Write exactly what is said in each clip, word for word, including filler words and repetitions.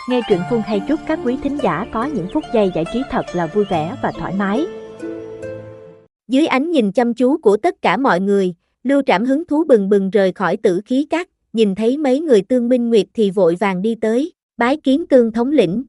Nghe truyện Phun hay chúc các quý thính giả có những phút giây giải trí thật là vui vẻ và thoải mái. Dưới ánh nhìn chăm chú của tất cả mọi người, Lưu Trảm hứng thú bừng bừng rời khỏi Tử Khí Các, nhìn thấy mấy người Tương Minh Nguyệt thì vội vàng đi tới, bái kiến Tương thống lĩnh.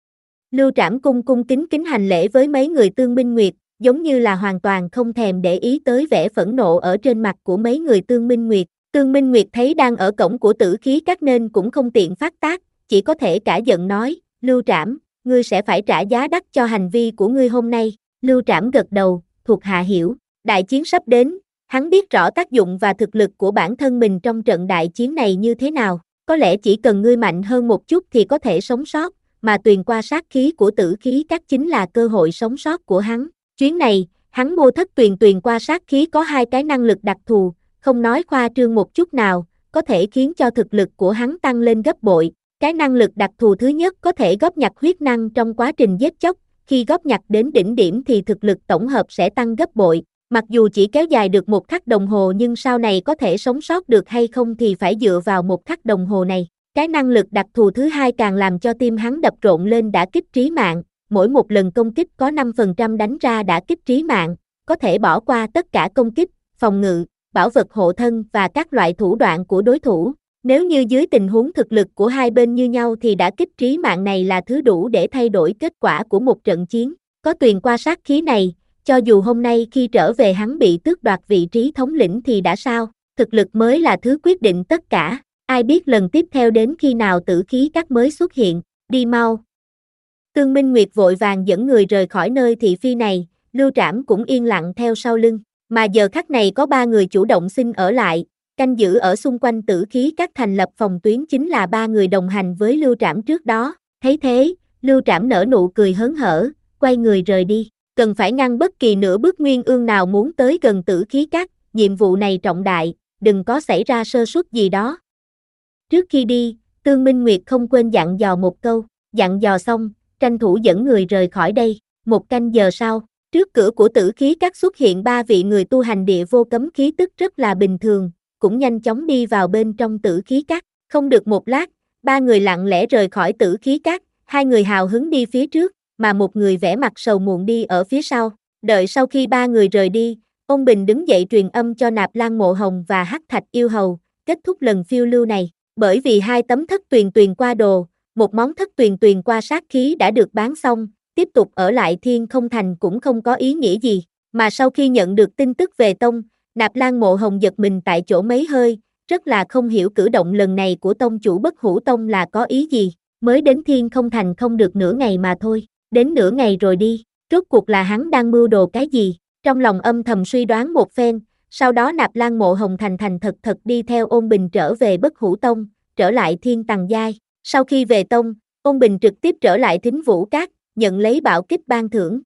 Lưu Trảm cung cung kính kính hành lễ với mấy người Tương Minh Nguyệt, giống như là hoàn toàn không thèm để ý tới vẻ phẫn nộ ở trên mặt của mấy người Tương Minh Nguyệt. Tương Minh Nguyệt thấy đang ở cổng của Tử Khí Các nên cũng không tiện phát tác, chỉ có thể cả giận nói, Lưu Trảm, ngươi sẽ phải trả giá đắt cho hành vi của ngươi hôm nay. Lưu Trảm gật đầu, thuộc hạ hiểu, đại chiến sắp đến, hắn biết rõ tác dụng và thực lực của bản thân mình trong trận đại chiến này như thế nào, có lẽ chỉ cần ngươi mạnh hơn một chút thì có thể sống sót, mà tuyền qua sát khí của Tử Khí Các chính là cơ hội sống sót của hắn. Chuyến này, hắn mua thất tuyền tuyền qua sát khí có hai cái năng lực đặc thù, không nói khoa trương một chút nào, có thể khiến cho thực lực của hắn tăng lên gấp bội. Cái năng lực đặc thù thứ nhất có thể góp nhặt huyết năng trong quá trình giết chóc, khi góp nhặt đến đỉnh điểm thì thực lực tổng hợp sẽ tăng gấp bội, mặc dù chỉ kéo dài được một khắc đồng hồ nhưng sau này có thể sống sót được hay không thì phải dựa vào một khắc đồng hồ này. Cái năng lực đặc thù thứ hai càng làm cho tim hắn đập rộn lên đả kích trí mạng, mỗi một lần công kích có năm phần trăm đánh ra đả kích trí mạng, có thể bỏ qua tất cả công kích, phòng ngự, bảo vật hộ thân và các loại thủ đoạn của đối thủ. Nếu như dưới tình huống thực lực của hai bên như nhau thì đả kích trí mạng này là thứ đủ để thay đổi kết quả của một trận chiến. Có tuyền qua sát khí này, cho dù hôm nay khi trở về hắn bị tước đoạt vị trí thống lĩnh thì đã sao, thực lực mới là thứ quyết định tất cả. Ai biết lần tiếp theo đến khi nào Tử Khí Các mới xuất hiện, đi mau. Tương Minh Nguyệt vội vàng dẫn người rời khỏi nơi thị phi này, Lưu Trảm cũng yên lặng theo sau lưng, mà giờ khắc này có ba người chủ động xin ở lại, canh giữ ở xung quanh Tử Khí Các thành lập phòng tuyến chính là ba người đồng hành với Lưu Trảm trước đó. Thấy thế, Lưu Trảm nở nụ cười hớn hở, quay người rời đi, cần phải ngăn bất kỳ nửa bước Nguyên Ương nào muốn tới gần Tử Khí Các, nhiệm vụ này trọng đại, đừng có xảy ra sơ suất gì đó. Trước khi đi, Tương Minh Nguyệt không quên dặn dò một câu, dặn dò xong, tranh thủ dẫn người rời khỏi đây. Một canh giờ sau, trước cửa của Tử Khí Các xuất hiện ba vị người tu hành địa vô cấm khí tức rất là bình thường, cũng nhanh chóng đi vào bên trong Tử Khí Các. Không được một lát, ba người lặng lẽ rời khỏi Tử Khí Các, hai người hào hứng đi phía trước, mà một người vẻ mặt sầu muộn đi ở phía sau. Đợi sau khi ba người rời đi, ông Bình đứng dậy truyền âm cho Nạp Lan Mộ Hồng và Hắc Thạch Yêu Hầu, kết thúc lần phiêu lưu này. Bởi vì hai tấm thất tuyền tuyền qua đồ, một món thất tuyền tuyền qua sát khí đã được bán xong, tiếp tục ở lại Thiên Không Thành cũng không có ý nghĩa gì, mà sau khi nhận được tin tức về tông, Nạp Lan Mộ Hồng giật mình tại chỗ mấy hơi, rất là không hiểu cử động lần này của tông chủ Bất Hủ Tông là có ý gì, mới đến Thiên Không Thành không được nửa ngày mà thôi, đến nửa ngày rồi đi, rốt cuộc là hắn đang mưu đồ cái gì, trong lòng âm thầm suy đoán một phen. Sau đó Nạp Lan Mộ Hồng thành thành thật thật đi theo Ôn Bình trở về Bất Hủ Tông, trở lại Thiên Tằng Giai. Sau khi về tông, Ôn Bình trực tiếp trở lại Thính Vũ Các, nhận lấy bạo kích ban thưởng.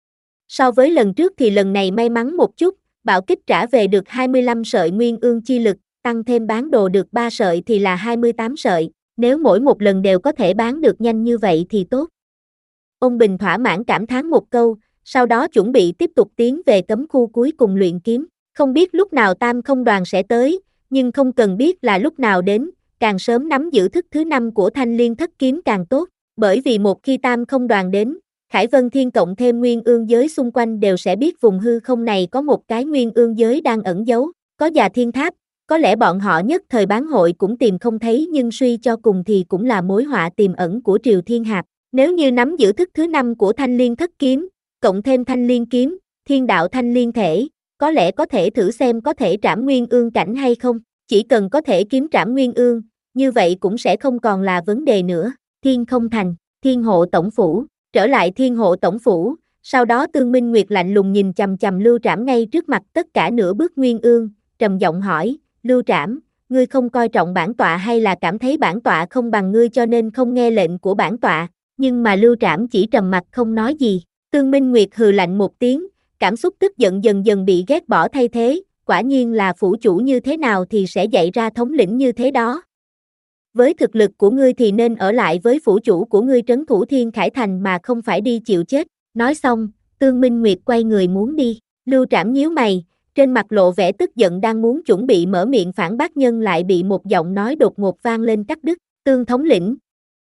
So với lần trước thì lần này may mắn một chút, bạo kích trả về được hai mươi lăm sợi nguyên ương chi lực, tăng thêm bán đồ được ba sợi thì là hai mươi tám sợi, nếu mỗi một lần đều có thể bán được nhanh như vậy thì tốt. Ôn Bình thỏa mãn cảm thán một câu, sau đó chuẩn bị tiếp tục tiến về cấm khu cuối cùng luyện kiếm. Không biết lúc nào Tam Không Đoàn sẽ tới, nhưng không cần biết là lúc nào đến, càng sớm nắm giữ thức thứ năm của Thanh Liên Thất Kiếm càng tốt, bởi vì một khi Tam Không Đoàn đến, Khải Vân Thiên cộng thêm nguyên ương giới xung quanh đều sẽ biết vùng hư không này có một cái nguyên ương giới đang ẩn giấu, có Già Thiên Tháp, có lẽ bọn họ nhất thời bán hội cũng tìm không thấy nhưng suy cho cùng thì cũng là mối họa tiềm ẩn của Triều Thiên Hạp. Nếu như nắm giữ thức thứ năm của Thanh Liên Thất Kiếm, cộng thêm Thanh Liên Kiếm, Thiên Đạo Thanh Liên Thể, có lẽ có thể thử xem có thể trảm nguyên ương cảnh hay không, chỉ cần có thể kiếm trảm nguyên ương, như vậy cũng sẽ không còn là vấn đề nữa. Thiên Không Thành, Thiên Hộ Tổng Phủ, trở lại Thiên Hộ Tổng Phủ, sau đó Tương Minh Nguyệt lạnh lùng nhìn chằm chằm Lưu Trảm ngay trước mặt tất cả nửa bước nguyên ương, trầm giọng hỏi, Lưu Trảm, ngươi không coi trọng bản tọa hay là cảm thấy bản tọa không bằng ngươi cho nên không nghe lệnh của bản tọa, nhưng mà Lưu Trảm chỉ trầm mặt không nói gì. Tương Minh Nguyệt hừ lạnh một tiếng, cảm xúc tức giận dần dần bị ghét bỏ thay thế, quả nhiên là phủ chủ như thế nào thì sẽ dạy ra thống lĩnh như thế đó. Với thực lực của ngươi thì nên ở lại với phủ chủ của ngươi trấn thủ Thiên Khải Thành mà không phải đi chịu chết. Nói xong, Tương Minh Nguyệt quay người muốn đi, Lưu Trảm nhíu mày, trên mặt lộ vẻ tức giận đang muốn chuẩn bị mở miệng phản bác nhân lại bị một giọng nói đột ngột vang lên cắt đứt, Tương thống lĩnh.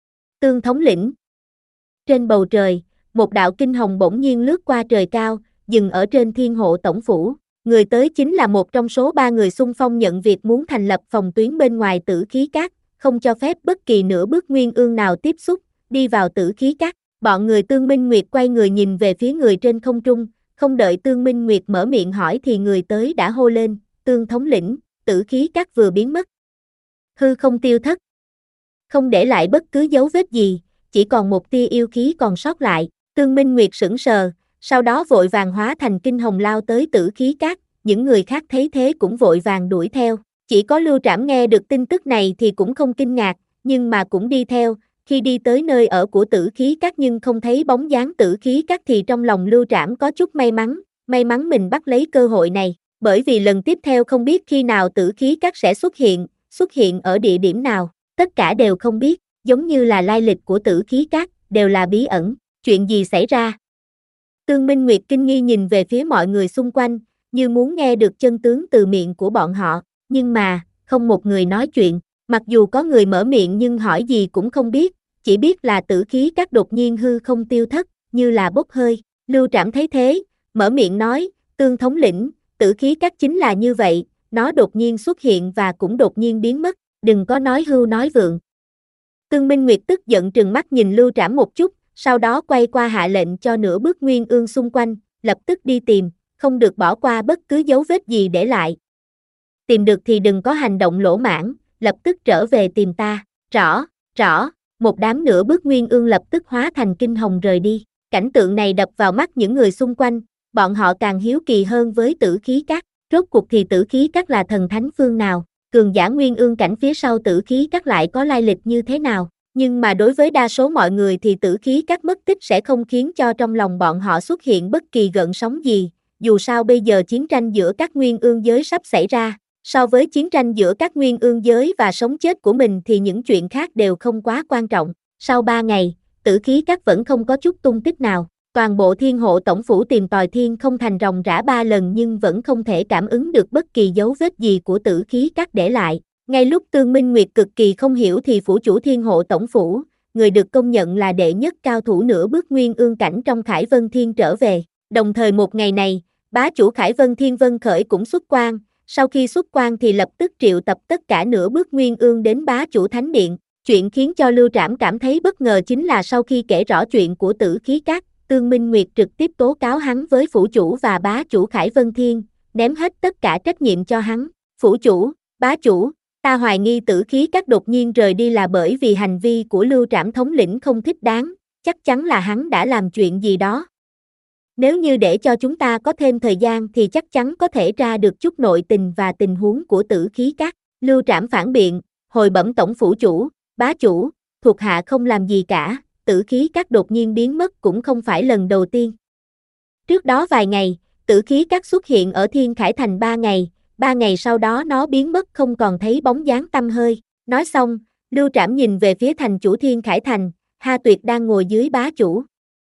Tương thống lĩnh. Trên bầu trời, một đạo kinh hồng bỗng nhiên lướt qua trời cao, dừng ở trên Thiên Hộ tổng phủ. Người tới chính là một trong số ba người xung phong nhận việc muốn thành lập phòng tuyến bên ngoài Tử Khí Các, không cho phép bất kỳ nửa bước nguyên ương nào tiếp xúc, đi vào Tử Khí Các. Bọn người Tương Minh Nguyệt quay người nhìn về phía người trên không trung, không đợi Tương Minh Nguyệt mở miệng hỏi thì người tới đã hô lên, Tương thống lĩnh, Tử Khí Các vừa biến mất. Hư không tiêu thất. Không để lại bất cứ dấu vết gì, chỉ còn một tia yêu khí còn sót lại. Tương Minh Nguyệt sững sờ, sau đó vội vàng hóa thành kinh hồng lao tới Tử Khí Các, những người khác thấy thế cũng vội vàng đuổi theo. Chỉ có Lưu Trảm nghe được tin tức này thì cũng không kinh ngạc, nhưng mà cũng đi theo. Khi đi tới nơi ở của Tử Khí Các nhưng không thấy bóng dáng Tử Khí Các thì trong lòng Lưu Trảm có chút may mắn, may mắn mình bắt lấy cơ hội này, bởi vì lần tiếp theo không biết khi nào Tử Khí Các sẽ xuất hiện, xuất hiện ở địa điểm nào, tất cả đều không biết, giống như là lai lịch của Tử Khí Các, đều là bí ẩn, chuyện gì xảy ra? Tương Minh Nguyệt kinh nghi nhìn về phía mọi người xung quanh, như muốn nghe được chân tướng từ miệng của bọn họ, nhưng mà, không một người nói chuyện, mặc dù có người mở miệng nhưng hỏi gì cũng không biết, chỉ biết là Tử Khí Các đột nhiên hư không tiêu thất, như là bốc hơi. Lưu Trảm thấy thế, mở miệng nói, Tương thống lĩnh, Tử Khí Các chính là như vậy, nó đột nhiên xuất hiện và cũng đột nhiên biến mất, đừng có nói hưu nói vượng. Tương Minh Nguyệt tức giận trừng mắt nhìn Lưu Trảm một chút, sau đó quay qua hạ lệnh cho nửa bước nguyên ương xung quanh, lập tức đi tìm, không được bỏ qua bất cứ dấu vết gì để lại. Tìm được thì đừng có hành động lỗ mãng, lập tức trở về tìm ta. Rõ, rõ, một đám nửa bước nguyên ương lập tức hóa thành kinh hồng rời đi. Cảnh tượng này đập vào mắt những người xung quanh, bọn họ càng hiếu kỳ hơn với Tử Khí Các. Rốt cuộc thì Tử Khí Các là thần thánh phương nào, cường giả nguyên ương cảnh phía sau Tử Khí Các lại có lai lịch như thế nào? Nhưng mà đối với đa số mọi người thì Tử Khí Các mất tích sẽ không khiến cho trong lòng bọn họ xuất hiện bất kỳ gợn sóng gì, dù sao bây giờ chiến tranh giữa các nguyên ương giới sắp xảy ra, so với chiến tranh giữa các nguyên ương giới và sống chết của mình thì những chuyện khác đều không quá quan trọng. Sau ba ngày, Tử Khí Các vẫn không có chút tung tích nào, toàn bộ Thiên Hộ tổng phủ tìm tòi thiên không thành ròng rã ba lần nhưng vẫn không thể cảm ứng được bất kỳ dấu vết gì của Tử Khí Các để lại. Ngay lúc Tương Minh Nguyệt cực kỳ không hiểu thì phủ chủ Thiên Hộ tổng phủ, người được công nhận là đệ nhất cao thủ nửa bước nguyên ương cảnh trong Khải Vân Thiên trở về. Đồng thời một ngày này, bá chủ Khải Vân Thiên Vân Khởi cũng xuất quan, sau khi xuất quan thì lập tức triệu tập tất cả nửa bước nguyên ương đến bá chủ Thánh Điện. Chuyện khiến cho Lưu Trảm cảm thấy bất ngờ chính là sau khi kể rõ chuyện của Tử Khí Các, Tương Minh Nguyệt trực tiếp tố cáo hắn với phủ chủ và bá chủ Khải Vân Thiên, ném hết tất cả trách nhiệm cho hắn. Phủ chủ, bá chủ, ta hoài nghi Tử Khí Các đột nhiên rời đi là bởi vì hành vi của Lưu Trảm thống lĩnh không thích đáng, chắc chắn là hắn đã làm chuyện gì đó. Nếu như để cho chúng ta có thêm thời gian thì chắc chắn có thể tra được chút nội tình và tình huống của Tử Khí Các. Lưu Trảm phản biện, hồi bẩm tổng phủ chủ, bá chủ, thuộc hạ không làm gì cả, Tử Khí Các đột nhiên biến mất cũng không phải lần đầu tiên. Trước đó vài ngày, Tử Khí Các xuất hiện ở Thiên Khải Thành ba ngày, ba ngày sau đó nó biến mất không còn thấy bóng dáng tăm hơi. Nói xong, Lưu Trảm nhìn về phía thành chủ Thiên Khải Thành, Ha Tuyệt đang ngồi dưới bá chủ.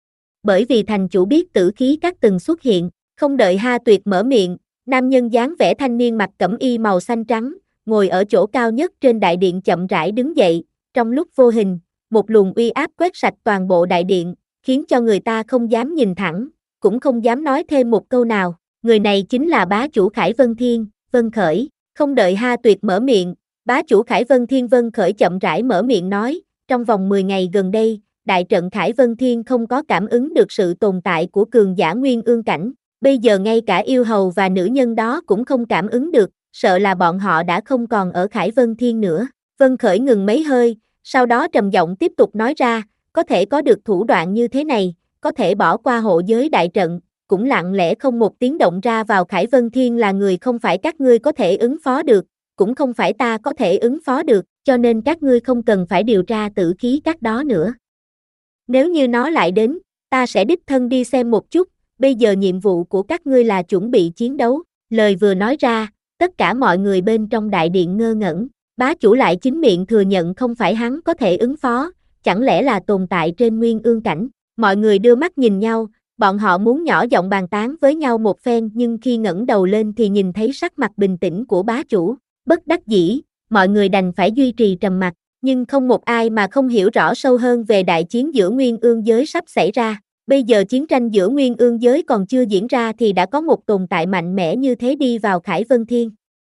Bởi vì thành chủ biết Tử Khí Các từng xuất hiện, không đợi Ha Tuyệt mở miệng, nam nhân dáng vẻ thanh niên mặc cẩm y màu xanh trắng, ngồi ở chỗ cao nhất trên đại điện chậm rãi đứng dậy, trong lúc vô hình, một luồng uy áp quét sạch toàn bộ đại điện, khiến cho người ta không dám nhìn thẳng, cũng không dám nói thêm một câu nào. Người này chính là bá chủ Khải Vân Thiên, Vân Khởi. Không đợi Ha Tuyệt mở miệng, bá chủ Khải Vân Thiên Vân Khởi chậm rãi mở miệng nói, trong vòng mười ngày gần đây, đại trận Khải Vân Thiên không có cảm ứng được sự tồn tại của cường giả nguyên ương cảnh, bây giờ ngay cả yêu hầu và nữ nhân đó cũng không cảm ứng được, sợ là bọn họ đã không còn ở Khải Vân Thiên nữa. Vân Khởi ngừng mấy hơi, sau đó trầm giọng tiếp tục nói ra, có thể có được thủ đoạn như thế này, có thể bỏ qua hộ giới đại trận, cũng lặng lẽ không một tiếng động ra vào Khải Vân Thiên là người không phải các ngươi có thể ứng phó được, cũng không phải ta có thể ứng phó được, cho nên các ngươi không cần phải điều tra Tử Khí Các đó nữa. Nếu như nó lại đến, ta sẽ đích thân đi xem một chút, bây giờ nhiệm vụ của các ngươi là chuẩn bị chiến đấu. Lời vừa nói ra, tất cả mọi người bên trong đại điện ngơ ngẩn, bá chủ lại chính miệng thừa nhận không phải hắn có thể ứng phó, chẳng lẽ là tồn tại trên nguyên ương cảnh. Mọi người đưa mắt nhìn nhau, bọn họ muốn nhỏ giọng bàn tán với nhau một phen nhưng khi ngẩng đầu lên thì nhìn thấy sắc mặt bình tĩnh của bá chủ, bất đắc dĩ, mọi người đành phải duy trì trầm mặc. Nhưng không một ai mà không hiểu rõ sâu hơn về đại chiến giữa Nguyên Ương giới sắp xảy ra. Bây giờ chiến tranh giữa Nguyên Ương giới còn chưa diễn ra thì đã có một tồn tại mạnh mẽ như thế đi vào Khải Vân Thiên.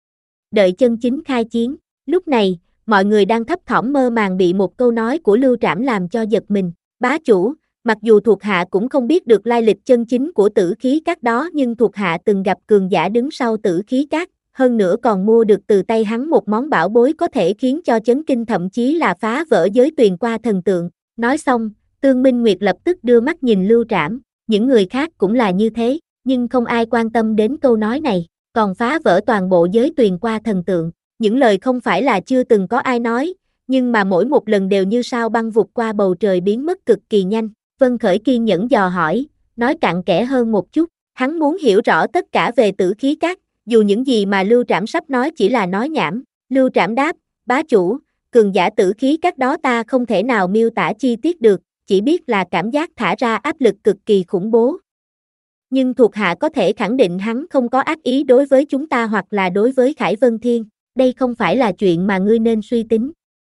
Đợi chân chính khai chiến, lúc này, mọi người đang thấp thỏm mơ màng bị một câu nói của Lưu Trảm làm cho giật mình. Bá chủ, mặc dù thuộc hạ cũng không biết được lai lịch chân chính của Tử Khí Các đó, nhưng thuộc hạ từng gặp cường giả đứng sau Tử Khí Các, hơn nữa còn mua được từ tay hắn một món bảo bối có thể khiến cho chấn kinh, thậm chí là phá vỡ giới tuyền qua thần tượng. Nói xong, Tương Minh Nguyệt lập tức đưa mắt nhìn Lưu Trảm, những người khác cũng là như thế, nhưng không ai quan tâm đến câu nói này, còn phá vỡ toàn bộ giới tuyền qua thần tượng. Những lời không phải là chưa từng có ai nói, nhưng mà mỗi một lần đều như sao băng vụt qua bầu trời biến mất cực kỳ nhanh. Vân Khởi kiên nhẫn dò hỏi, nói cặn kẽ hơn một chút, hắn muốn hiểu rõ tất cả về Tử Khí Các, dù những gì mà Lưu Trảm sắp nói chỉ là nói nhảm. Lưu Trảm đáp, bá chủ, cường giả Tử Khí Các đó ta không thể nào miêu tả chi tiết được, chỉ biết là cảm giác thả ra áp lực cực kỳ khủng bố. Nhưng thuộc hạ có thể khẳng định hắn không có ác ý đối với chúng ta hoặc là đối với Khải Vân Thiên, đây không phải là chuyện mà ngươi nên suy tính.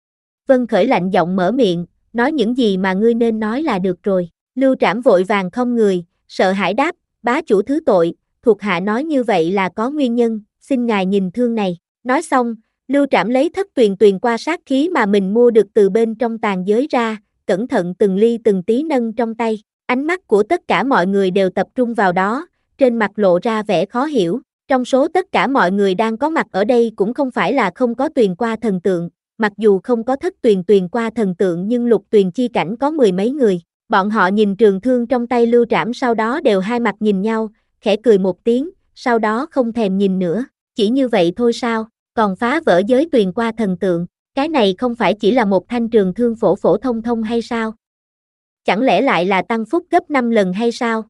Vân Khởi lạnh giọng mở miệng, nói những gì mà ngươi nên nói là được rồi. Lưu Trảm vội vàng không người, sợ hãi đáp, bá chủ thứ tội, thuộc hạ nói như vậy là có nguyên nhân, xin ngài nhìn thương này. Nói xong, Lưu Trảm lấy thất tuyền tuyền qua sát khí mà mình mua được từ bên trong tàn giới ra, cẩn thận từng ly từng tí nâng trong tay. Ánh mắt của tất cả mọi người đều tập trung vào đó, trên mặt lộ ra vẻ khó hiểu. Trong số tất cả mọi người đang có mặt ở đây cũng không phải là không có tuyền qua thần tượng, mặc dù không có thất tuyền tuyền qua thần tượng nhưng lục tuyền chi cảnh có mười mấy người. Bọn họ nhìn trường thương trong tay Lưu Trảm sau đó đều hai mặt nhìn nhau, khẽ cười một tiếng, sau đó không thèm nhìn nữa. Chỉ như vậy thôi sao, còn phá vỡ giới tuyền qua thần tượng, cái này không phải chỉ là một thanh trường thương phổ phổ thông thông hay sao? Chẳng lẽ lại là tăng phúc gấp năm lần hay sao?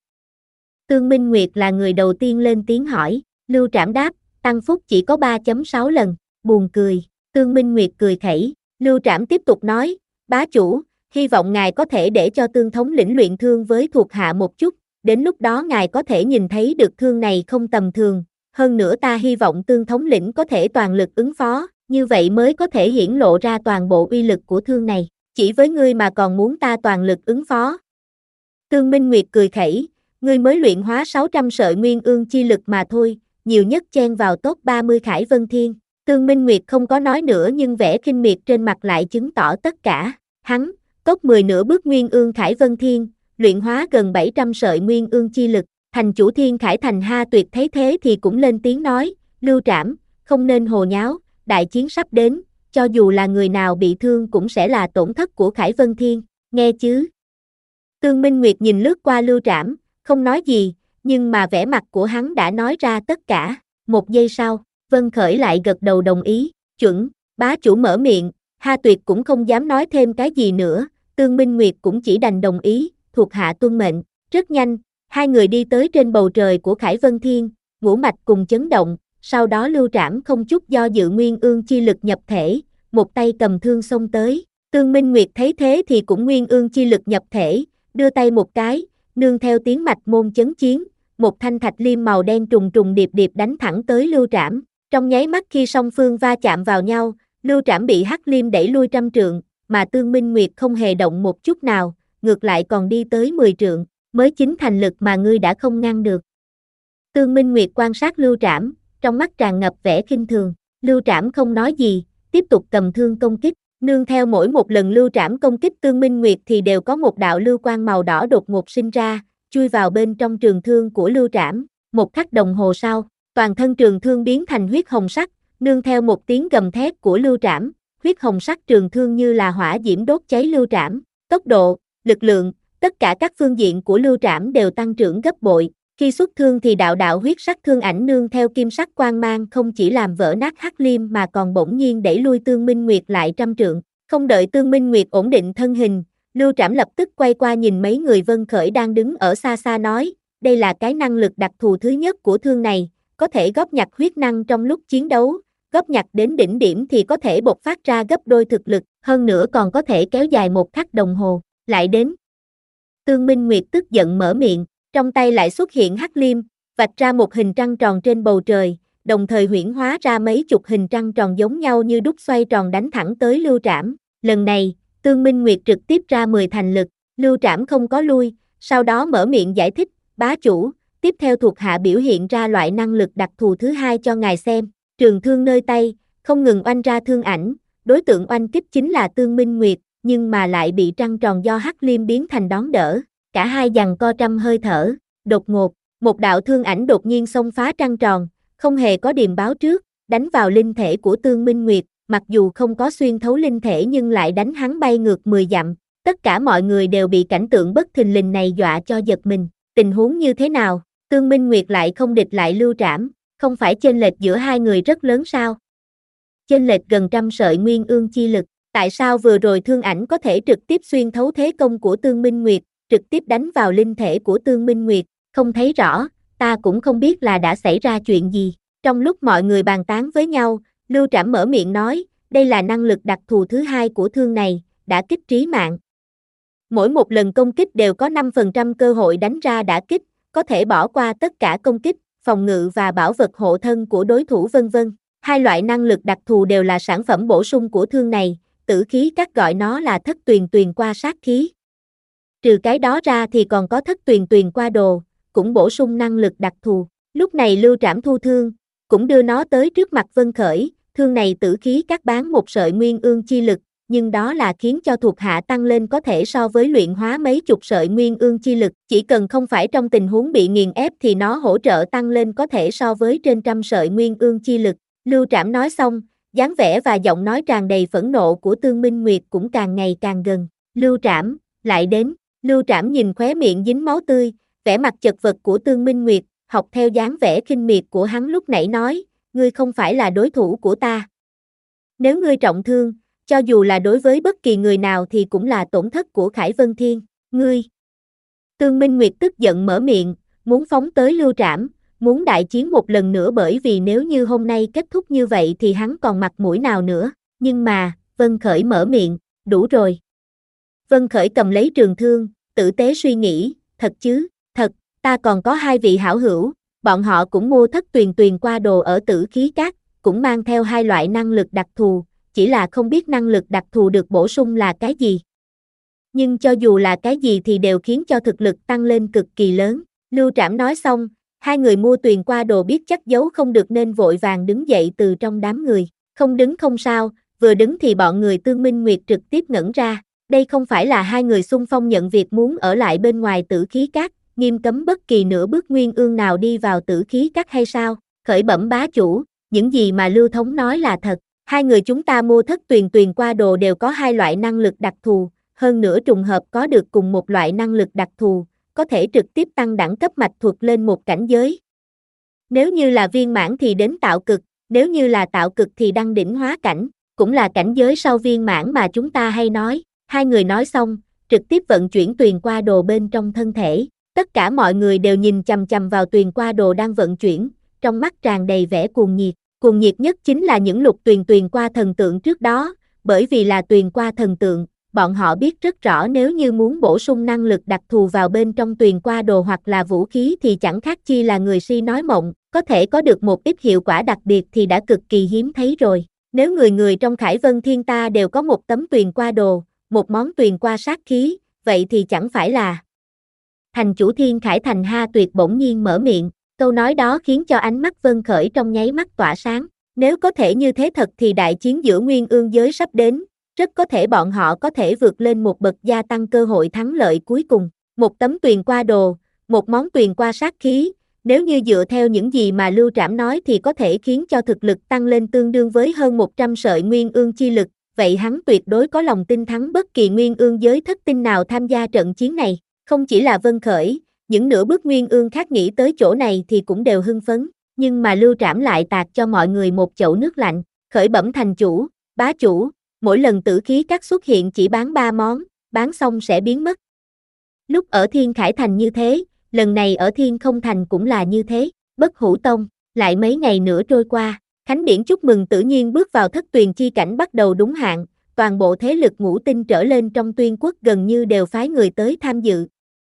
Tương Minh Nguyệt là người đầu tiên lên tiếng hỏi, Lưu Trảm đáp, tăng phúc chỉ có ba phẩy sáu lần, buồn cười. Tương Minh Nguyệt cười khẩy, Lưu Trảm tiếp tục nói, bá chủ, hy vọng ngài có thể để cho Tương thống lĩnh luyện thương với thuộc hạ một chút, đến lúc đó ngài có thể nhìn thấy được thương này không tầm thường, hơn nữa ta hy vọng Tương thống lĩnh có thể toàn lực ứng phó, như vậy mới có thể hiển lộ ra toàn bộ uy lực của thương này, chỉ với ngươi mà còn muốn ta toàn lực ứng phó. Tương Minh Nguyệt cười khẩy, ngươi mới luyện hóa sáu trăm sợi nguyên ương chi lực mà thôi, nhiều nhất chen vào top ba mươi Khải Vân Thiên. Tương Minh Nguyệt không có nói nữa nhưng vẻ khinh miệt trên mặt lại chứng tỏ tất cả. Hắn, top mười nửa bước nguyên ương Khải Vân Thiên, luyện hóa gần bảy trăm sợi nguyên ương chi lực. Thành chủ Thiên Khải Thành Ha Tuyệt thấy thế thì cũng lên tiếng nói, Lưu Trảm, không nên hồ nháo, đại chiến sắp đến, cho dù là người nào bị thương cũng sẽ là tổn thất của Khải Vân Thiên, nghe chứ. Tương Minh Nguyệt nhìn lướt qua Lưu Trảm, không nói gì, nhưng mà vẻ mặt của hắn đã nói ra tất cả. Một giây sau, Vân Khởi lại gật đầu đồng ý, chuẩn, bá chủ mở miệng, Ha Tuyệt cũng không dám nói thêm cái gì nữa, Tương Minh Nguyệt cũng chỉ đành đồng ý, thuộc hạ tuân mệnh. Rất nhanh, hai người đi tới trên bầu trời của Khải Vân Thiên, ngũ mạch cùng chấn động, sau đó Lưu Trảm không chút do dự nguyên ương chi lực nhập thể, một tay cầm thương xông tới. Tương Minh Nguyệt thấy thế thì cũng nguyên ương chi lực nhập thể, đưa tay một cái, nương theo tiếng mạch môn chấn chiến, một thanh thạch liêm màu đen trùng trùng điệp điệp đánh thẳng tới Lưu Trảm. Trong nháy mắt khi song phương va chạm vào nhau, Lưu Trảm bị hắc liêm đẩy lui trăm trượng, mà Tương Minh Nguyệt không hề động một chút nào, ngược lại còn đi tới mười trượng, mới chính thành lực mà ngươi đã không ngăn được. Tương Minh Nguyệt quan sát Lưu Trảm, trong mắt tràn ngập vẻ khinh thường, Lưu Trảm không nói gì, tiếp tục cầm thương công kích, nương theo mỗi một lần Lưu Trảm công kích Tương Minh Nguyệt thì đều có một đạo lưu quang màu đỏ đột ngột sinh ra, chui vào bên trong trường thương của Lưu Trảm, một khắc đồng hồ sau, toàn thân trường thương biến thành huyết hồng sắc, nương theo một tiếng gầm thét của Lưu Trảm, huyết hồng sắc trường thương như là hỏa diễm đốt cháy Lưu Trảm, tốc độ, lực lượng, tất cả các phương diện của Lưu Trảm đều tăng trưởng gấp bội, khi xuất thương thì đạo đạo huyết sắc thương ảnh nương theo kim sắc quang mang không chỉ làm vỡ nát hắc liêm mà còn bỗng nhiên đẩy lui Tương Minh Nguyệt lại trăm trượng, không đợi Tương Minh Nguyệt ổn định thân hình, Lưu Trảm lập tức quay qua nhìn mấy người Vân Khởi đang đứng ở xa xa nói, đây là cái năng lực đặc thù thứ nhất của thương này, có thể góp nhặt huyết năng trong lúc chiến đấu, góp nhặt đến đỉnh điểm thì có thể bộc phát ra gấp đôi thực lực, hơn nữa còn có thể kéo dài một khắc đồng hồ, lại đến. Tương Minh Nguyệt tức giận mở miệng, trong tay lại xuất hiện hắc liêm, vạch ra một hình trăng tròn trên bầu trời, đồng thời huyễn hóa ra mấy chục hình trăng tròn giống nhau như đúc xoay tròn đánh thẳng tới Lưu Trảm. Lần này, Tương Minh Nguyệt trực tiếp ra mười thành lực, Lưu Trảm không có lui, sau đó mở miệng giải thích, bá chủ, tiếp theo thuộc hạ biểu hiện ra loại năng lực đặc thù thứ hai cho ngài xem, trường thương nơi tay, không ngừng oanh ra thương ảnh, đối tượng oanh kích chính là Tương Minh Nguyệt, nhưng mà lại bị trăng tròn do Hắc Liêm biến thành đón đỡ, cả hai giằng co trăm hơi thở, đột ngột, một đạo thương ảnh đột nhiên xông phá trăng tròn, không hề có điềm báo trước, đánh vào linh thể của Tương Minh Nguyệt, mặc dù không có xuyên thấu linh thể nhưng lại đánh hắn bay ngược mười dặm, tất cả mọi người đều bị cảnh tượng bất thình lình này dọa cho giật mình, tình huống như thế nào, Tương Minh Nguyệt lại không địch lại Lưu Trảm, không phải chênh lệch giữa hai người rất lớn sao? Chênh lệch gần trăm sợi nguyên ương chi lực, tại sao vừa rồi thương ảnh có thể trực tiếp xuyên thấu thế công của Tương Minh Nguyệt, trực tiếp đánh vào linh thể của Tương Minh Nguyệt, không thấy rõ, ta cũng không biết là đã xảy ra chuyện gì. Trong lúc mọi người bàn tán với nhau, Lưu Trảm mở miệng nói, đây là năng lực đặc thù thứ hai của thương này, đã kích trí mạng. Mỗi một lần công kích đều có năm phần trăm cơ hội đánh ra đả kích, có thể bỏ qua tất cả công kích, phòng ngự và bảo vật hộ thân của đối thủ vân vân. Hai loại năng lực đặc thù đều là sản phẩm bổ sung của thương này, Tử Khí Các gọi nó là thất tuyền tuyền qua sát khí. Trừ cái đó ra thì còn có thất tuyền tuyền qua đồ, cũng bổ sung năng lực đặc thù. Lúc này Lưu Trảm thu thương, cũng đưa nó tới trước mặt Vân Khởi, thương này Tử Khí Các bán một sợi nguyên ương chi lực, nhưng đó là khiến cho thuộc hạ tăng lên có thể so với luyện hóa mấy chục sợi nguyên ương chi lực, chỉ cần không phải trong tình huống bị nghiền ép thì nó hỗ trợ tăng lên có thể so với trên trăm sợi nguyên ương chi lực. Lưu Trảm nói xong, dáng vẻ và giọng nói tràn đầy phẫn nộ của Tương Minh Nguyệt cũng càng ngày càng gần. Lưu Trảm, lại đến, Lưu Trảm nhìn khóe miệng dính máu tươi, vẻ mặt chật vật của Tương Minh Nguyệt, học theo dáng vẻ khinh miệt của hắn lúc nãy nói, ngươi không phải là đối thủ của ta. Nếu ngươi trọng thương, cho dù là đối với bất kỳ người nào thì cũng là tổn thất của Khải Vân Thiên, ngươi. Tương Minh Nguyệt tức giận mở miệng, muốn phóng tới Lưu Trảm, muốn đại chiến một lần nữa bởi vì nếu như hôm nay kết thúc như vậy thì hắn còn mặt mũi nào nữa, nhưng mà, Vân Khởi mở miệng, đủ rồi. Vân Khởi cầm lấy trường thương, tử tế suy nghĩ, thật chứ, thật, ta còn có hai vị hảo hữu, bọn họ cũng mua thất tuyền tuyền qua đồ ở Tử Khí Các, cũng mang theo hai loại năng lực đặc thù, chỉ là không biết năng lực đặc thù được bổ sung là cái gì. Nhưng cho dù là cái gì thì đều khiến cho thực lực tăng lên cực kỳ lớn. Lưu Trảm nói xong, hai người mua tuyền qua đồ biết chắc giấu không được nên vội vàng đứng dậy từ trong đám người. Không đứng không sao, vừa đứng thì bọn người Tương Minh Nguyệt trực tiếp ngẩn ra. Đây không phải là hai người xung phong nhận việc muốn ở lại bên ngoài Tử Khí Các, nghiêm cấm bất kỳ nửa bước nguyên ương nào đi vào Tử Khí Các hay sao? Khởi bẩm bá chủ, những gì mà Lưu Thống nói là thật. Hai người chúng ta mua thất tuyền tuyền qua đồ đều có hai loại năng lực đặc thù, hơn nữa trùng hợp có được cùng một loại năng lực đặc thù, có thể trực tiếp tăng đẳng cấp mạch thuật lên một cảnh giới. Nếu như là viên mãn thì đến tạo cực, nếu như là tạo cực thì đăng đỉnh hóa cảnh, cũng là cảnh giới sau viên mãn mà chúng ta hay nói. Hai người nói xong, trực tiếp vận chuyển tuyền qua đồ bên trong thân thể. Tất cả mọi người đều nhìn chằm chằm vào tuyền qua đồ đang vận chuyển, trong mắt tràn đầy vẻ cuồng nhiệt. Cuồng nhiệt nhất chính là những lục tuyền tuyền qua thần tượng trước đó, bởi vì là tuyền qua thần tượng, bọn họ biết rất rõ nếu như muốn bổ sung năng lực đặc thù vào bên trong tuyền qua đồ hoặc là vũ khí thì chẳng khác chi là người si nói mộng, có thể có được một ít hiệu quả đặc biệt thì đã cực kỳ hiếm thấy rồi. Nếu người người trong Khải Vân Thiên ta đều có một tấm tuyền qua đồ, một món tuyền qua sát khí, vậy thì chẳng phải là... Thành chủ Thiên Khải Thành Ha Tuyệt bỗng nhiên mở miệng. Câu nói đó khiến cho ánh mắt Vân Khởi trong nháy mắt tỏa sáng. Nếu có thể như thế thật thì đại chiến giữa nguyên ương giới sắp đến, rất có thể bọn họ có thể vượt lên một bậc gia tăng cơ hội thắng lợi cuối cùng. Một tấm tuyền qua đồ, một món tuyền qua sát khí, nếu như dựa theo những gì mà Lưu Trảm nói thì có thể khiến cho thực lực tăng lên tương đương với hơn một trăm sợi nguyên ương chi lực, vậy hắn tuyệt đối có lòng tin thắng bất kỳ nguyên ương giới thất tinh nào tham gia trận chiến này. Không chỉ là Vân Khởi, những nửa bước nguyên ương khác nghĩ tới chỗ này thì cũng đều hưng phấn, nhưng mà Lưu Trảm lại tạt cho mọi người một chậu nước lạnh. Khởi bẩm thành chủ, bá chủ, mỗi lần Tử Khí Các xuất hiện chỉ bán ba món, bán xong sẽ biến mất. Lúc ở Thiên Khải Thành như thế, lần này ở Thiên Không Thành cũng là như thế. Bất Hủ Tông, lại mấy ngày nữa trôi qua, Khánh Điển chúc mừng tự nhiên bước vào thất tuyền chi cảnh bắt đầu đúng hạn, toàn bộ thế lực ngũ tinh trở lên trong Tuyên Quốc gần như đều phái người tới tham dự.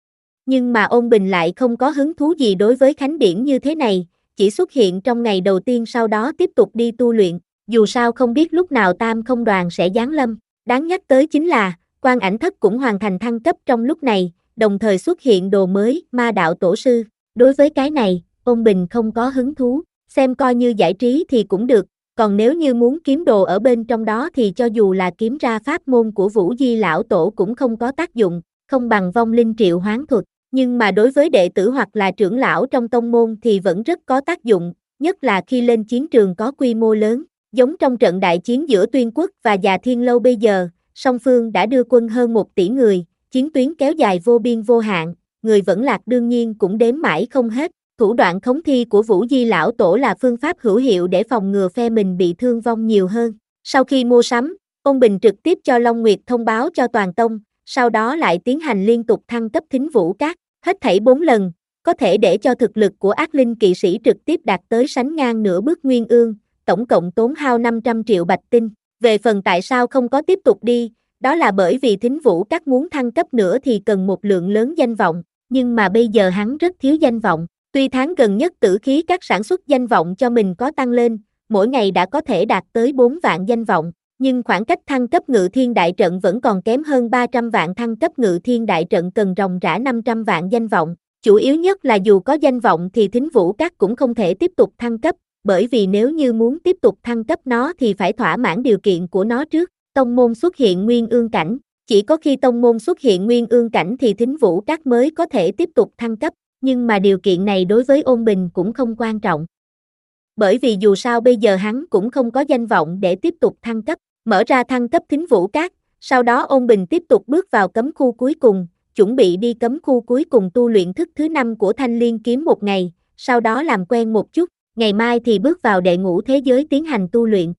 Nhưng mà Ôn Bình lại không có hứng thú gì đối với Khánh Điển như thế này, chỉ xuất hiện trong ngày đầu tiên sau đó tiếp tục đi tu luyện, dù sao không biết lúc nào Tam Không Đoàn sẽ giáng lâm. Đáng nhắc tới chính là, Quan Ảnh Thất cũng hoàn thành thăng cấp trong lúc này, đồng thời xuất hiện đồ mới, Ma Đạo Tổ Sư. Đối với cái này, Ôn Bình không có hứng thú, xem coi như giải trí thì cũng được, còn nếu như muốn kiếm đồ ở bên trong đó thì cho dù là kiếm ra pháp môn của Vũ Di Lão Tổ cũng không có tác dụng, không bằng vong linh triệu hoán thuật, nhưng mà đối với đệ tử hoặc là trưởng lão trong tông môn thì vẫn rất có tác dụng, nhất là khi lên chiến trường có quy mô lớn, giống trong trận đại chiến giữa Tuyên Quốc và Già Thiên Lâu bây giờ, song phương đã đưa quân hơn một tỷ người, chiến tuyến kéo dài vô biên vô hạn, người vẫn lạc đương nhiên cũng đếm mãi không hết. Thủ đoạn khống thi của Vũ Di Lão Tổ là phương pháp hữu hiệu để phòng ngừa phe mình bị thương vong nhiều hơn. Sau khi mua sắm, Ôn Bình trực tiếp cho Long Nguyệt thông báo cho toàn tông, sau đó lại tiến hành liên tục thăng cấp Thính Vũ Các, hết thảy bốn lần, có thể để cho thực lực của ác linh kỵ sĩ trực tiếp đạt tới sánh ngang nửa bước Nguyên Ương, tổng cộng tốn hao năm trăm triệu bạch tinh. Về phần tại sao không có tiếp tục đi, đó là bởi vì Thính Vũ Các muốn thăng cấp nữa thì cần một lượng lớn danh vọng, nhưng mà bây giờ hắn rất thiếu danh vọng. Tuy tháng gần nhất Tử Khí Các sản xuất danh vọng cho mình có tăng lên, mỗi ngày đã có thể đạt tới bốn vạn danh vọng, nhưng khoảng cách thăng cấp Ngự Thiên Đại Trận vẫn còn kém hơn ba trăm vạn, thăng cấp Ngự Thiên Đại Trận cần ròng rã năm trăm vạn danh vọng. Chủ yếu nhất là dù có danh vọng thì Thính Vũ Các cũng không thể tiếp tục thăng cấp, bởi vì nếu như muốn tiếp tục thăng cấp nó thì phải thỏa mãn điều kiện của nó trước. Tông môn xuất hiện Nguyên Ương cảnh, chỉ có khi tông môn xuất hiện Nguyên Ương cảnh thì Thính Vũ Các mới có thể tiếp tục thăng cấp. Nhưng mà điều kiện này đối với Ôn Bình cũng không quan trọng. Bởi vì dù sao bây giờ hắn cũng không có danh vọng để tiếp tục thăng cấp, mở ra thăng cấp Thính Vũ Các, sau đó Ôn Bình tiếp tục bước vào cấm khu cuối cùng, chuẩn bị đi cấm khu cuối cùng tu luyện thức thứ năm của Thanh Liên Kiếm một ngày, sau đó làm quen một chút, ngày mai thì bước vào đệ ngũ thế giới tiến hành tu luyện.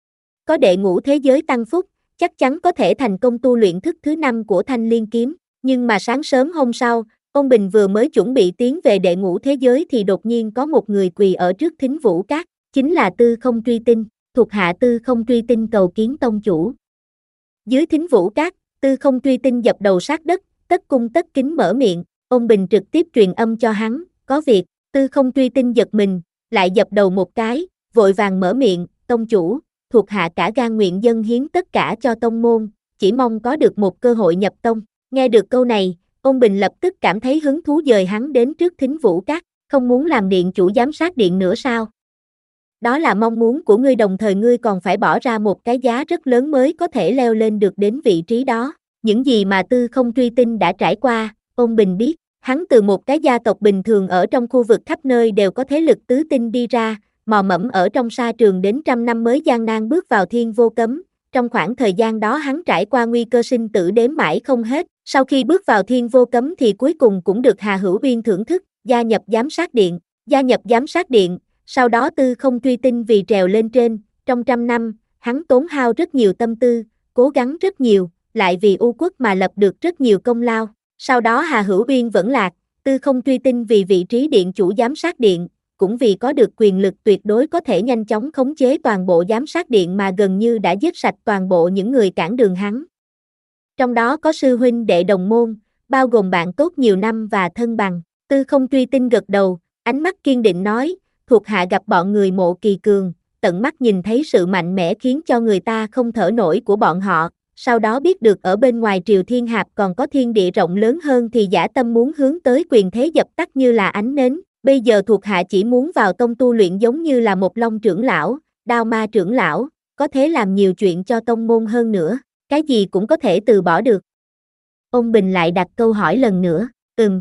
Có đệ ngũ thế giới tăng phúc, chắc chắn có thể thành công tu luyện thức thứ năm của Thanh Liên Kiếm, nhưng mà sáng sớm hôm sau, Ôn Bình vừa mới chuẩn bị tiến về đệ ngũ thế giới thì đột nhiên có một người quỳ ở trước Thính Vũ Các, chính là Tư Không Truy Tinh, thuộc hạ Tư Không Truy Tinh cầu kiến tông chủ. Dưới Thính Vũ Các, Tư Không Truy Tinh dập đầu sát đất, tất cung tất kính mở miệng, Ôn Bình trực tiếp truyền âm cho hắn, có việc. Tư Không Truy Tinh giật mình, lại dập đầu một cái, vội vàng mở miệng, tông chủ, thuộc hạ cả gan nguyện dâng hiến tất cả cho tông môn, chỉ mong có được một cơ hội nhập tông. Nghe được câu này, Ôn Bình lập tức cảm thấy hứng thú, dời hắn đến trước Thính Vũ Các, không muốn làm điện chủ giám sát điện nữa sao? Đó là mong muốn của ngươi, đồng thời ngươi còn phải bỏ ra một cái giá rất lớn mới có thể leo lên được đến vị trí đó. Những gì mà Tư Không Truy Tinh đã trải qua, Ôn Bình biết, hắn từ một cái gia tộc bình thường ở trong khu vực khắp nơi đều có thế lực tứ tinh đi ra, mò mẫm ở trong sa trường đến trăm năm mới gian nan bước vào thiên vô cấm. Trong khoảng thời gian đó hắn trải qua nguy cơ sinh tử đếm mãi không hết, sau khi bước vào thiên vô cấm thì cuối cùng cũng được Hà Hữu Uyên thưởng thức, gia nhập giám sát điện, gia nhập giám sát điện, sau đó Tư Không Truy Tinh vì trèo lên trên, trong trăm năm, hắn tốn hao rất nhiều tâm tư, cố gắng rất nhiều, lại vì U Quốc mà lập được rất nhiều công lao, sau đó Hà Hữu Uyên vẫn lạc, Tư Không Truy Tinh vì vị trí điện chủ giám sát điện, cũng vì có được quyền lực tuyệt đối có thể nhanh chóng khống chế toàn bộ giám sát điện mà gần như đã giết sạch toàn bộ những người cản đường hắn. Trong đó có sư huynh đệ đồng môn, bao gồm bạn tốt nhiều năm và thân bằng. Tư Không Truy Tinh gật đầu, ánh mắt kiên định nói, thuộc hạ gặp bọn người Mộ Kỳ Cường, tận mắt nhìn thấy sự mạnh mẽ khiến cho người ta không thở nổi của bọn họ, sau đó biết được ở bên ngoài Triều Thiên Hạp còn có thiên địa rộng lớn hơn thì dã tâm muốn hướng tới quyền thế dập tắt như là ánh nến. Bây giờ thuộc hạ chỉ muốn vào tông tu luyện giống như là một Long trưởng lão, Đao Ma trưởng lão, có thể làm nhiều chuyện cho tông môn hơn nữa, cái gì cũng có thể từ bỏ được. Ôn Bình lại đặt câu hỏi lần nữa, ừm.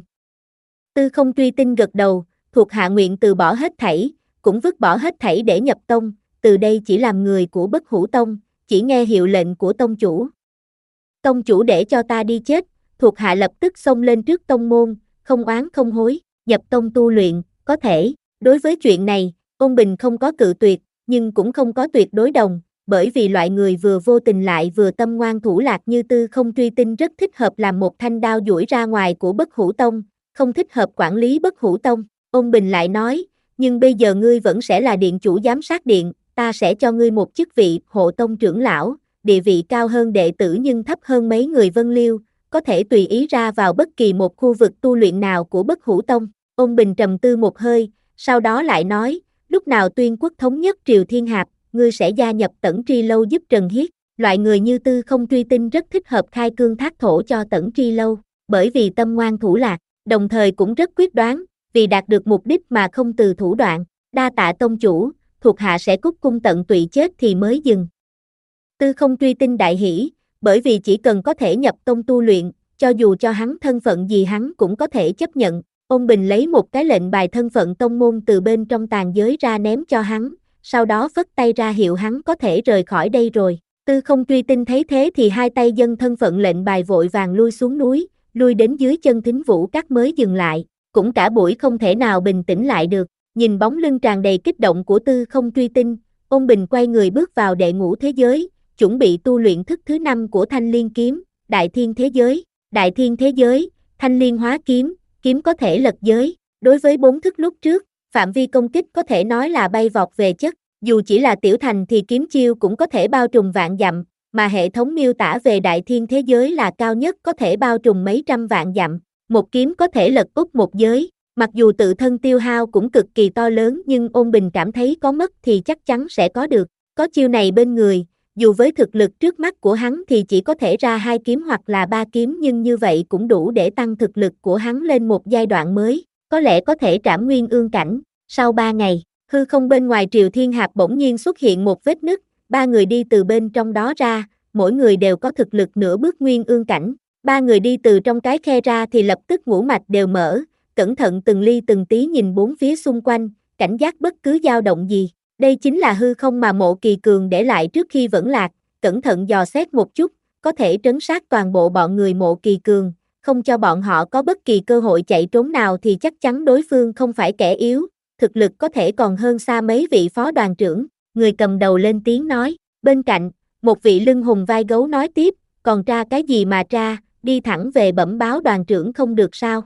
Tư Không Truy Tinh gật đầu, thuộc hạ nguyện từ bỏ hết thảy, cũng vứt bỏ hết thảy để nhập tông, từ đây chỉ làm người của Bất Hủ Tông, chỉ nghe hiệu lệnh của tông chủ. Tông chủ để cho ta đi chết, thuộc hạ lập tức xông lên trước tông môn, không oán không hối. Nhập tông tu luyện, có thể, đối với chuyện này, Ôn Bình không có cự tuyệt, nhưng cũng không có tuyệt đối đồng, bởi vì loại người vừa vô tình lại vừa tâm ngoan thủ lạc như Tư Không Truy Tinh rất thích hợp làm một thanh đao duỗi ra ngoài của Bất Hủ Tông, không thích hợp quản lý Bất Hủ Tông. Ôn Bình lại nói, nhưng bây giờ ngươi vẫn sẽ là điện chủ giám sát điện, ta sẽ cho ngươi một chức vị hộ tông trưởng lão, địa vị cao hơn đệ tử nhưng thấp hơn mấy người Vân Liêu, có thể tùy ý ra vào bất kỳ một khu vực tu luyện nào của Bất Hủ Tông. Ôn Bình trầm tư một hơi, sau đó lại nói, lúc nào Tuyên Quốc thống nhất Triều Thiên Hạp, ngươi sẽ gia nhập Tẩn Tri Lâu giúp Trần Hiết. Loại người như Tư Không Truy Tinh rất thích hợp khai cương thác thổ cho Tẩn Tri Lâu, bởi vì tâm ngoan thủ lạc, đồng thời cũng rất quyết đoán, vì đạt được mục đích mà không từ thủ đoạn. Đa tạ tông chủ, thuộc hạ sẽ cúc cung tận tụy chết thì mới dừng. Tư Không Truy Tinh đại hỉ, bởi vì chỉ cần có thể nhập tông tu luyện, cho dù cho hắn thân phận gì hắn cũng có thể chấp nhận. Ôn Bình lấy một cái lệnh bài thân phận tông môn từ bên trong tàn giới ra ném cho hắn, sau đó phất tay ra hiệu hắn có thể rời khỏi đây rồi. Tư Không Truy Tinh thấy thế thì hai tay dâng thân phận lệnh bài vội vàng lui xuống núi, lui đến dưới chân Thính Vũ Các mới dừng lại, cũng cả buổi không thể nào bình tĩnh lại được. Nhìn bóng lưng tràn đầy kích động của Tư Không Truy Tinh, Ôn Bình quay người bước vào đệ ngũ thế giới, chuẩn bị tu luyện thức thứ năm của Thanh Liên kiếm, Đại Thiên thế giới. Đại Thiên thế giới, Thanh Liên hóa kiếm, kiếm có thể lật giới. Đối với bốn thức lúc trước, phạm vi công kích có thể nói là bay vọt về chất, dù chỉ là tiểu thành thì kiếm chiêu cũng có thể bao trùm vạn dặm, mà hệ thống miêu tả về Đại Thiên thế giới là cao nhất có thể bao trùm mấy trăm vạn dặm, một kiếm có thể lật úp một giới. Mặc dù tự thân tiêu hao cũng cực kỳ to lớn nhưng Ôn Bình cảm thấy có mất thì chắc chắn sẽ có được. Có chiêu này bên người, dù với thực lực trước mắt của hắn thì chỉ có thể ra hai kiếm hoặc là ba kiếm nhưng như vậy cũng đủ để tăng thực lực của hắn lên một giai đoạn mới, có lẽ có thể trảm nguyên ương cảnh. Sau ba ngày, hư không bên ngoài Triều Thiên Hạp bỗng nhiên xuất hiện một vết nứt, ba người đi từ bên trong đó ra, mỗi người đều có thực lực nửa bước nguyên ương cảnh. Ba người đi từ trong cái khe ra thì lập tức ngũ mạch đều mở, cẩn thận từng ly từng tí nhìn bốn phía xung quanh, cảnh giác bất cứ dao động gì. Đây chính là hư không mà Mộ Kỳ Cường để lại trước khi vẫn lạc, cẩn thận dò xét một chút, có thể trấn sát toàn bộ bọn người Mộ Kỳ Cường, không cho bọn họ có bất kỳ cơ hội chạy trốn nào thì chắc chắn đối phương không phải kẻ yếu, thực lực có thể còn hơn xa mấy vị phó đoàn trưởng. Người cầm đầu lên tiếng nói, bên cạnh, một vị lưng hùng vai gấu nói tiếp, còn tra cái gì mà tra, đi thẳng về bẩm báo đoàn trưởng không được sao?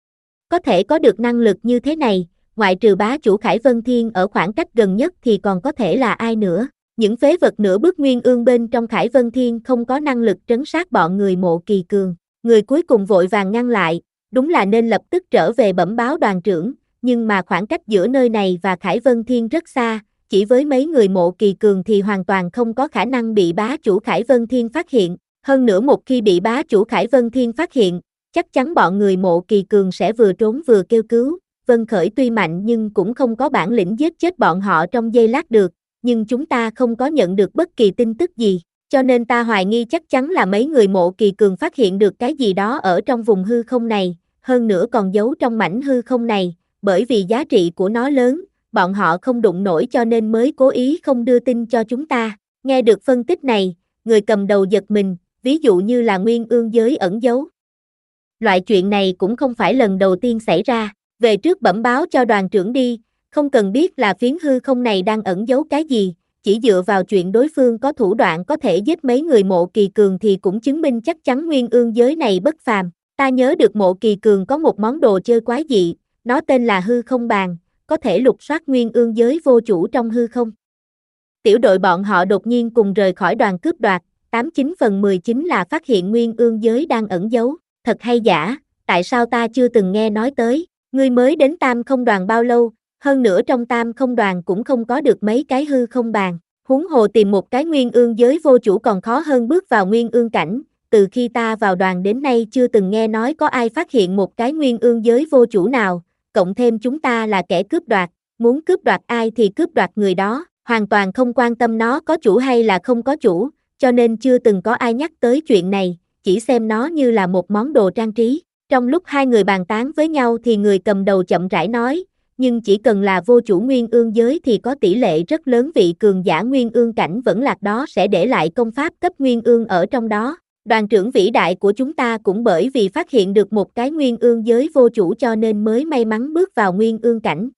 Có thể có được năng lực như thế này, ngoại trừ bá chủ Khải Vân Thiên ở khoảng cách gần nhất thì còn có thể là ai nữa. Những phế vật nửa bước nguyên ương bên trong Khải Vân Thiên không có năng lực trấn sát bọn người Mộ Kỳ Cường. Người cuối cùng vội vàng ngăn lại, đúng là nên lập tức trở về bẩm báo đoàn trưởng, nhưng mà khoảng cách giữa nơi này và Khải Vân Thiên rất xa, chỉ với mấy người Mộ Kỳ Cường thì hoàn toàn không có khả năng bị bá chủ Khải Vân Thiên phát hiện. Hơn nữa một khi bị bá chủ Khải Vân Thiên phát hiện, chắc chắn bọn người Mộ Kỳ Cường sẽ vừa trốn vừa kêu cứu. Vân Khởi tuy mạnh nhưng cũng không có bản lĩnh giết chết bọn họ trong giây lát được, nhưng chúng ta không có nhận được bất kỳ tin tức gì, cho nên ta hoài nghi chắc chắn là mấy người Mộ Kỳ Cường phát hiện được cái gì đó ở trong vùng hư không này, hơn nữa còn giấu trong mảnh hư không này, bởi vì giá trị của nó lớn, bọn họ không đụng nổi cho nên mới cố ý không đưa tin cho chúng ta. Nghe được phân tích này, người cầm đầu giật mình, ví dụ như là nguyên ương giới ẩn giấu. Loại chuyện này cũng không phải lần đầu tiên xảy ra. Về trước bẩm báo cho đoàn trưởng đi, không cần biết là phiến hư không này đang ẩn giấu cái gì, chỉ dựa vào chuyện đối phương có thủ đoạn có thể giết mấy người Mộ Kỳ Cường thì cũng chứng minh chắc chắn nguyên ương giới này bất phàm. Ta nhớ được Mộ Kỳ Cường có một món đồ chơi quái dị, nó tên là hư không bàn, có thể lục soát nguyên ương giới vô chủ trong hư không. Tiểu đội bọn họ đột nhiên cùng rời khỏi đoàn cướp đoạt, tám chín phần mười chính là phát hiện nguyên ương giới đang ẩn giấu, thật hay giả, tại sao ta chưa từng nghe nói tới. Ngươi mới đến Tam Không Đoàn bao lâu, hơn nữa trong Tam Không Đoàn cũng không có được mấy cái hư không bàn, huống hồ tìm một cái nguyên ương giới vô chủ còn khó hơn bước vào nguyên ương cảnh, từ khi ta vào đoàn đến nay chưa từng nghe nói có ai phát hiện một cái nguyên ương giới vô chủ nào, cộng thêm chúng ta là kẻ cướp đoạt, muốn cướp đoạt ai thì cướp đoạt người đó, hoàn toàn không quan tâm nó có chủ hay là không có chủ, cho nên chưa từng có ai nhắc tới chuyện này, chỉ xem nó như là một món đồ trang trí. Trong lúc hai người bàn tán với nhau thì người cầm đầu chậm rãi nói, nhưng chỉ cần là vô chủ nguyên ương giới thì có tỷ lệ rất lớn vị cường giả nguyên ương cảnh vẫn lạc đó sẽ để lại công pháp cấp nguyên ương ở trong đó. Đoàn trưởng vĩ đại của chúng ta cũng bởi vì phát hiện được một cái nguyên ương giới vô chủ cho nên mới may mắn bước vào nguyên ương cảnh.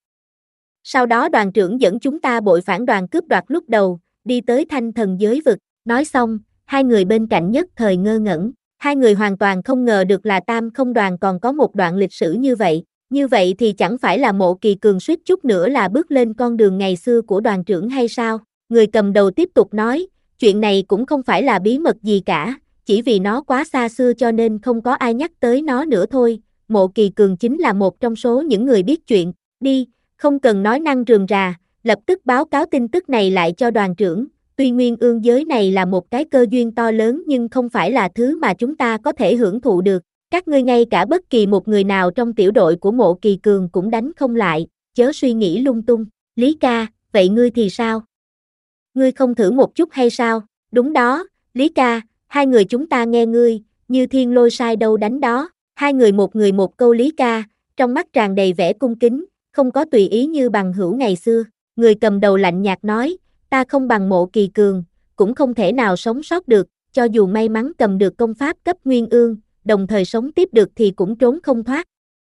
Sau đó đoàn trưởng dẫn chúng ta bội phản đoàn cướp đoạt lúc đầu, đi tới thanh thần giới vực. Nói xong, hai người bên cạnh nhất thời ngơ ngẩn. Hai người hoàn toàn không ngờ được là Tam Không Đoàn còn có một đoạn lịch sử như vậy. Như vậy thì chẳng phải là Mộ Kỳ Cường suýt chút nữa là bước lên con đường ngày xưa của đoàn trưởng hay sao? Người cầm đầu tiếp tục nói, chuyện này cũng không phải là bí mật gì cả, chỉ vì nó quá xa xưa cho nên không có ai nhắc tới nó nữa thôi. Mộ Kỳ Cường chính là một trong số những người biết chuyện. Đi, không cần nói năng rườm rà, lập tức báo cáo tin tức này lại cho đoàn trưởng. tuy nguyên ương giới này là một cái cơ duyên to lớn nhưng không phải là thứ mà chúng ta có thể hưởng thụ được. Các ngươi ngay cả bất kỳ một người nào trong tiểu đội của Mộ Kỳ Cường cũng đánh không lại, chớ suy nghĩ lung tung. Lý ca, vậy ngươi thì sao? Ngươi không thử một chút hay sao? Đúng đó, Lý ca, hai người chúng ta nghe ngươi, như thiên lôi sai đâu đánh đó. Hai người một người một câu Lý ca, trong mắt tràn đầy vẻ cung kính, không có tùy ý như bằng hữu ngày xưa. Người cầm đầu lạnh nhạt nói, ta không bằng Mộ Kỳ Cường, cũng không thể nào sống sót được, cho dù may mắn cầm được công pháp cấp nguyên ương, đồng thời sống tiếp được thì cũng trốn không thoát.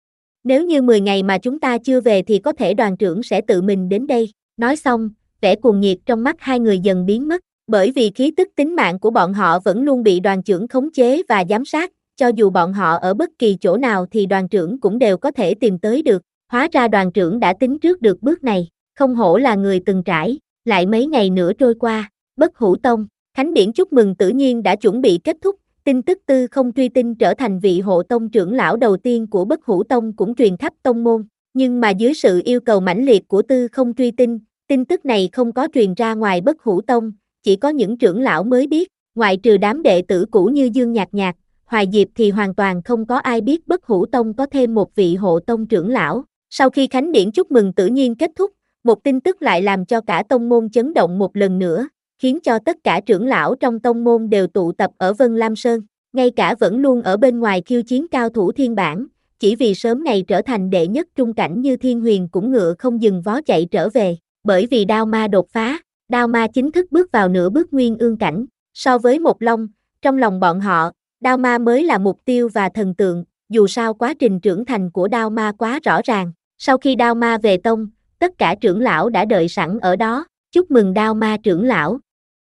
Nếu như mười ngày mà chúng ta chưa về thì có thể đoàn trưởng sẽ tự mình đến đây. Nói xong, vẻ cuồng nhiệt trong mắt hai người dần biến mất, bởi vì khí tức tính mạng của bọn họ vẫn luôn bị đoàn trưởng khống chế và giám sát, cho dù bọn họ ở bất kỳ chỗ nào thì đoàn trưởng cũng đều có thể tìm tới được. Hóa ra đoàn trưởng đã tính trước được bước này, không hổ là người từng trải. Lại mấy ngày nữa trôi qua, Bất Hủ Tông, khánh điển chúc mừng tự nhiên đã chuẩn bị kết thúc, tin tức Tư Không Truy Tinh trở thành vị hộ tông trưởng lão đầu tiên của Bất Hủ Tông cũng truyền khắp tông môn, nhưng mà dưới sự yêu cầu mãnh liệt của Tư Không Truy Tinh, tin tức này không có truyền ra ngoài Bất Hủ Tông, chỉ có những trưởng lão mới biết, ngoại trừ đám đệ tử cũ như Dương Nhạc Nhạc, Hoài Diệp thì hoàn toàn không có ai biết Bất Hủ Tông có thêm một vị hộ tông trưởng lão. Sau khi khánh điển chúc mừng tự nhiên kết thúc, một tin tức lại làm cho cả tông môn chấn động một lần nữa, khiến cho tất cả trưởng lão trong tông môn đều tụ tập ở Vân Lam Sơn, ngay cả vẫn luôn ở bên ngoài khiêu chiến cao thủ thiên bản, chỉ vì sớm ngày trở thành đệ nhất trung cảnh như Thiên Huyền cũng ngựa không dừng vó chạy trở về, bởi vì đao ma đột phá, đao ma chính thức bước vào nửa bước nguyên ương cảnh, so với một long, trong lòng bọn họ, đao ma mới là mục tiêu và thần tượng, dù sao quá trình trưởng thành của đao ma quá rõ ràng, sau khi đao ma về tông, tất cả trưởng lão đã đợi sẵn ở đó, chúc mừng đao ma trưởng lão.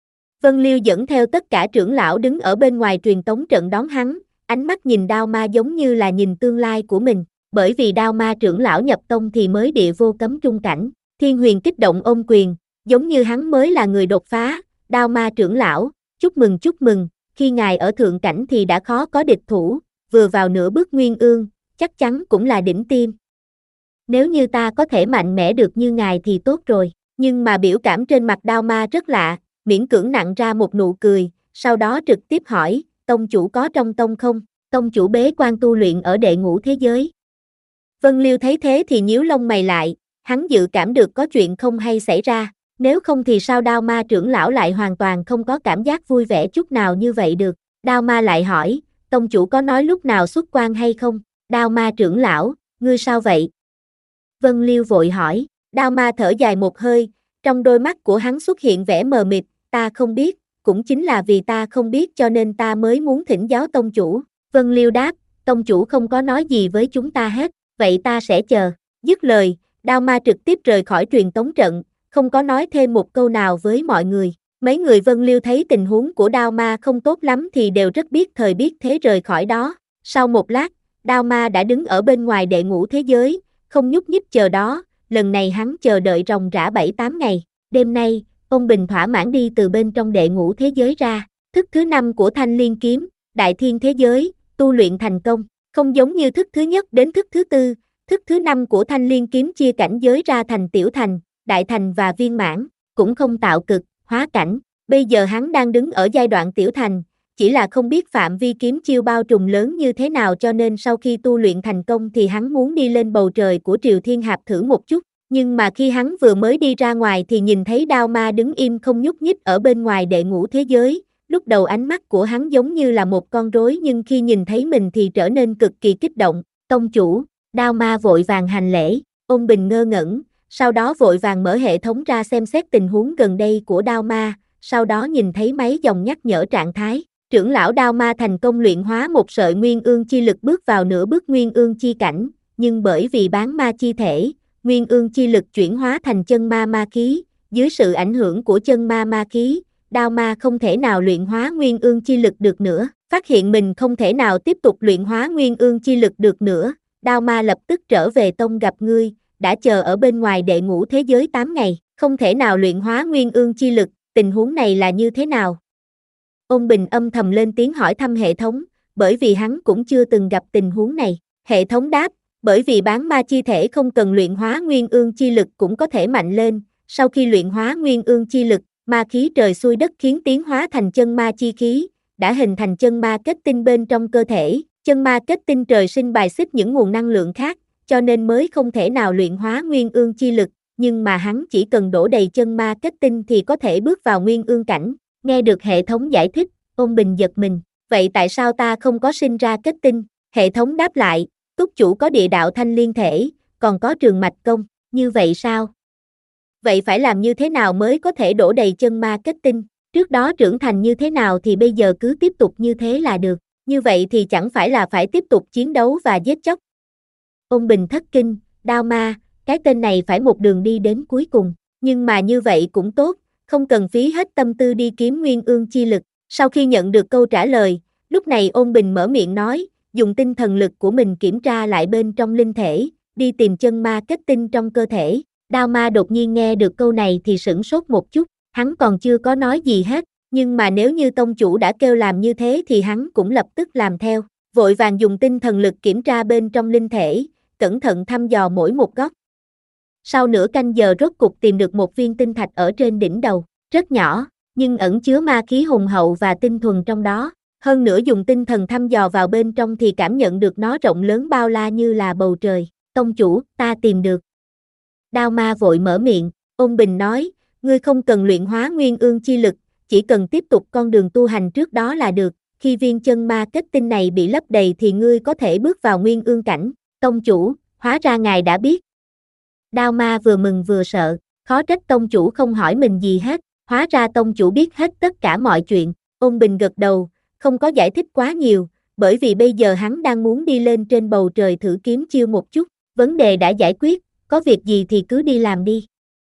Vân Liêu dẫn theo tất cả trưởng lão đứng ở bên ngoài truyền tống trận đón hắn, ánh mắt nhìn đao ma giống như là nhìn tương lai của mình, bởi vì đao ma trưởng lão nhập tông thì mới địa vô cấm trung cảnh, Thiên Huyền kích động ôm quyền, giống như hắn mới là người đột phá, đao ma trưởng lão, chúc mừng chúc mừng, khi ngài ở thượng cảnh thì đã khó có địch thủ, vừa vào nửa bước nguyên ương, chắc chắn cũng là đỉnh tiêm. Nếu như ta có thể mạnh mẽ được như ngài thì tốt rồi, nhưng mà biểu cảm trên mặt đao ma rất lạ, miễn cưỡng nặn ra một nụ cười, sau đó trực tiếp hỏi, tông chủ có trong tông không? Tông chủ bế quan tu luyện ở đệ ngũ thế giới. Vân Liêu thấy thế thì nhíu lông mày lại, hắn dự cảm được có chuyện không hay xảy ra, nếu không thì sao đao ma trưởng lão lại hoàn toàn không có cảm giác vui vẻ chút nào như vậy được. Đao ma lại hỏi, tông chủ có nói lúc nào xuất quan hay không? Đao ma trưởng lão, ngươi sao vậy? Vân Liêu vội hỏi, đao ma thở dài một hơi, trong đôi mắt của hắn xuất hiện vẻ mờ mịt, ta không biết, cũng chính là vì ta không biết cho nên ta mới muốn thỉnh giáo tông chủ. Vân Liêu đáp, tông chủ không có nói gì với chúng ta hết, vậy ta sẽ chờ. Dứt lời, đao ma trực tiếp rời khỏi truyền tống trận, không có nói thêm một câu nào với mọi người. Mấy người Vân Liêu thấy tình huống của đao ma không tốt lắm thì đều rất biết thời biết thế rời khỏi đó. Sau một lát, đao ma đã đứng ở bên ngoài đệ ngũ thế giới, không nhúc nhích chờ đó, lần này hắn chờ đợi ròng rã bảy tám ngày. Đêm nay, ông Bình thỏa mãn đi từ bên trong đệ ngũ thế giới ra, thức thứ năm của Thanh Liên Kiếm, Đại Thiên thế giới, tu luyện thành công, không giống như thức thứ nhất đến thức thứ tư, thức thứ năm của Thanh Liên Kiếm chia cảnh giới ra thành tiểu thành, đại thành và viên mãn, cũng không tạo cực, hóa cảnh, bây giờ hắn đang đứng ở giai đoạn tiểu thành, chỉ là không biết phạm vi kiếm chiêu bao trùm lớn như thế nào cho nên sau khi tu luyện thành công thì hắn muốn đi lên bầu trời của Triều Thiên Hạp thử một chút, nhưng mà khi hắn vừa mới đi ra ngoài thì nhìn thấy đao ma đứng im không nhúc nhích ở bên ngoài đệ ngũ thế giới, lúc đầu ánh mắt của hắn giống như là một con rối nhưng khi nhìn thấy mình thì trở nên cực kỳ kích động, tông chủ, đao ma vội vàng hành lễ, Ôn Bình ngơ ngẩn, sau đó vội vàng mở hệ thống ra xem xét tình huống gần đây của đao ma, sau đó nhìn thấy mấy dòng nhắc nhở trạng thái. Trưởng lão đao ma thành công luyện hóa một sợi nguyên ương chi lực bước vào nửa bước nguyên ương chi cảnh, nhưng bởi vì bán ma chi thể, nguyên ương chi lực chuyển hóa thành chân ma ma khí, dưới sự ảnh hưởng của chân ma ma khí, đao ma không thể nào luyện hóa nguyên ương chi lực được nữa, phát hiện mình không thể nào tiếp tục luyện hóa nguyên ương chi lực được nữa, đao ma lập tức trở về tông gặp ngươi, đã chờ ở bên ngoài đệ ngũ thế giới tám ngày, không thể nào luyện hóa nguyên ương chi lực, tình huống này là như thế nào? Ôn Bình âm thầm lên tiếng hỏi thăm hệ thống, bởi vì hắn cũng chưa từng gặp tình huống này. Hệ thống đáp, bởi vì bán ma chi thể không cần luyện hóa nguyên ương chi lực cũng có thể mạnh lên, sau khi luyện hóa nguyên ương chi lực, ma khí trời xuôi đất khiến tiến hóa thành chân ma chi khí, đã hình thành chân ma kết tinh bên trong cơ thể. Chân ma kết tinh trời sinh bài xích những nguồn năng lượng khác, cho nên mới không thể nào luyện hóa nguyên ương chi lực, nhưng mà hắn chỉ cần đổ đầy chân ma kết tinh thì có thể bước vào nguyên ương cảnh. Nghe được hệ thống giải thích, Ôn Bình giật mình, vậy tại sao ta không có sinh ra kết tinh? Hệ thống đáp lại, túc chủ có địa đạo thanh liên thể, còn có trường mạch công, như vậy sao? Vậy phải làm như thế nào mới có thể đổ đầy chân ma kết tinh? Trước đó trưởng thành như thế nào thì bây giờ cứ tiếp tục như thế là được, như vậy thì chẳng phải là phải tiếp tục chiến đấu và giết chóc. Ôn Bình thất kinh, đao ma, cái tên này phải một đường đi đến cuối cùng, nhưng mà như vậy cũng tốt, không cần phí hết tâm tư đi kiếm nguyên ương chi lực. Sau khi nhận được câu trả lời, lúc này Ôn Bình mở miệng nói, dùng tinh thần lực của mình kiểm tra lại bên trong linh thể, đi tìm chân ma kết tinh trong cơ thể. Đao ma đột nhiên nghe được câu này thì sửng sốt một chút, hắn còn chưa có nói gì hết, nhưng mà nếu như tông chủ đã kêu làm như thế thì hắn cũng lập tức làm theo, vội vàng dùng tinh thần lực kiểm tra bên trong linh thể, cẩn thận thăm dò mỗi một góc. Sau nửa canh giờ rốt cục tìm được một viên tinh thạch ở trên đỉnh đầu, rất nhỏ, nhưng ẩn chứa ma khí hùng hậu và tinh thuần trong đó. Hơn nữa dùng tinh thần thăm dò vào bên trong thì cảm nhận được nó rộng lớn bao la như là bầu trời. Tông chủ, ta tìm được. Đao ma vội mở miệng, Ôn Bình nói, ngươi không cần luyện hóa nguyên ương chi lực, chỉ cần tiếp tục con đường tu hành trước đó là được. Khi viên chân ma kết tinh này bị lấp đầy thì ngươi có thể bước vào nguyên ương cảnh. Tông chủ, hóa ra ngài đã biết. Đao ma vừa mừng vừa sợ, khó trách tông chủ không hỏi mình gì hết, hóa ra tông chủ biết hết tất cả mọi chuyện. Ôn Bình gật đầu, không có giải thích quá nhiều, bởi vì bây giờ hắn đang muốn đi lên trên bầu trời thử kiếm chiêu một chút, vấn đề đã giải quyết, có việc gì thì cứ đi làm đi.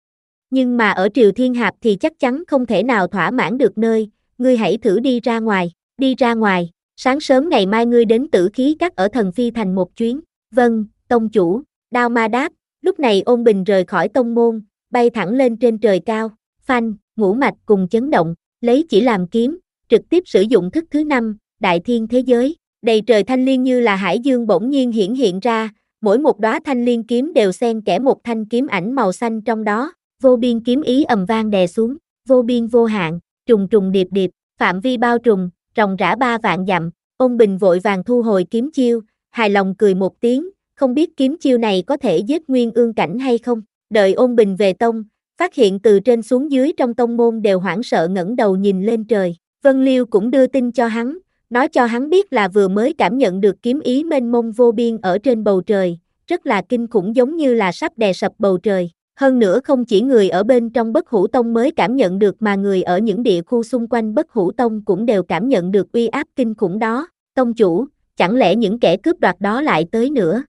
Nhưng mà ở Triều Thiên Hạp thì chắc chắn không thể nào thỏa mãn được nơi, ngươi hãy thử đi ra ngoài, đi ra ngoài, sáng sớm ngày mai ngươi đến Tử Khí Các ở Thần Phi Thành một chuyến. Vâng, tông chủ, Đao ma đáp, lúc này Ôn Bình rời khỏi tông môn, bay thẳng lên trên trời cao, phanh, ngũ mạch cùng chấn động, lấy chỉ làm kiếm, trực tiếp sử dụng thức thứ năm, đại thiên thế giới, đầy trời thanh liên như là hải dương bỗng nhiên hiển hiện ra, mỗi một đóa thanh liên kiếm đều xen kẽ một thanh kiếm ảnh màu xanh trong đó, vô biên kiếm ý ầm vang đè xuống, vô biên vô hạn, trùng trùng điệp điệp, phạm vi bao trùm, ròng rã ba vạn dặm. Ôn Bình vội vàng thu hồi kiếm chiêu, hài lòng cười một tiếng, không biết kiếm chiêu này có thể giết nguyên ương cảnh hay không. Đợi Ôn Bình về tông, phát hiện từ trên xuống dưới trong tông môn đều hoảng sợ ngẩng đầu nhìn lên trời. Vân Liêu cũng đưa tin cho hắn, nói cho hắn biết là vừa mới cảm nhận được kiếm ý mênh mông vô biên ở trên bầu trời, rất là kinh khủng, giống như là sắp đè sập bầu trời. Hơn nữa không chỉ người ở bên trong Bất Hủ Tông mới cảm nhận được mà người ở những địa khu xung quanh Bất Hủ Tông cũng đều cảm nhận được uy áp kinh khủng đó. Tông chủ, chẳng lẽ những kẻ cướp đoạt đó lại tới nữa?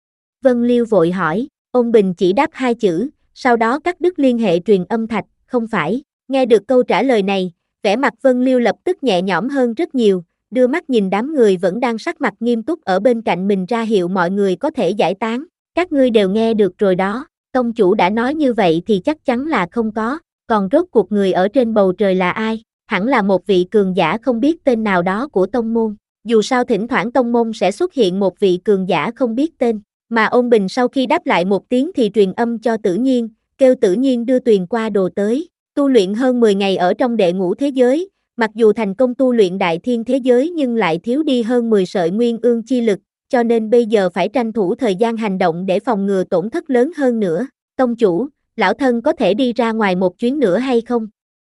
Vân Liêu vội hỏi, Ôn Bình chỉ đáp hai chữ, sau đó cắt đứt liên hệ truyền âm thạch, không phải. Nghe được câu trả lời này, vẻ mặt Vân Liêu lập tức nhẹ nhõm hơn rất nhiều, đưa mắt nhìn đám người vẫn đang sắc mặt nghiêm túc ở bên cạnh mình ra hiệu mọi người có thể giải tán. Các ngươi đều nghe được rồi đó, tông chủ đã nói như vậy thì chắc chắn là không có, còn rốt cuộc người ở trên bầu trời là ai? Hẳn là một vị cường giả không biết tên nào đó của tông môn. Dù sao thỉnh thoảng tông môn sẽ xuất hiện một vị cường giả không biết tên, mà Ôn Bình sau khi đáp lại một tiếng thì truyền âm cho Tử Nhiên, kêu Tử Nhiên đưa Tuyền qua đồ tới. Tu luyện hơn mười ngày ở trong đệ ngũ thế giới, mặc dù thành công tu luyện đại thiên thế giới nhưng lại thiếu đi hơn mười sợi nguyên ương chi lực, cho nên bây giờ phải tranh thủ thời gian hành động để phòng ngừa tổn thất lớn hơn nữa. Tông chủ, lão thân có thể đi ra ngoài một chuyến nữa hay không?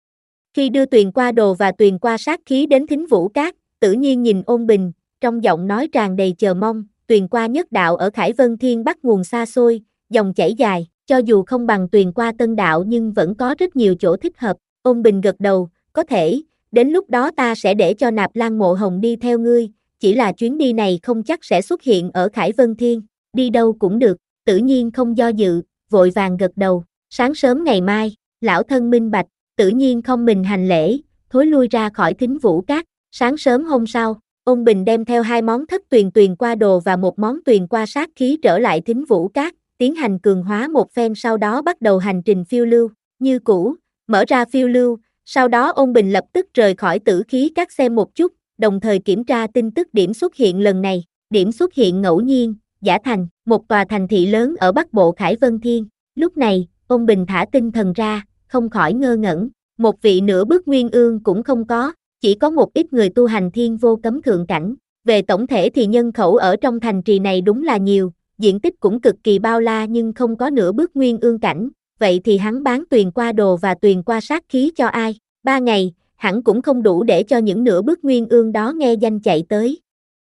Khi đưa Tuyền qua đồ và Tuyền qua sát khí đến Thính Vũ Các, Tử Nhiên nhìn Ôn Bình, trong giọng nói tràn đầy chờ mong. Tuyền qua nhất đạo ở Khải Vân Thiên bắt nguồn xa xôi, dòng chảy dài, cho dù không bằng Tuyền qua tân đạo nhưng vẫn có rất nhiều chỗ thích hợp. Ôn Bình gật đầu, có thể, đến lúc đó ta sẽ để cho Nạp Lan Mộ Hồng đi theo ngươi, chỉ là chuyến đi này không chắc sẽ xuất hiện ở Khải Vân Thiên, đi đâu cũng được. Tự nhiên không do dự, vội vàng gật đầu. Sáng sớm ngày mai, lão thân minh bạch, Tự nhiên không mình hành lễ, thối lui ra khỏi Thính Vũ Các. Sáng sớm hôm sau, Ôn Bình đem theo hai món thất tuyền tuyền qua đồ và một món tuyền qua sát khí trở lại Thính Vũ Các, tiến hành cường hóa một phen, sau đó bắt đầu hành trình phiêu lưu. Như cũ, mở ra phiêu lưu, sau đó Ôn Bình lập tức rời khỏi Tử Khí Các xem một chút, đồng thời kiểm tra tin tức điểm xuất hiện lần này. Điểm xuất hiện ngẫu nhiên, Giả Thành, một tòa thành thị lớn ở bắc bộ Khải Vân Thiên. Lúc này, Ôn Bình thả tinh thần ra, không khỏi ngơ ngẩn. một vị nửa bước nguyên ương cũng không có, chỉ có một ít người tu hành thiên vô cấm thượng cảnh. Về tổng thể thì nhân khẩu ở trong thành trì này đúng là nhiều, diện tích cũng cực kỳ bao la nhưng không có nửa bước nguyên ương cảnh, vậy thì hắn bán tuyền qua đồ và tuyền qua sát khí cho ai? Ba ngày, hẳn cũng không đủ để cho những nửa bước nguyên ương đó nghe danh chạy tới.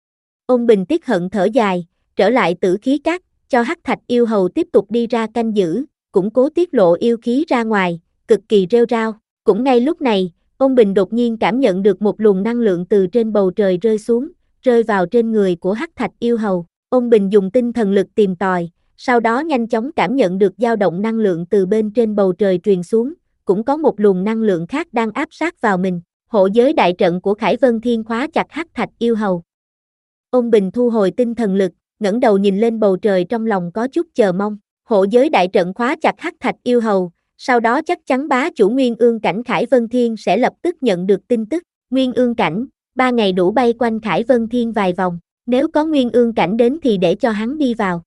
Ôn Bình tiếc hận thở dài, trở lại Tử Khí Các, cho Hắc Thạch yêu hầu tiếp tục đi ra canh giữ, củng cố tiết lộ yêu khí ra ngoài, cực kỳ rêu rao. Cũng ngay lúc này, Ôn Bình đột nhiên cảm nhận được một luồng năng lượng từ trên bầu trời rơi xuống, rơi vào trên người của Hắc Thạch yêu hầu. Ôn Bình dùng tinh thần lực tìm tòi, sau đó nhanh chóng cảm nhận được dao động năng lượng từ bên trên bầu trời truyền xuống, cũng có một luồng năng lượng khác đang áp sát vào mình. Hộ giới đại trận của Khải Vân Thiên khóa chặt Hắc Thạch yêu hầu. Ôn Bình thu hồi tinh thần lực, ngẩng đầu nhìn lên bầu trời trong lòng có chút chờ mong. Hộ giới đại trận khóa chặt Hắc Thạch yêu hầu, sau đó chắc chắn bá chủ Nguyên Ương cảnh Khải Vân Thiên sẽ lập tức nhận được tin tức. Nguyên Ương cảnh, ba ngày đủ bay quanh Khải Vân Thiên vài vòng, nếu có Nguyên Ương cảnh đến thì để cho hắn đi vào.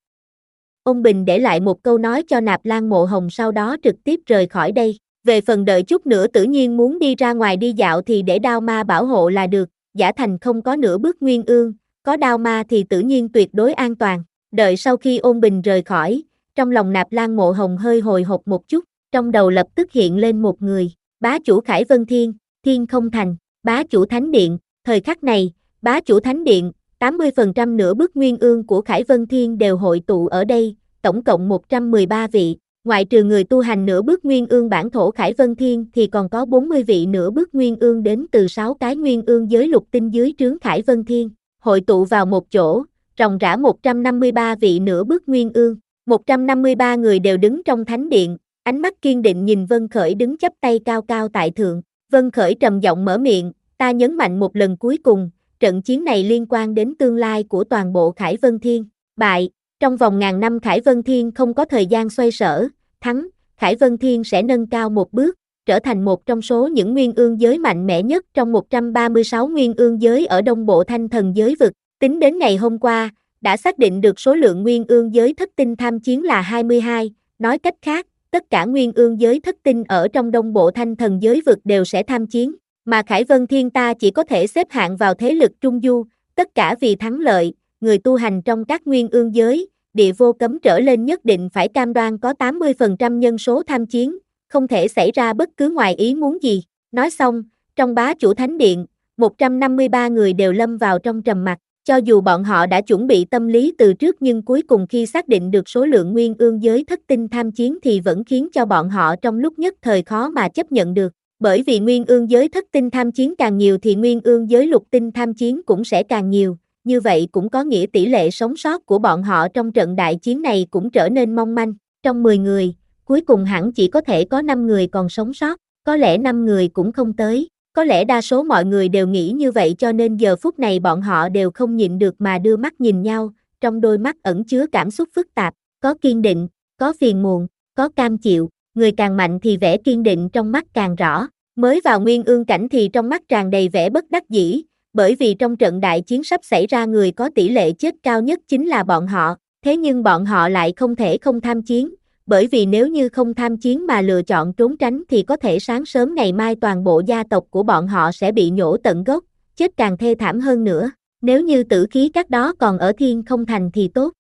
Ôn Bình để lại một câu nói cho Nạp Lan Mộ Hồng, sau đó trực tiếp rời khỏi đây. Về phần đợi chút nữa tự nhiên muốn đi ra ngoài đi dạo thì để đao ma bảo hộ là được, giả thành không có nửa bước Nguyên Ương, có đao ma thì tự nhiên tuyệt đối an toàn. Đợi sau khi Ôn Bình rời khỏi, trong lòng Nạp Lan Mộ Hồng hơi hồi hộp một chút, trong đầu lập tức hiện lên một người, bá chủ Khải Vân Thiên, Thiên Không Thành, bá chủ Thánh Điện. Thời khắc này, bá chủ Thánh Điện, tám mươi phần trăm nửa bước Nguyên Ương của Khải Vân Thiên đều hội tụ ở đây, tổng cộng một trăm mười ba vị. Ngoại trừ người tu hành nửa bước Nguyên Ương bản thổ Khải Vân Thiên thì còn có bốn mươi vị nửa bước Nguyên Ương đến từ sáu cái Nguyên Ương giới lục tinh dưới trướng Khải Vân Thiên, hội tụ vào một chỗ, ròng rã một trăm năm mươi ba vị nửa bước Nguyên Ương. một trăm năm mươi ba người đều đứng trong thánh điện, ánh mắt kiên định nhìn Vân Khởi đứng chắp tay cao cao tại thượng. Vân Khởi trầm giọng mở miệng, ta nhấn mạnh một lần cuối cùng, trận chiến này liên quan đến tương lai của toàn bộ Khải Vân Thiên. Bại, trong vòng ngàn năm Khải Vân Thiên không có thời gian xoay sở, thắng, Khải Vân Thiên sẽ nâng cao một bước, trở thành một trong số những Nguyên Ương giới mạnh mẽ nhất trong một trăm ba mươi sáu Nguyên Ương giới ở Đông Bộ Thanh Thần giới vực. Tính đến ngày hôm qua, đã xác định được số lượng Nguyên Ương giới thất tinh tham chiến là hai mươi hai, nói cách khác, tất cả Nguyên Ương giới thất tinh ở trong Đông Bộ Thanh Thần giới vực đều sẽ tham chiến, mà Khải Vân Thiên ta chỉ có thể xếp hạng vào thế lực trung du, tất cả vì thắng lợi, người tu hành trong các Nguyên Ương giới, địa vô cấm trở lên nhất định phải cam đoan có tám mươi phần trăm nhân số tham chiến, không thể xảy ra bất cứ ngoài ý muốn gì. Nói xong, trong bá chủ thánh điện, một trăm năm mươi ba người đều lâm vào trong trầm mặc, cho dù bọn họ đã chuẩn bị tâm lý từ trước nhưng cuối cùng khi xác định được số lượng Nguyên Ương giới thất tinh tham chiến thì vẫn khiến cho bọn họ trong lúc nhất thời khó mà chấp nhận được, bởi vì Nguyên Ương giới thất tinh tham chiến càng nhiều thì Nguyên Ương giới lục tinh tham chiến cũng sẽ càng nhiều. Như vậy cũng có nghĩa tỷ lệ sống sót của bọn họ trong trận đại chiến này cũng trở nên mong manh. Trong mười người, cuối cùng hẳn chỉ có thể có năm người còn sống sót, có lẽ năm người cũng không tới, có lẽ đa số mọi người đều nghĩ như vậy cho nên giờ phút này bọn họ đều không nhịn được mà đưa mắt nhìn nhau, trong đôi mắt ẩn chứa cảm xúc phức tạp, có kiên định, có phiền muộn, có cam chịu, người càng mạnh thì vẻ kiên định trong mắt càng rõ, mới vào Nguyên Ương cảnh thì trong mắt tràn đầy vẻ bất đắc dĩ. Bởi vì trong trận đại chiến sắp xảy ra người có tỷ lệ chết cao nhất chính là bọn họ, thế nhưng bọn họ lại không thể không tham chiến, bởi vì nếu như không tham chiến mà lựa chọn trốn tránh thì có thể sáng sớm ngày mai toàn bộ gia tộc của bọn họ sẽ bị nhổ tận gốc, chết càng thê thảm hơn nữa, nếu như Tử Khí Các đó còn ở Thiên Không Thành thì tốt.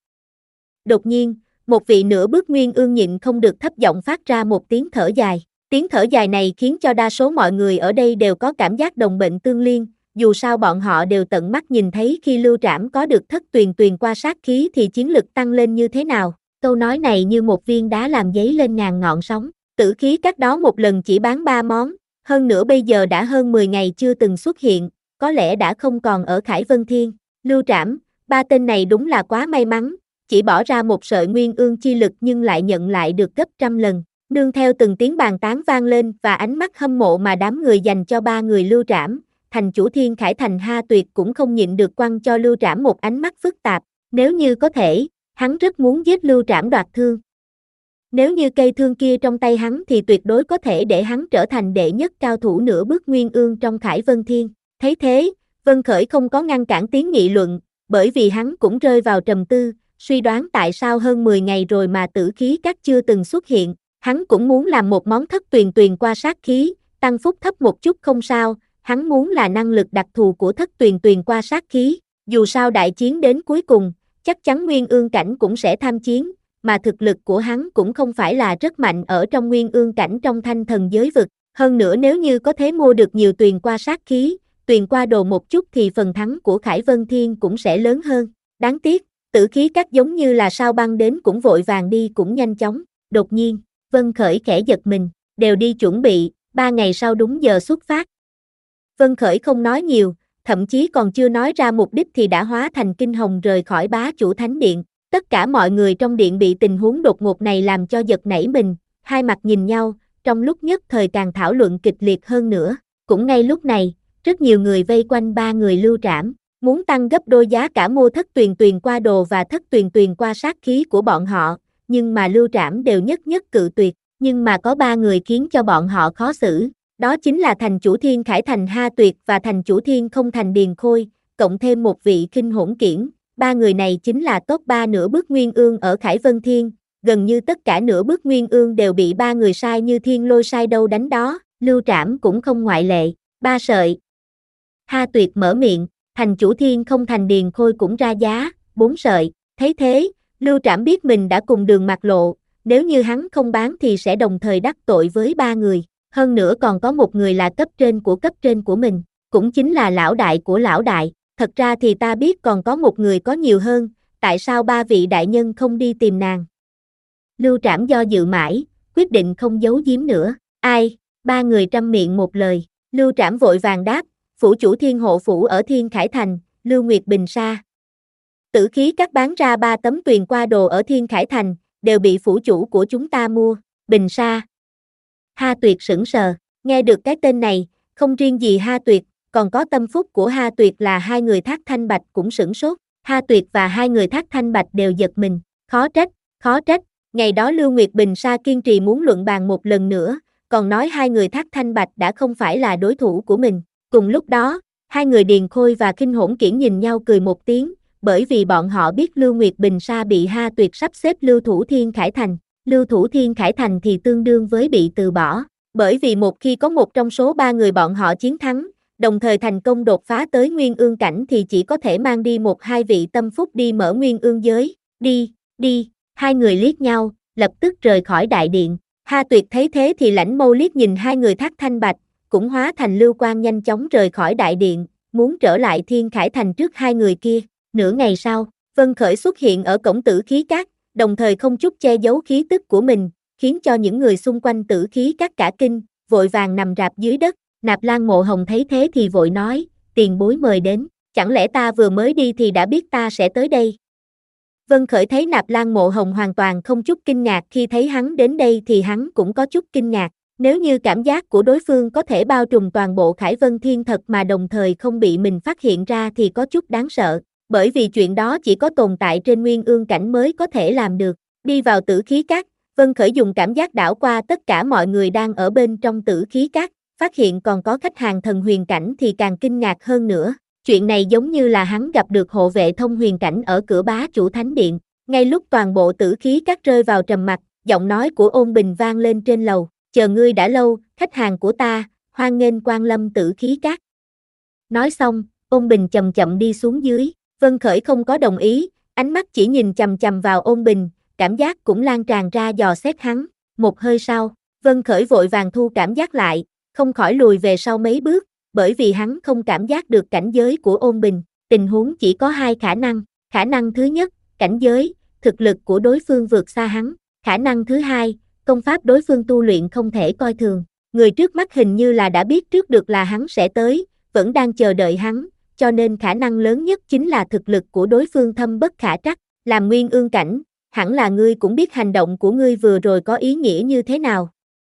Đột nhiên, một vị nửa bước Nguyên Ương nhịn không được thấp giọng phát ra một tiếng thở dài, tiếng thở dài này khiến cho đa số mọi người ở đây đều có cảm giác đồng bệnh tương liên. Dù sao bọn họ đều tận mắt nhìn thấy khi Lưu Trảm có được thất tuyền tuyền qua sát khí thì chiến lực tăng lên như thế nào. Câu nói này như một viên đá làm dấy lên ngàn ngọn sóng. Tử Khí Các đó một lần chỉ bán ba món, hơn nữa bây giờ đã hơn mười ngày chưa từng xuất hiện, có lẽ đã không còn ở Khải Vân Thiên. Lưu Trảm, ba tên này đúng là quá may mắn, chỉ bỏ ra một sợi Nguyên Ương chi lực nhưng lại nhận lại được gấp trăm lần. Nương theo từng tiếng bàn tán vang lên và ánh mắt hâm mộ mà đám người dành cho ba người Lưu Trảm, thành chủ Thiên Khải Thành Ha Tuyệt cũng không nhịn được quăng cho Lưu Trảm một ánh mắt phức tạp, nếu như có thể, hắn rất muốn giết Lưu Trảm đoạt thương. Nếu như cây thương kia trong tay hắn thì tuyệt đối có thể để hắn trở thành đệ nhất cao thủ nửa bước Nguyên Ương trong Khải Vân Thiên. Thấy thế, Vân Khởi không có ngăn cản tiếng nghị luận, bởi vì hắn cũng rơi vào trầm tư, suy đoán tại sao hơn mười ngày rồi mà Tử Khí Các chưa từng xuất hiện, hắn cũng muốn làm một món thất tuyền tuyền qua sát khí, tăng phúc thấp một chút không sao, hắn muốn là năng lực đặc thù của thất tuyền tuyền qua sát khí, dù sao đại chiến đến cuối cùng, chắc chắn Nguyên Ương cảnh cũng sẽ tham chiến, mà thực lực của hắn cũng không phải là rất mạnh ở trong Nguyên Ương cảnh trong Thanh Thần giới vực, hơn nữa nếu như có thể mua được nhiều tuyền qua sát khí, tuyền qua đồ một chút thì phần thắng của Khải Vân Thiên cũng sẽ lớn hơn. Đáng tiếc, Tử Khí Các giống như là sao băng đến cũng vội vàng đi cũng nhanh chóng. Đột nhiên, Vân Khởi khẽ giật mình, đều đi chuẩn bị, ba ngày sau đúng giờ xuất phát. Vân Khởi không nói nhiều, thậm chí còn chưa nói ra mục đích thì đã hóa thành kinh hồng rời khỏi bá chủ thánh điện. Tất cả mọi người trong điện bị tình huống đột ngột này làm cho giật nảy mình, hai mặt nhìn nhau, trong lúc nhất thời càng thảo luận kịch liệt hơn nữa. Cũng ngay lúc này, rất nhiều người vây quanh ba người Lưu Trảm, muốn tăng gấp đôi giá cả mua thất tuyền tuyền qua đồ và thất tuyền tuyền qua sát khí của bọn họ, nhưng mà Lưu Trảm đều nhất nhất cự tuyệt, nhưng mà có ba người khiến cho bọn họ khó xử, đó chính là thành chủ Thiên Khải Thành Ha Tuyệt và thành chủ Thiên Không Thành Điền Khôi, cộng thêm một vị Kinh Hỗn Kiển, ba người này chính là top ba nửa bước Nguyên Ương ở Khải Vân Thiên, gần như tất cả nửa bước Nguyên Ương đều bị ba người sai như thiên lôi sai đâu đánh đó, Lưu Trảm cũng không ngoại lệ, ba sợi. Ha Tuyệt mở miệng, thành chủ Thiên Không Thành Điền Khôi cũng ra giá, bốn sợi, thấy thế, Lưu Trảm biết mình đã cùng đường mặt lộ, nếu như hắn không bán thì sẽ đồng thời đắc tội với ba người, hơn nữa còn có một người là cấp trên của cấp trên của mình, cũng chính là lão đại của lão đại, thật ra thì ta biết còn có một người có nhiều hơn, tại sao ba vị đại nhân không đi tìm nàng? Lưu Trảm do dự mãi, quyết định không giấu giếm nữa, ai, ba người trăm miệng một lời, Lưu Trảm vội vàng đáp, phủ chủ Thiên Hộ Phủ ở Thiên Khải Thành, Lưu Nguyệt Bình Sa. Tử Khí Các bán ra ba tấm tuyền qua đồ ở Thiên Khải Thành, đều bị phủ chủ của chúng ta mua, Bình Sa. Ha Tuyệt sững sờ, nghe được cái tên này, không riêng gì Ha Tuyệt, còn có tâm phúc của Ha Tuyệt là hai người Thác Thanh Bạch cũng sửng sốt, Ha Tuyệt và hai người Thác Thanh Bạch đều giật mình, khó trách, khó trách, ngày đó Lưu Nguyệt Bình Sa kiên trì muốn luận bàn một lần nữa, còn nói hai người Thác Thanh Bạch đã không phải là đối thủ của mình, cùng lúc đó, hai người Điền Khôi và Kinh Hỗn Kiển nhìn nhau cười một tiếng, bởi vì bọn họ biết Lưu Nguyệt Bình Sa bị Ha Tuyệt sắp xếp lưu thủ Thiên Khải Thành, lưu thủ Thiên Khải Thành thì tương đương với bị từ bỏ, bởi vì một khi có một trong số ba người bọn họ chiến thắng, đồng thời thành công đột phá tới Nguyên Ương cảnh thì chỉ có thể mang đi một hai vị tâm phúc đi mở Nguyên Ương giới, đi, đi, hai người liếc nhau, lập tức rời khỏi đại điện, Ha Tuyệt thấy thế thì lãnh mâu liếc nhìn hai người Thác Thanh Bạch, cũng hóa thành lưu quang nhanh chóng rời khỏi đại điện, muốn trở lại Thiên Khải Thành trước hai người kia. Nửa ngày sau, Vân Khởi xuất hiện ở cổng Tử Khí Các, đồng thời không chút che giấu khí tức của mình, khiến cho những người xung quanh Tử Khí Các cả kinh, vội vàng nằm rạp dưới đất. Nạp Lan Mộ Hồng thấy thế thì vội nói, tiền bối mời đến, chẳng lẽ ta vừa mới đi thì đã biết ta sẽ tới đây? Vân Khởi thấy Nạp Lan Mộ Hồng hoàn toàn không chút kinh ngạc khi thấy hắn đến đây thì hắn cũng có chút kinh ngạc. Nếu như cảm giác của đối phương có thể bao trùm toàn bộ Khải Vân Thiên thật mà đồng thời không bị mình phát hiện ra thì có chút đáng sợ, bởi vì chuyện đó chỉ có tồn tại trên Nguyên Ương cảnh mới có thể làm được. Đi vào Tử Khí Các, Vân Khởi dùng cảm giác đảo qua tất cả mọi người đang ở bên trong Tử Khí Các, phát hiện còn có khách hàng thần huyền cảnh thì càng kinh ngạc hơn nữa. Chuyện này giống như là hắn gặp được hộ vệ thông huyền cảnh ở cửa bá chủ thánh điện. Ngay lúc toàn bộ Tử Khí Các rơi vào trầm mặc, giọng nói của Ôn Bình vang lên trên lầu, chờ ngươi đã lâu, khách hàng của ta, hoan nghênh quan lâm Tử Khí Các. Nói xong, Ôn Bình chậm chậm đi xuống dưới, Vân Khởi không có đồng ý, ánh mắt chỉ nhìn chằm chằm vào Ôn Bình, cảm giác cũng lan tràn ra dò xét hắn. Một hơi sau, Vân Khởi vội vàng thu cảm giác lại, không khỏi lùi về sau mấy bước, bởi vì hắn không cảm giác được cảnh giới của Ôn Bình. Tình huống chỉ có hai khả năng, khả năng thứ nhất, cảnh giới, thực lực của đối phương vượt xa hắn, khả năng thứ hai, công pháp đối phương tu luyện không thể coi thường. Người trước mắt hình như là đã biết trước được là hắn sẽ tới, vẫn đang chờ đợi hắn, cho nên khả năng lớn nhất chính là thực lực của đối phương thâm bất khả trắc. Làm Nguyên Ương cảnh, hẳn là ngươi cũng biết hành động của ngươi vừa rồi có ý nghĩa như thế nào.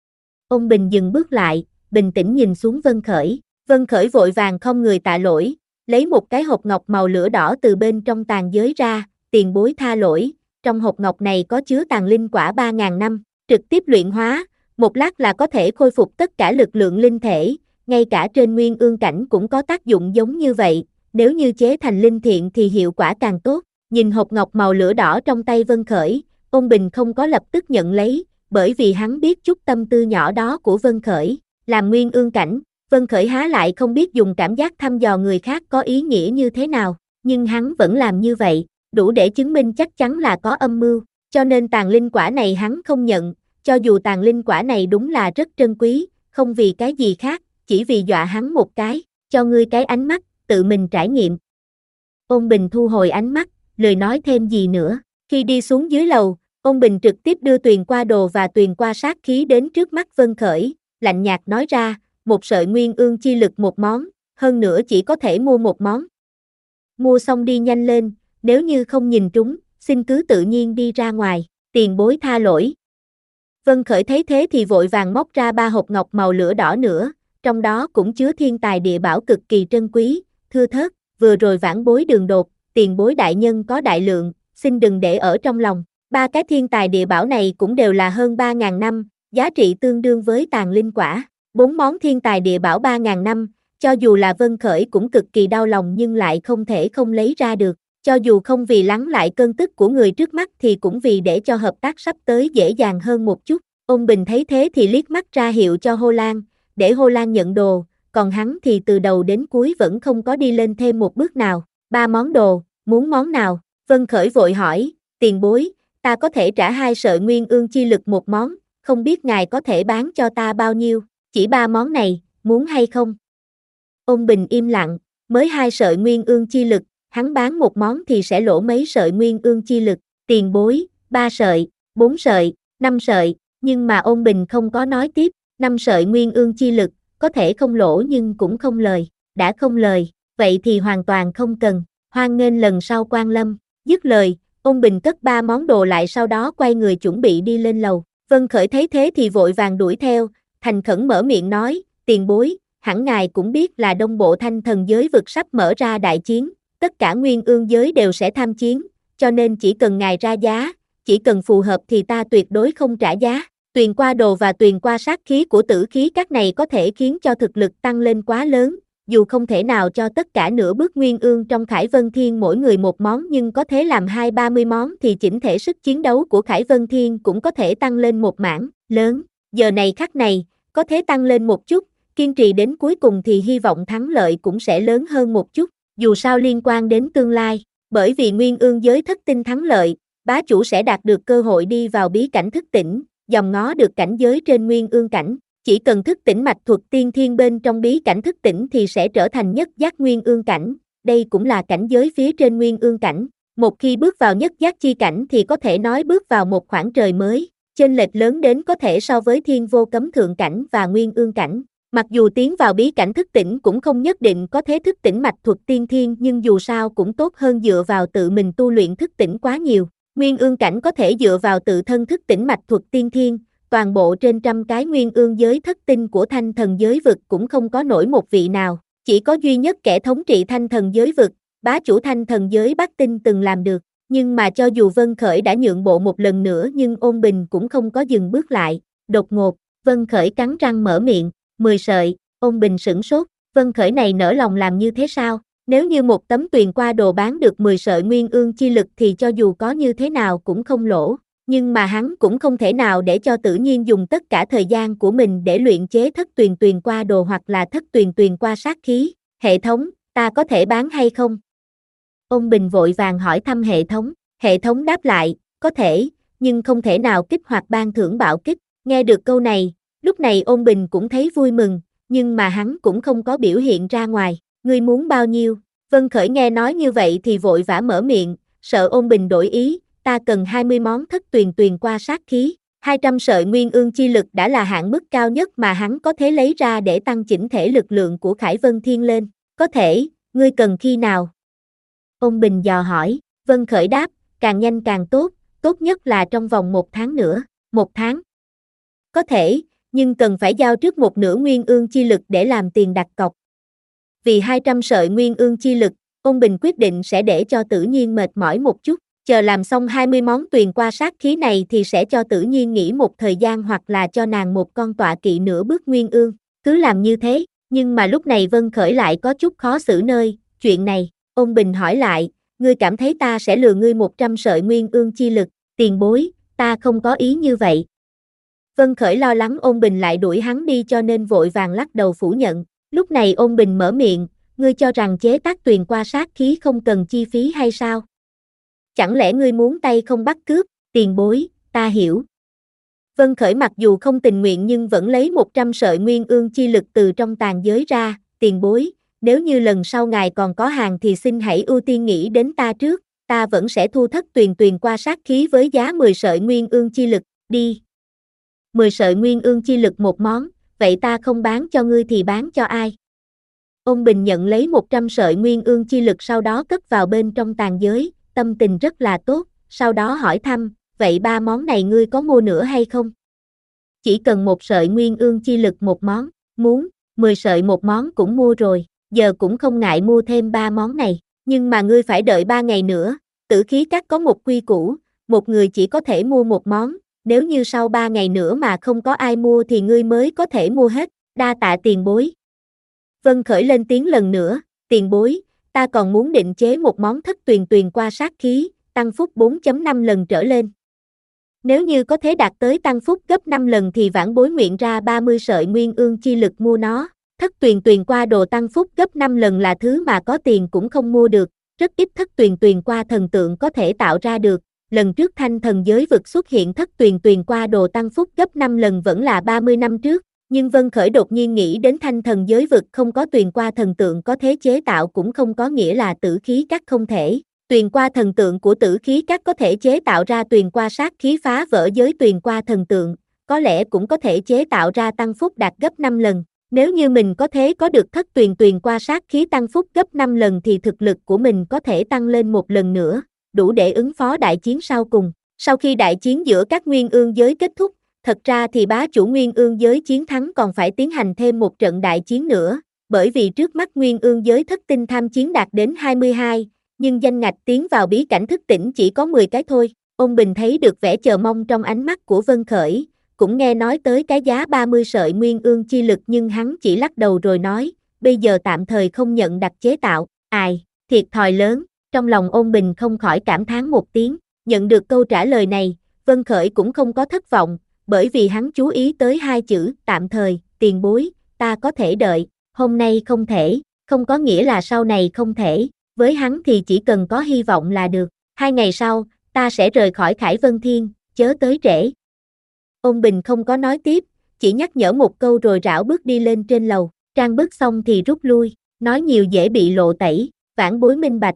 Ôn Bình dừng bước lại, bình tĩnh nhìn xuống Vân Khởi. Vân Khởi vội vàng không người tạ lỗi, lấy một cái hộp ngọc màu lửa đỏ từ bên trong tàn giới ra, tiền bối tha lỗi, trong hộp ngọc này có chứa tàn linh quả ba ngàn năm, trực tiếp luyện hóa, một lát là có thể khôi phục tất cả lực lượng linh thể, ngay cả trên Nguyên Ương cảnh cũng có tác dụng giống như vậy, nếu như chế thành linh thiện thì hiệu quả càng tốt. Nhìn hộp ngọc màu lửa đỏ trong tay Vân Khởi, Ôn Bình không có lập tức nhận lấy, bởi vì hắn biết chút tâm tư nhỏ đó của Vân Khởi, Làm nguyên ương cảnh, Vân Khởi há lại không biết dùng cảm giác thăm dò người khác có ý nghĩa như thế nào, nhưng hắn vẫn làm như vậy, đủ để chứng minh chắc chắn là có âm mưu, cho nên tàn linh quả này hắn không nhận, cho dù tàn linh quả này đúng là rất trân quý, không vì cái gì khác, chỉ vì dọa hắn một cái, cho ngươi cái ánh mắt, tự mình trải nghiệm. Ôn Bình thu hồi ánh mắt, lười nói thêm gì nữa, khi đi xuống dưới lầu, Ôn Bình trực tiếp đưa tuyền qua đồ và tuyền qua sát khí đến trước mắt Vân Khởi, lạnh nhạt nói ra, một sợi nguyên ương chi lực một món, hơn nữa chỉ có thể mua một món. Mua xong đi nhanh lên, nếu như không nhìn trúng, xin cứ tự nhiên đi ra ngoài, tiền bối tha lỗi. Vân Khởi thấy thế thì vội vàng móc ra ba hộp ngọc màu lửa đỏ nữa, trong đó cũng chứa thiên tài địa bảo cực kỳ trân quý, thưa thớt, vừa rồi vãn bối đường đột, tiền bối đại nhân có đại lượng, xin đừng để ở trong lòng. Ba cái thiên tài địa bảo này cũng đều là hơn ba ngàn năm, giá trị tương đương với tàn linh quả. Bốn món thiên tài địa bảo ba ngàn năm, cho dù là Vân Khởi cũng cực kỳ đau lòng nhưng lại không thể không lấy ra được. Cho dù không vì lắng lại cơn tức của người trước mắt thì cũng vì để cho hợp tác sắp tới dễ dàng hơn một chút. Ôn Bình thấy thế thì liếc mắt ra hiệu cho Hồ Lan, để Hồ Lan nhận đồ, còn hắn thì từ đầu đến cuối vẫn không có đi lên thêm một bước nào. Ba món đồ, muốn món nào? Vân Khởi vội hỏi, tiền bối, ta có thể trả hai sợi nguyên ương chi lực một món, không biết ngài có thể bán cho ta bao nhiêu, chỉ ba món này, muốn hay không? Ôn Bình im lặng, mới hai sợi nguyên ương chi lực, hắn bán một món thì sẽ lỗ mấy sợi nguyên ương chi lực, tiền bối, ba sợi, bốn sợi, năm sợi, nhưng mà Ôn Bình không có nói tiếp, năm sợi nguyên ương chi lực, có thể không lỗ nhưng cũng không lời, đã không lời, vậy thì hoàn toàn không cần, hoan nghênh lần sau quan lâm, dứt lời, Ôn Bình cất ba món đồ lại sau đó quay người chuẩn bị đi lên lầu, Vân Khởi thấy thế thì vội vàng đuổi theo, thành khẩn mở miệng nói, tiền bối, hẳn ngài cũng biết là Đông Bộ Thanh Thần giới vực sắp mở ra đại chiến, tất cả nguyên ương giới đều sẽ tham chiến, cho nên chỉ cần ngài ra giá, chỉ cần phù hợp thì ta tuyệt đối không trả giá. Tuyền qua đồ và tuyền qua sát khí của tử khí các này có thể khiến cho thực lực tăng lên quá lớn, dù không thể nào cho tất cả nửa bước nguyên ương trong Khải Vân Thiên mỗi người một món nhưng có thể làm hai ba mươi món thì chỉnh thể sức chiến đấu của Khải Vân Thiên cũng có thể tăng lên một mảng lớn, giờ này khắc này, có thể tăng lên một chút, kiên trì đến cuối cùng thì hy vọng thắng lợi cũng sẽ lớn hơn một chút, dù sao liên quan đến tương lai, bởi vì nguyên ương giới thất tinh thắng lợi, bá chủ sẽ đạt được cơ hội đi vào bí cảnh thức tỉnh, dòm ngó được cảnh giới trên nguyên ương cảnh, chỉ cần thức tỉnh mạch thuật tiên thiên bên trong bí cảnh thức tỉnh thì sẽ trở thành nhất giác nguyên ương cảnh, đây cũng là cảnh giới phía trên nguyên ương cảnh, một khi bước vào nhất giác chi cảnh thì có thể nói bước vào một khoảng trời mới, chênh lệch lớn đến có thể so với thiên vô cấm thượng cảnh và nguyên ương cảnh. Mặc dù tiến vào bí cảnh thức tỉnh cũng không nhất định có thể thức tỉnh mạch thuật tiên thiên nhưng dù sao cũng tốt hơn dựa vào tự mình tu luyện thức tỉnh quá nhiều. Nguyên ương cảnh có thể dựa vào tự thân thức tỉnh mạch thuật tiên thiên, toàn bộ trên trăm cái nguyên ương giới thất tinh của thanh thần giới vực cũng không có nổi một vị nào. Chỉ có duy nhất kẻ thống trị thanh thần giới vực, bá chủ thanh thần giới Bắc Tinh từng làm được. Nhưng mà cho dù Vân Khởi đã nhượng bộ một lần nữa nhưng Ôn Bình cũng không có dừng bước lại. Đột ngột, Vân Khởi cắn răng mở miệng. mười sợi, Ôn Bình sửng sốt, Vân Khởi này nỡ lòng làm như thế sao? Nếu như một tấm tuyền qua đồ bán được mười sợi nguyên ương chi lực thì cho dù có như thế nào cũng không lỗ, nhưng mà hắn cũng không thể nào để cho Tử Nhiên dùng tất cả thời gian của mình để luyện chế thất tuyền tuyền qua đồ hoặc là thất tuyền tuyền qua sát khí. Hệ thống, ta có thể bán hay không? Ôn Bình vội vàng hỏi thăm hệ thống, hệ thống đáp lại, có thể, nhưng không thể nào kích hoạt ban thưởng bạo kích. Nghe được câu này, lúc này Ôn Bình cũng thấy vui mừng, nhưng mà hắn cũng không có biểu hiện ra ngoài. Ngươi muốn bao nhiêu? Vân Khởi nghe nói như vậy thì vội vã mở miệng, sợ Ôn Bình đổi ý, ta cần hai mươi món thất tuyền tuyền qua sát khí. hai trăm sợi nguyên ương chi lực đã là hạn mức cao nhất mà hắn có thể lấy ra để tăng chỉnh thể lực lượng của Khải Vân Thiên lên. Có thể, ngươi cần khi nào? Ôn Bình dò hỏi, Vân Khởi đáp, càng nhanh càng tốt, tốt nhất là trong vòng một tháng nữa. Một tháng? Có thể, nhưng cần phải giao trước một nửa nguyên ương chi lực để làm tiền đặt cọc. Vì hai trăm sợi nguyên ương chi lực, Ôn Bình quyết định sẽ để cho Tử Nhiên mệt mỏi một chút, chờ làm xong hai mươi món tuyền qua sát khí này thì sẽ cho Tử Nhiên nghỉ một thời gian hoặc là cho nàng một con tọa kỵ nửa bước nguyên ương, cứ làm như thế, nhưng mà lúc này Vân Khởi lại có chút khó xử nơi, chuyện này, Ôn Bình hỏi lại, ngươi cảm thấy ta sẽ lừa ngươi một trăm sợi nguyên ương chi lực, tiền bối, ta không có ý như vậy. Vân Khởi lo lắng Ôn Bình lại đuổi hắn đi cho nên vội vàng lắc đầu phủ nhận. Lúc này Ôn Bình mở miệng, ngươi cho rằng chế tác tuyền qua sát khí không cần chi phí hay sao? Chẳng lẽ ngươi muốn tay không bắt cướp, tiền bối, ta hiểu. Vân Khởi mặc dù không tình nguyện nhưng vẫn lấy một trăm sợi nguyên ương chi lực từ trong tàn giới ra, tiền bối, nếu như lần sau ngài còn có hàng thì xin hãy ưu tiên nghĩ đến ta trước, ta vẫn sẽ thu thất tuyền tuyền qua sát khí với giá mười sợi nguyên ương chi lực, đi. mười sợi nguyên ương chi lực một món, vậy ta không bán cho ngươi thì bán cho ai? Ôn Bình nhận lấy một trăm sợi nguyên ương chi lực sau đó cất vào bên trong tàn giới, tâm tình rất là tốt, sau đó hỏi thăm, vậy ba món này ngươi có mua nữa hay không? Chỉ cần một sợi nguyên ương chi lực một món, muốn, mười sợi một món cũng mua rồi, giờ cũng không ngại mua thêm ba món này, nhưng mà ngươi phải đợi ba ngày nữa, Tử Khí Các có một quy củ, một người chỉ có thể mua một món, nếu như sau ba ngày nữa mà không có ai mua thì ngươi mới có thể mua hết, đa tạ tiền bối. Vân Khởi lên tiếng lần nữa, tiền bối, ta còn muốn định chế một món thất tuyền tuyền qua sát khí, tăng phúc bốn chấm năm lần trở lên. Nếu như có thể đạt tới tăng phúc gấp năm lần thì vãn bối nguyện ra ba mươi sợi nguyên ương chi lực mua nó. Thất tuyền tuyền qua đồ tăng phúc gấp năm lần là thứ mà có tiền cũng không mua được, rất ít thất tuyền tuyền qua thần tượng có thể tạo ra được. Lần trước thanh thần giới vực xuất hiện thất tuyền tuyền qua đồ tăng phúc gấp năm lần vẫn là ba mươi năm trước, nhưng Vân Khởi đột nhiên nghĩ đến thanh thần giới vực không có tuyền qua thần tượng có thế chế tạo cũng không có nghĩa là Tử Khí Các không thể. Tuyền qua thần tượng của Tử Khí Các có thể chế tạo ra tuyền qua sát khí phá vỡ giới tuyền qua thần tượng, có lẽ cũng có thể chế tạo ra tăng phúc đạt gấp năm lần. Nếu như mình có thế có được thất tuyền tuyền qua sát khí tăng phúc gấp năm lần thì thực lực của mình có thể tăng lên một lần nữa, đủ để ứng phó đại chiến sau cùng. Sau khi đại chiến giữa các nguyên ương giới kết thúc, thật ra thì bá chủ nguyên ương giới chiến thắng còn phải tiến hành thêm một trận đại chiến nữa, bởi vì trước mắt nguyên ương giới thất tinh tham chiến đạt đến hai mươi hai, nhưng danh ngạch tiến vào bí cảnh thức tỉnh chỉ có mười cái thôi. Ôn Bình thấy được vẻ chờ mong trong ánh mắt của Vân Khởi, cũng nghe nói tới cái giá ba mươi sợi nguyên ương chi lực nhưng hắn chỉ lắc đầu rồi nói, bây giờ tạm thời không nhận đặt chế tạo, ai, thiệt thòi lớn, trong lòng Ôn Bình không khỏi cảm thán một tiếng, nhận được câu trả lời này, Vân Khởi cũng không có thất vọng, bởi vì hắn chú ý tới hai chữ, tạm thời, tiền bối, ta có thể đợi, hôm nay không thể, không có nghĩa là sau này không thể, với hắn thì chỉ cần có hy vọng là được, hai ngày sau, ta sẽ rời khỏi Khải Vân Thiên, chớ tới trễ. Ôn Bình không có nói tiếp, chỉ nhắc nhở một câu rồi rảo bước đi lên trên lầu, trang bước xong thì rút lui, nói nhiều dễ bị lộ tẩy, vãn bối minh bạch.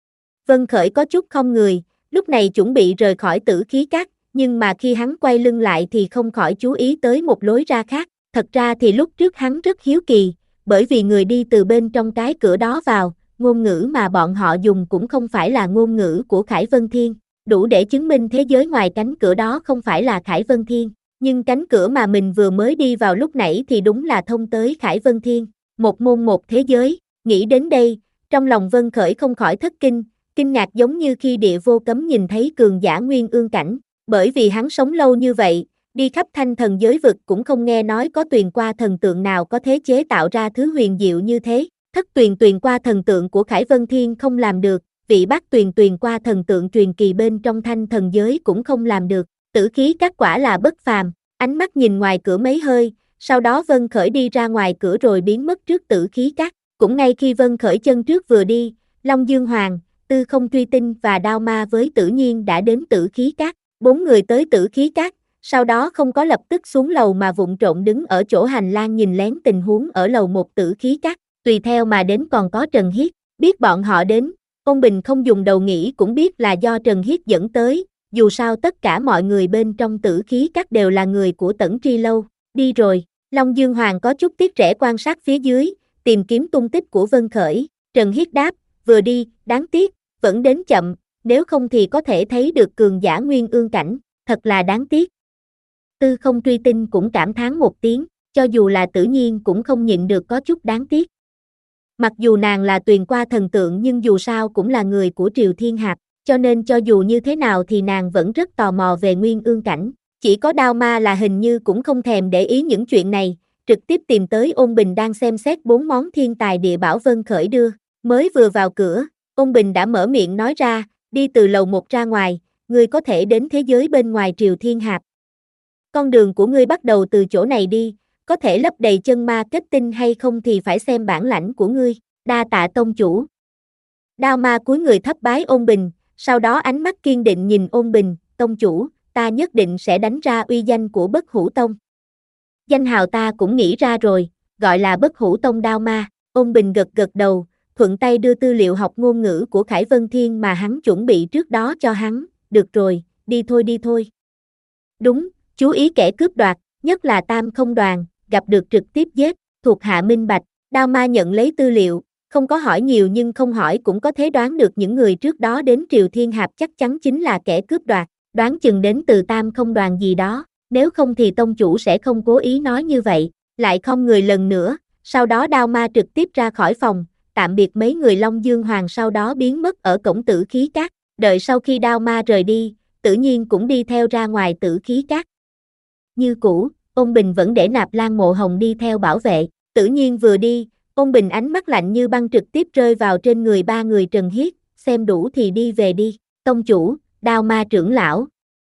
Vân Khởi có chút không người, lúc này chuẩn bị rời khỏi Tử Khí Các, nhưng mà khi hắn quay lưng lại thì không khỏi chú ý tới một lối ra khác, thật ra thì lúc trước hắn rất hiếu kỳ, bởi vì người đi từ bên trong cái cửa đó vào, ngôn ngữ mà bọn họ dùng cũng không phải là ngôn ngữ của Khải Vân Thiên, đủ để chứng minh thế giới ngoài cánh cửa đó không phải là Khải Vân Thiên, nhưng cánh cửa mà mình vừa mới đi vào lúc nãy thì đúng là thông tới Khải Vân Thiên, một môn một thế giới. Nghĩ đến đây, trong lòng Vân Khởi không khỏi thất kinh, kinh ngạc giống như khi địa vô cấm nhìn thấy cường giả nguyên ương cảnh, bởi vì hắn sống lâu như vậy, đi khắp thanh thần giới vực cũng không nghe nói có tuyền qua thần tượng nào có thế chế tạo ra thứ huyền diệu như thế. Thất tuyền tuyền qua thần tượng của Khải Vân Thiên không làm được, vị bát tuyền tuyền qua thần tượng truyền kỳ bên trong thanh thần giới cũng không làm được, Tử Khí Các quả là bất phàm, ánh mắt nhìn ngoài cửa mấy hơi, sau đó Vân Khởi đi ra ngoài cửa rồi biến mất trước Tử Khí Các, cũng ngay khi Vân Khởi chân trước vừa đi, Long Dương Hoàng, Tư Không Truy Tinh và Đao Ma với Tử Nhiên đã đến Tử Khí Các, bốn người tới Tử Khí Các, sau đó không có lập tức xuống lầu mà vụng trộn đứng ở chỗ hành lang nhìn lén tình huống ở lầu một Tử Khí Các, tùy theo mà đến còn có Trần Hiết, biết bọn họ đến, Ôn Bình không dùng đầu nghĩ cũng biết là do Trần Hiết dẫn tới, dù sao tất cả mọi người bên trong Tử Khí Các đều là người của Tẩn Tri Lâu, đi rồi, Long Dương Hoàng có chút tiếc rẻ quan sát phía dưới, tìm kiếm tung tích của Vân Khởi, Trần Hiết đáp, vừa đi, đáng tiếc, vẫn đến chậm, nếu không thì có thể thấy được cường giả nguyên ương cảnh, thật là đáng tiếc. Tư Không Truy Tinh cũng cảm thán một tiếng, cho dù là Tử Nhiên cũng không nhịn được có chút đáng tiếc. Mặc dù nàng là tuyền qua thần tượng nhưng dù sao cũng là người của Triều Thiên Hạp, cho nên cho dù như thế nào thì nàng vẫn rất tò mò về nguyên ương cảnh. Chỉ có Đao Ma là hình như cũng không thèm để ý những chuyện này, trực tiếp tìm tới Ôn Bình đang xem xét bốn món thiên tài địa bảo Vân Khởi đưa. Mới vừa vào cửa, Ôn Bình đã mở miệng nói ra, đi từ lầu một ra ngoài, ngươi có thể đến thế giới bên ngoài Triều Thiên Hạp. Con đường của ngươi bắt đầu từ chỗ này đi, có thể lấp đầy chân ma kết tinh hay không thì phải xem bản lãnh của ngươi, đa tạ tông chủ. Đao ma cúi người thấp bái Ôn Bình, sau đó ánh mắt kiên định nhìn Ôn Bình, tông chủ, ta nhất định sẽ đánh ra uy danh của Bất Hủ Tông. Danh hào ta cũng nghĩ ra rồi, gọi là Bất Hủ Tông Đao Ma. Ôn Bình gật gật đầu, thuận tay đưa tư liệu học ngôn ngữ của Khải Vân Thiên mà hắn chuẩn bị trước đó cho hắn, được rồi, đi thôi đi thôi. Đúng, chú ý kẻ cướp đoạt, nhất là Tam Không Đoàn, gặp được trực tiếp giết, thuộc hạ minh bạch. Đao Ma nhận lấy tư liệu, không có hỏi nhiều nhưng không hỏi cũng có thể đoán được những người trước đó đến Triều Thiên Hạp chắc chắn chính là kẻ cướp đoạt, đoán chừng đến từ Tam Không Đoàn gì đó, nếu không thì tông chủ sẽ không cố ý nói như vậy, lại không người lần nữa, sau đó Đao Ma trực tiếp ra khỏi phòng, tạm biệt mấy người Long Dương Hoàng sau đó biến mất ở cổng Tử Khí Các, đợi sau khi Đao Ma rời đi, Tử Nhiên cũng đi theo ra ngoài Tử Khí Các. Như cũ, Ôn Bình vẫn để Nạp Lan Mộ Hồng đi theo bảo vệ, Tử Nhiên vừa đi, Ôn Bình ánh mắt lạnh như băng trực tiếp rơi vào trên người ba người Trần Hiết, xem đủ thì đi về đi, tông chủ, Đao Ma trưởng lão.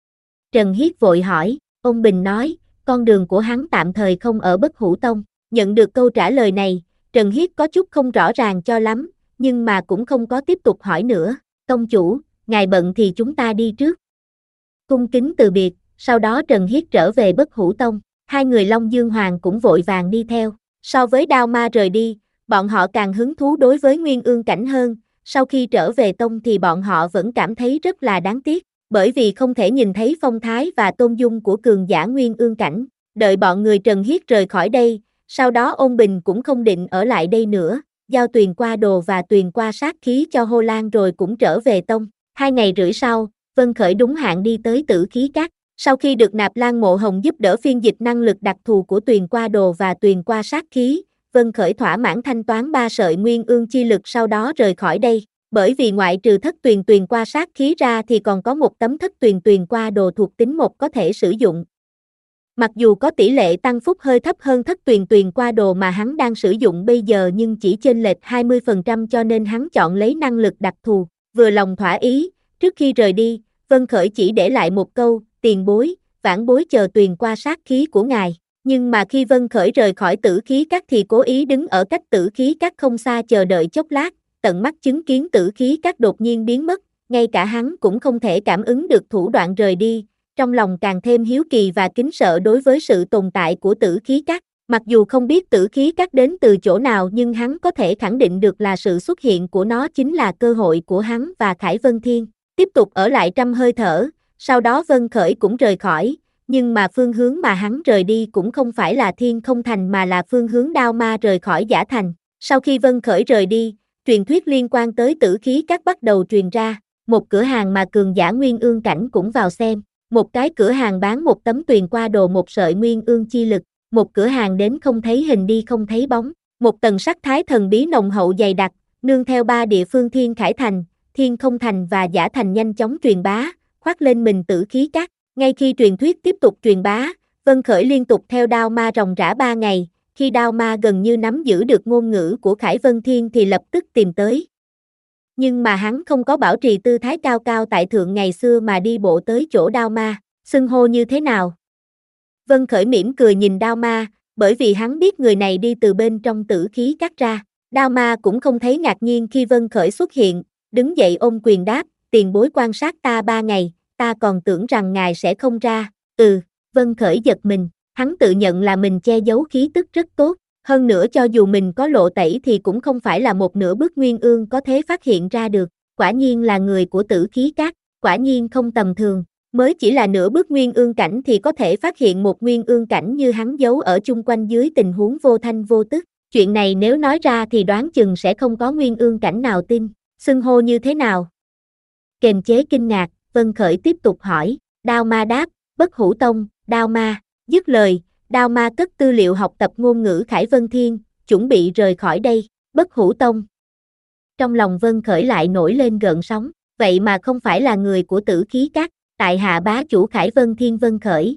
Trần Hiết vội hỏi, Ôn Bình nói, con đường của hắn tạm thời không ở Bất Hủ Tông, nhận được câu trả lời này, Trần Hiết có chút không rõ ràng cho lắm, nhưng mà cũng không có tiếp tục hỏi nữa, tông chủ, ngài bận thì chúng ta đi trước. Cung kính từ biệt, sau đó Trần Hiết trở về Bất Hủ Tông, hai người Long Dương Hoàng cũng vội vàng đi theo, so với Đao Ma rời đi, bọn họ càng hứng thú đối với Nguyên Ương Cảnh hơn, sau khi trở về Tông thì bọn họ vẫn cảm thấy rất là đáng tiếc, bởi vì không thể nhìn thấy phong thái và tôn dung của cường giả Nguyên Ương Cảnh, đợi bọn người Trần Hiết rời khỏi đây, sau đó Ôn Bình cũng không định ở lại đây nữa, giao Tuyền Qua Đồ và Tuyền Qua sát khí cho Hồ Lan rồi cũng trở về Tông, hai ngày rưỡi sau, Vân Khởi đúng hạn đi tới Tử Khí Các. Sau khi được Nạp Lan Mộ Hồng giúp đỡ phiên dịch năng lực đặc thù của Tuyền Qua Đồ và Tuyền Qua sát khí, Vân Khởi thỏa mãn thanh toán ba sợi nguyên ương chi lực sau đó rời khỏi đây, bởi vì ngoại trừ thất tuyền Tuyền Qua sát khí ra thì còn có một tấm thất tuyền Tuyền Qua Đồ thuộc tính một có thể sử dụng. Mặc dù có tỷ lệ tăng phúc hơi thấp hơn thất tuyền Tuyền Qua Đồ mà hắn đang sử dụng bây giờ nhưng chỉ chênh lệch hai mươi phần trăm cho nên hắn chọn lấy năng lực đặc thù, vừa lòng thỏa ý, trước khi rời đi, Vân Khởi chỉ để lại một câu, tiền bối, vãn bối chờ Tuyền Qua sát khí của ngài, nhưng mà khi Vân Khởi rời khỏi Tử Khí Các thì cố ý đứng ở cách Tử Khí Các không xa chờ đợi chốc lát, tận mắt chứng kiến Tử Khí Các đột nhiên biến mất, ngay cả hắn cũng không thể cảm ứng được thủ đoạn rời đi, trong lòng càng thêm hiếu kỳ và kính sợ đối với sự tồn tại của Tử Khí Các, mặc dù không biết Tử Khí Các đến từ chỗ nào nhưng hắn có thể khẳng định được là sự xuất hiện của nó chính là cơ hội của hắn và Khải Vân Thiên, tiếp tục ở lại trăm hơi thở. Sau đó Vân Khởi cũng rời khỏi, nhưng mà phương hướng mà hắn rời đi cũng không phải là Thiên Không Thành mà là phương hướng Đao Ma rời khỏi Giả Thành. Sau khi Vân Khởi rời đi, truyền thuyết liên quan tới Tử Khí Các bắt đầu truyền ra, một cửa hàng mà cường giả Nguyên Ương Cảnh cũng vào xem, một cái cửa hàng bán một tấm Tuyền Qua Đồ một sợi Nguyên Ương chi lực, một cửa hàng đến không thấy hình đi không thấy bóng, một tầng sắc thái thần bí nồng hậu dày đặc, nương theo ba địa phương Thiên Khải Thành, Thiên Không Thành và Giả Thành nhanh chóng truyền bá, khoác lên mình Tử Khí Các. Ngay khi truyền thuyết tiếp tục truyền bá, Vân Khởi liên tục theo Đao Ma ròng rã ba ngày, khi Đao Ma gần như nắm giữ được ngôn ngữ của Khải Vân Thiên thì lập tức tìm tới. Nhưng mà hắn không có bảo trì tư thái cao cao tại thượng ngày xưa mà đi bộ tới chỗ Đao Ma, xưng hô như thế nào? Vân Khởi mỉm cười nhìn Đao Ma, bởi vì hắn biết người này đi từ bên trong Tử Khí Các ra. Đao Ma cũng không thấy ngạc nhiên khi Vân Khởi xuất hiện, đứng dậy ôm quyền đáp, tiền bối quan sát ta ba ngày, ta còn tưởng rằng ngài sẽ không ra, ừ, Vân Khởi giật mình, hắn tự nhận là mình che giấu khí tức rất tốt, hơn nữa cho dù mình có lộ tẩy thì cũng không phải là một nửa bước Nguyên Ương có thể phát hiện ra được, quả nhiên là người của Tử Khí Các, quả nhiên không tầm thường, mới chỉ là nửa bước Nguyên Ương Cảnh thì có thể phát hiện một Nguyên Ương Cảnh như hắn giấu ở chung quanh dưới tình huống vô thanh vô tức, chuyện này nếu nói ra thì đoán chừng sẽ không có Nguyên Ương Cảnh nào tin, xưng hô như thế nào? Kềm chế kinh ngạc, Vân Khởi tiếp tục hỏi, Đao Ma đáp, Bất Hủ Tông, Đao Ma, dứt lời, Đao Ma cất tư liệu học tập ngôn ngữ Khải Vân Thiên, chuẩn bị rời khỏi đây, Bất Hủ Tông. Trong lòng Vân Khởi lại nổi lên gợn sóng, vậy mà không phải là người của Tử Khí Các, tại hạ bá chủ Khải Vân Thiên Vân Khởi.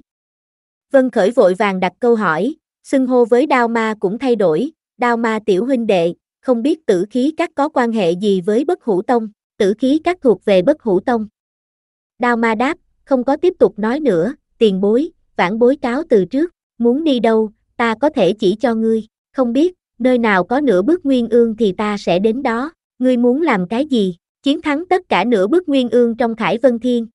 Vân Khởi vội vàng đặt câu hỏi, xưng hô với Đao Ma cũng thay đổi, Đao Ma tiểu huynh đệ, không biết Tử Khí Các có quan hệ gì với Bất Hủ Tông, Tử Khí Các thuộc về Bất Hủ Tông. Đao Ma đáp, không có tiếp tục nói nữa, tiền bối, vãn bối cáo từ trước, muốn đi đâu, ta có thể chỉ cho ngươi, không biết, nơi nào có nửa bước nguyên ương thì ta sẽ đến đó, ngươi muốn làm cái gì, chiến thắng tất cả nửa bước nguyên ương trong Khải Vân Thiên.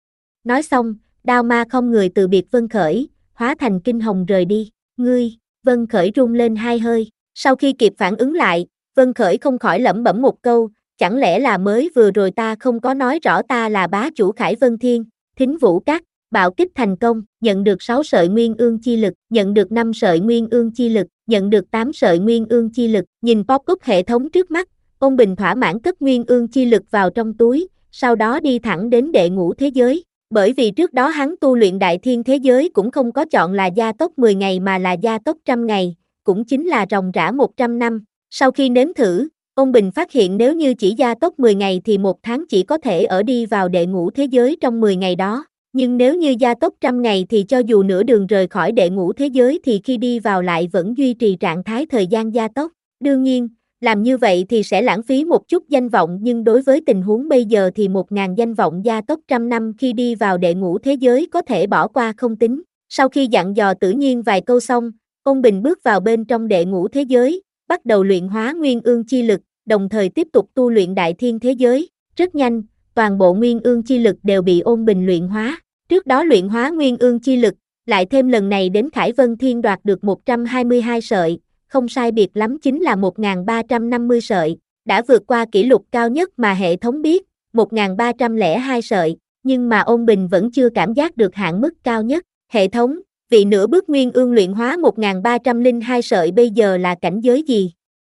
Nói xong, Đao Ma không người từ biệt Vân Khởi, hóa thành kinh hồng rời đi, ngươi, Vân Khởi run lên hai hơi, sau khi kịp phản ứng lại, Vân Khởi không khỏi lẩm bẩm một câu, chẳng lẽ là mới vừa rồi ta không có nói rõ ta là bá chủ Khải Vân Thiên, Thính Vũ Các, bạo kích thành công, nhận được sáu sợi nguyên ương chi lực, nhận được năm sợi nguyên ương chi lực, nhận được tám sợi nguyên ương chi lực, nhìn pop-up hệ thống trước mắt, Ôn Bình thỏa mãn cất nguyên ương chi lực vào trong túi, sau đó đi thẳng đến đệ ngũ thế giới. Bởi vì trước đó hắn tu luyện đại thiên thế giới cũng không có chọn là gia tốc mười ngày mà là gia tốc trăm ngày, cũng chính là ròng rã một trăm năm. Sau khi nếm thử, Ôn Bình phát hiện nếu như chỉ gia tốc mười ngày thì một tháng chỉ có thể ở đi vào đệ ngũ thế giới trong mười ngày đó. Nhưng nếu như gia tốc trăm ngày thì cho dù nửa đường rời khỏi đệ ngũ thế giới thì khi đi vào lại vẫn duy trì trạng thái thời gian gia tốc. Đương nhiên, làm như vậy thì sẽ lãng phí một chút danh vọng nhưng đối với tình huống bây giờ thì một ngàn danh vọng gia tốc trăm năm khi đi vào đệ ngũ thế giới có thể bỏ qua không tính. Sau khi dặn dò Tử Nhiên vài câu xong, Ôn Bình bước vào bên trong đệ ngũ thế giới, bắt đầu luyện hóa nguyên ương chi lực, đồng thời tiếp tục tu luyện đại thiên thế giới. Rất nhanh, toàn bộ nguyên ương chi lực đều bị Ôn Bình luyện hóa. Trước đó luyện hóa nguyên ương chi lực, lại thêm lần này đến Khải Vân Thiên đoạt được một trăm hai mươi hai sợi, không sai biệt lắm chính là một nghìn ba trăm năm mươi sợi, đã vượt qua kỷ lục cao nhất mà hệ thống biết, một nghìn ba trăm lẻ hai sợi, nhưng mà Ôn Bình vẫn chưa cảm giác được hạn mức cao nhất. Hệ thống, vị nửa bước nguyên ương luyện hóa một nghìn ba trăm lẻ hai sợi bây giờ là cảnh giới gì?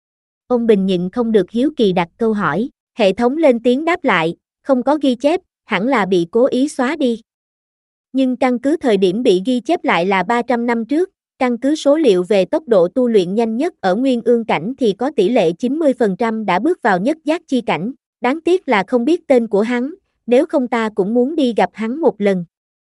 Ôn Bình nhịn không được hiếu kỳ đặt câu hỏi, hệ thống lên tiếng đáp lại, không có ghi chép, hẳn là bị cố ý xóa đi. Nhưng căn cứ thời điểm bị ghi chép lại là ba trăm năm trước, căn cứ số liệu về tốc độ tu luyện nhanh nhất ở nguyên ương cảnh thì có tỷ lệ chín mươi phần trăm đã bước vào nhất giác chi cảnh, đáng tiếc là không biết tên của hắn, nếu không ta cũng muốn đi gặp hắn một lần.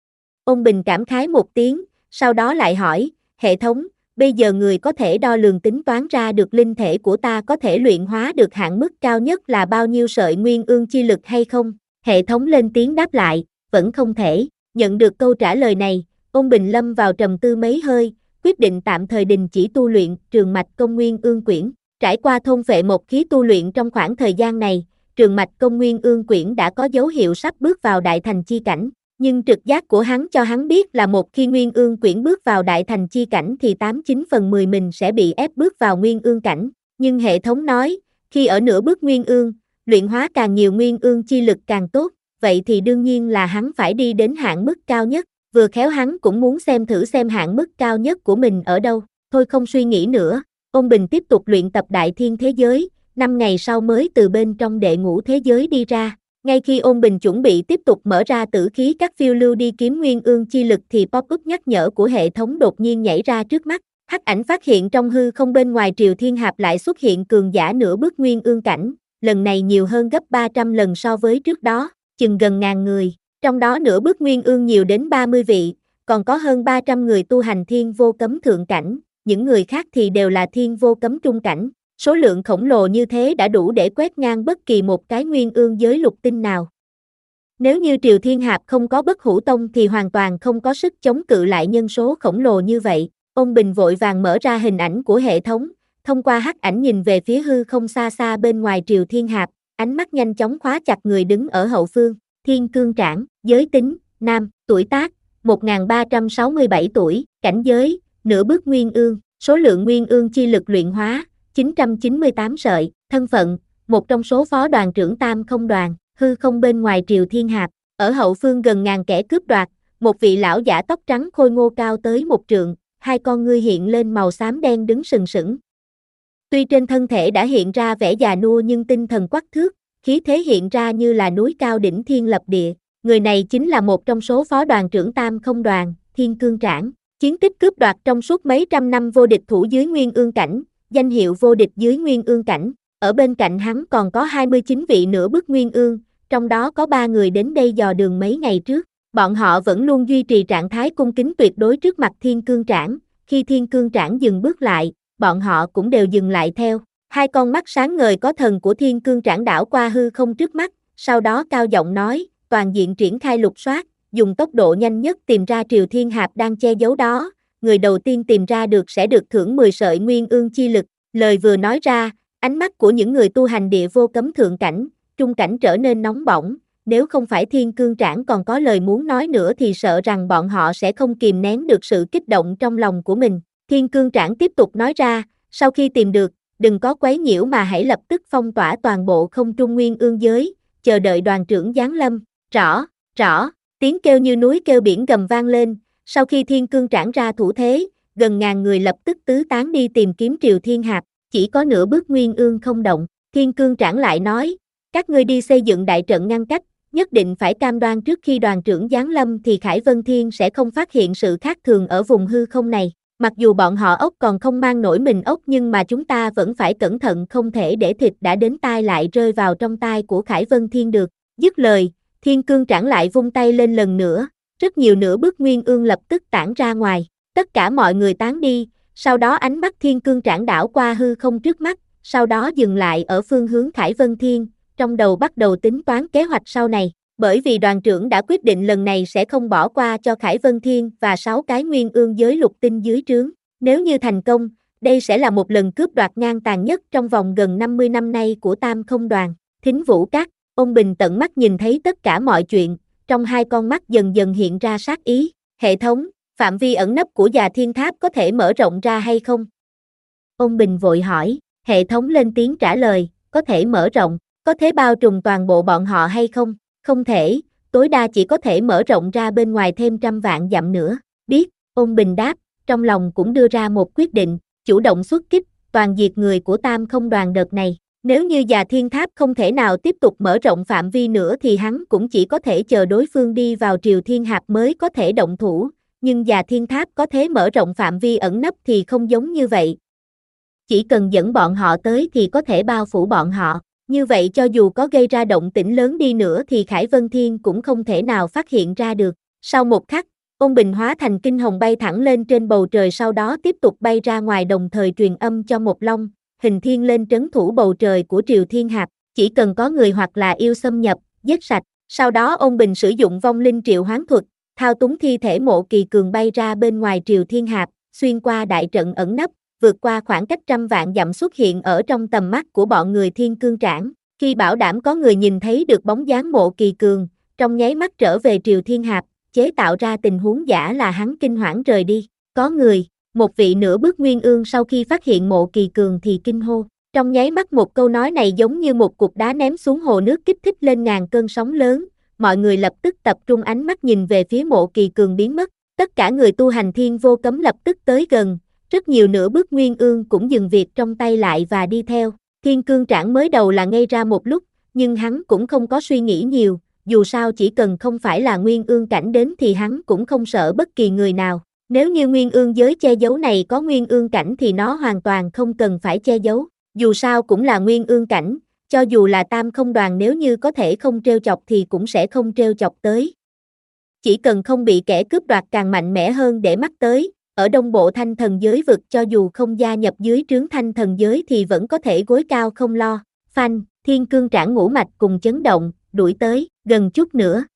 Ôn Bình cảm khái một tiếng, sau đó lại hỏi, hệ thống, bây giờ người có thể đo lường tính toán ra được linh thể của ta có thể luyện hóa được hạn mức cao nhất là bao nhiêu sợi nguyên ương chi lực hay không? Hệ thống lên tiếng đáp lại, vẫn không thể. Nhận được câu trả lời này, Ôn Bình lâm vào trầm tư mấy hơi, quyết định tạm thời đình chỉ tu luyện Trường Mạch Công Nguyên Ương Quyển. Trải qua thôn phệ một khí tu luyện trong khoảng thời gian này, Trường Mạch Công Nguyên Ương Quyển đã có dấu hiệu sắp bước vào đại thành chi cảnh, nhưng trực giác của hắn cho hắn biết là một khi Nguyên Ương Quyển bước vào đại thành chi cảnh thì tám chín phần mười mình sẽ bị ép bước vào Nguyên Ương cảnh, nhưng hệ thống nói, khi ở nửa bước Nguyên Ương, luyện hóa càng nhiều Nguyên Ương chi lực càng tốt, vậy thì đương nhiên là hắn phải đi đến hạn mức cao nhất, vừa khéo hắn cũng muốn xem thử xem hạn mức cao nhất của mình ở đâu, thôi không suy nghĩ nữa, Ôn Bình tiếp tục luyện tập đại thiên thế giới, năm ngày sau mới từ bên trong đệ ngũ thế giới đi ra. Ngay khi Ôn Bình chuẩn bị tiếp tục mở ra tử khí các phiêu lưu đi kiếm nguyên ương chi lực thì pop-up nhắc nhở của hệ thống đột nhiên nhảy ra trước mắt. Hắc ảnh phát hiện trong hư không bên ngoài Triều Thiên Hạp lại xuất hiện cường giả nửa bước nguyên ương cảnh, lần này nhiều hơn gấp ba trăm lần so với trước đó, chừng gần ngàn người, trong đó nửa bước nguyên ương nhiều đến ba mươi vị, còn có hơn ba trăm người tu hành thiên vô cấm thượng cảnh, những người khác thì đều là thiên vô cấm trung cảnh. Số lượng khổng lồ như thế đã đủ để quét ngang bất kỳ một cái nguyên ương giới lục tinh nào. Nếu như Triều Thiên Hạp không có Bất Hủ Tông thì hoàn toàn không có sức chống cự lại nhân số khổng lồ như vậy. Ôn Bình vội vàng mở ra hình ảnh của hệ thống, thông qua hắc ảnh nhìn về phía hư không xa xa bên ngoài Triều Thiên Hạp, ánh mắt nhanh chóng khóa chặt người đứng ở hậu phương. Thiên Cương Trảng, giới tính, nam, tuổi tác, một nghìn ba trăm sáu mươi bảy tuổi, cảnh giới, nửa bước nguyên ương, số lượng nguyên ương chi lực luyện hóa, chín trăm chín mươi tám sợi, thân phận, một trong số phó đoàn trưởng Tam Không đoàn, hư không bên ngoài Triều Thiên Hạp, ở hậu phương gần ngàn kẻ cướp đoạt, một vị lão giả tóc trắng khôi ngô cao tới một trượng, hai con ngươi hiện lên màu xám đen đứng sừng sững. Tuy trên thân thể đã hiện ra vẻ già nua nhưng tinh thần quắc thước, khí thế hiện ra như là núi cao đỉnh thiên lập địa, người này chính là một trong số phó đoàn trưởng Tam Không đoàn, Thiên Cương Trảng, chiến tích cướp đoạt trong suốt mấy trăm năm vô địch thủ dưới nguyên ương cảnh, danh hiệu vô địch dưới nguyên ương cảnh, ở bên cạnh hắn còn có hai mươi chín vị nửa bước nguyên ương, trong đó có ba người đến đây dò đường mấy ngày trước, bọn họ vẫn luôn duy trì trạng thái cung kính tuyệt đối trước mặt Thiên Cương Trảng, khi Thiên Cương Trảng dừng bước lại, bọn họ cũng đều dừng lại theo, hai con mắt sáng ngời có thần của Thiên Cương Trảng đảo qua hư không trước mắt, sau đó cao giọng nói, toàn diện triển khai lục soát, dùng tốc độ nhanh nhất tìm ra Triều Thiên Hạp đang che giấu đó, người đầu tiên tìm ra được sẽ được thưởng mười sợi nguyên ương chi lực. Lời vừa nói ra, ánh mắt của những người tu hành địa vô cấm thượng cảnh, trung cảnh trở nên nóng bỏng, nếu không phải Thiên Cương Trảng còn có lời muốn nói nữa thì sợ rằng bọn họ sẽ không kìm nén được sự kích động trong lòng của mình. Thiên Cương Trảng tiếp tục nói ra, sau khi tìm được, đừng có quấy nhiễu mà hãy lập tức phong tỏa toàn bộ không trung nguyên ương giới, chờ đợi đoàn trưởng giáng lâm. Rõ, rõ, tiếng kêu như núi kêu biển gầm vang lên, sau khi Thiên Cương Trảng ra thủ thế, gần ngàn người lập tức tứ tán đi tìm kiếm Triều Thiên Hạp, chỉ có nửa bước nguyên ương không động. Thiên Cương Trảng lại nói, các ngươi đi xây dựng đại trận ngăn cách, nhất định phải cam đoan trước khi đoàn trưởng giáng lâm thì Khải Vân Thiên sẽ không phát hiện sự khác thường ở vùng hư không này. Mặc dù bọn họ ốc còn không mang nổi mình ốc nhưng mà chúng ta vẫn phải cẩn thận, không thể để thịt đã đến tai lại rơi vào trong tai của Khải Vân Thiên được. Dứt lời, Thiên Cương Trảng lại vung tay lên lần nữa, rất nhiều nửa bước nguyên ương lập tức tản ra ngoài, tất cả mọi người tán đi, sau đó ánh mắt Thiên Cương Trảng đảo qua hư không trước mắt, sau đó dừng lại ở phương hướng Khải Vân Thiên, trong đầu bắt đầu tính toán kế hoạch sau này, bởi vì đoàn trưởng đã quyết định lần này sẽ không bỏ qua cho Khải Vân Thiên và sáu cái nguyên ương giới lục tinh dưới trướng. Nếu như thành công, đây sẽ là một lần cướp đoạt ngang tàn nhất trong vòng gần năm mươi năm nay của Tam Không Đoàn. Thính Vũ Các, ông Bình tận mắt nhìn thấy tất cả mọi chuyện, trong hai con mắt dần dần hiện ra sát ý. Hệ thống, phạm vi ẩn nấp của Già Thiên Tháp có thể mở rộng ra hay không? Ông Bình vội hỏi, hệ thống lên tiếng trả lời, có thể mở rộng, có thể bao trùm toàn bộ bọn họ hay không? Không thể, tối đa chỉ có thể mở rộng ra bên ngoài thêm trăm vạn dặm nữa. Biết, ông Bình đáp, trong lòng cũng đưa ra một quyết định, chủ động xuất kích, toàn diệt người của Tam Không Đoàn đợt này. Nếu như Già Thiên Tháp không thể nào tiếp tục mở rộng phạm vi nữa thì hắn cũng chỉ có thể chờ đối phương đi vào Triều Thiên Hạp mới có thể động thủ, nhưng Già Thiên Tháp có thể mở rộng phạm vi ẩn nấp thì không giống như vậy. Chỉ cần dẫn bọn họ tới thì có thể bao phủ bọn họ. Như vậy cho dù có gây ra động tĩnh lớn đi nữa thì Khải Vân Thiên cũng không thể nào phát hiện ra được. Sau một khắc, ông Bình hóa thành kinh hồng bay thẳng lên trên bầu trời, sau đó tiếp tục bay ra ngoài, đồng thời truyền âm cho Một Long, Hình Thiên lên trấn thủ bầu trời của Triều Thiên Hạp, chỉ cần có người hoặc là yêu xâm nhập, giết sạch. Sau đó ông Bình sử dụng vong linh triệu hoán thuật, thao túng thi thể Mộ Kỳ Cường bay ra bên ngoài Triều Thiên Hạp, xuyên qua đại trận ẩn nấp, vượt qua khoảng cách trăm vạn dặm xuất hiện ở trong tầm mắt của bọn người Thiên Cương Trảng. Khi bảo đảm có người nhìn thấy được bóng dáng Mộ Kỳ Cường, trong nháy mắt trở về Triều Thiên Hạp, chế tạo ra tình huống giả là hắn kinh hoảng rời đi. Có người, một vị nửa bước nguyên ương sau khi phát hiện Mộ Kỳ Cường thì kinh hô. Trong nháy mắt một câu nói này giống như một cục đá ném xuống hồ nước kích thích lên ngàn cơn sóng lớn, mọi người lập tức tập trung ánh mắt nhìn về phía Mộ Kỳ Cường biến mất. Tất cả người tu hành thiên vô cấm lập tức tới gần. Rất nhiều nửa bước nguyên ương cũng dừng việc trong tay lại và đi theo. Thiên Cương Trảng mới đầu là ngây ra một lúc, nhưng hắn cũng không có suy nghĩ nhiều, dù sao chỉ cần không phải là nguyên ương cảnh đến thì hắn cũng không sợ bất kỳ người nào. Nếu như nguyên ương giới che giấu này có nguyên ương cảnh thì nó hoàn toàn không cần phải che giấu, dù sao cũng là nguyên ương cảnh, cho dù là Tam Không Đoàn nếu như có thể không trêu chọc thì cũng sẽ không trêu chọc tới. Chỉ cần không bị kẻ cướp đoạt càng mạnh mẽ hơn để mắt tới. Ở đông bộ Thanh Thần giới vực cho dù không gia nhập dưới trướng Thanh Thần giới thì vẫn có thể gối cao không lo. Phanh, Thiên Cương Trảng ngũ mạch cùng chấn động, đuổi tới, gần chút nữa.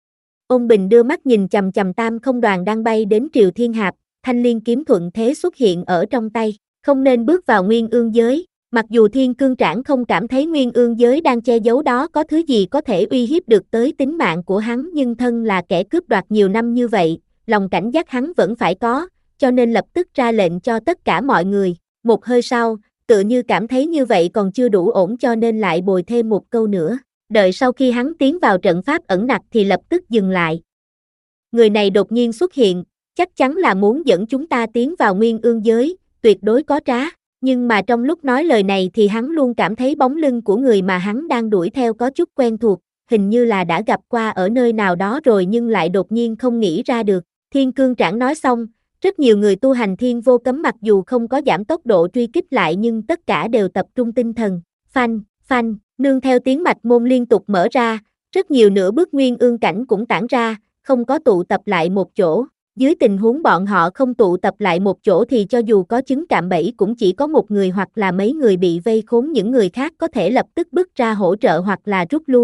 Ông Bình đưa mắt nhìn chằm chằm Tam Không Đoàn đang bay đến Triều Thiên Hạp, thanh liên kiếm thuận thế xuất hiện ở trong tay, không nên bước vào nguyên ương giới. Mặc dù Thiên Cương Trảng không cảm thấy nguyên ương giới đang che giấu đó có thứ gì có thể uy hiếp được tới tính mạng của hắn, nhưng thân là kẻ cướp đoạt nhiều năm như vậy, lòng cảnh giác hắn vẫn phải có. Cho nên lập tức ra lệnh cho tất cả mọi người. Một hơi sau, tựa như cảm thấy như vậy còn chưa đủ ổn cho nên lại bồi thêm một câu nữa. Đợi sau khi hắn tiến vào trận pháp ẩn nặc thì lập tức dừng lại. Người này đột nhiên xuất hiện, chắc chắn là muốn dẫn chúng ta tiến vào nguyên ương giới, tuyệt đối có trá. Nhưng mà trong lúc nói lời này thì hắn luôn cảm thấy bóng lưng của người mà hắn đang đuổi theo có chút quen thuộc, hình như là đã gặp qua ở nơi nào đó rồi nhưng lại đột nhiên không nghĩ ra được. Thiên Cương Trảng nói xong, rất nhiều người tu hành thiên vô cấm mặc dù không có giảm tốc độ truy kích lại nhưng tất cả đều tập trung tinh thần. Phanh, phanh, nương theo tiếng mạch môn liên tục mở ra, rất nhiều nửa bước nguyên ương cảnh cũng tản ra, không có tụ tập lại một chỗ. Dưới tình huống bọn họ không tụ tập lại một chỗ thì cho dù có trứng cạm bẫy cũng chỉ có một người hoặc là mấy người bị vây khốn, những người khác có thể lập tức bước ra hỗ trợ hoặc là rút lui.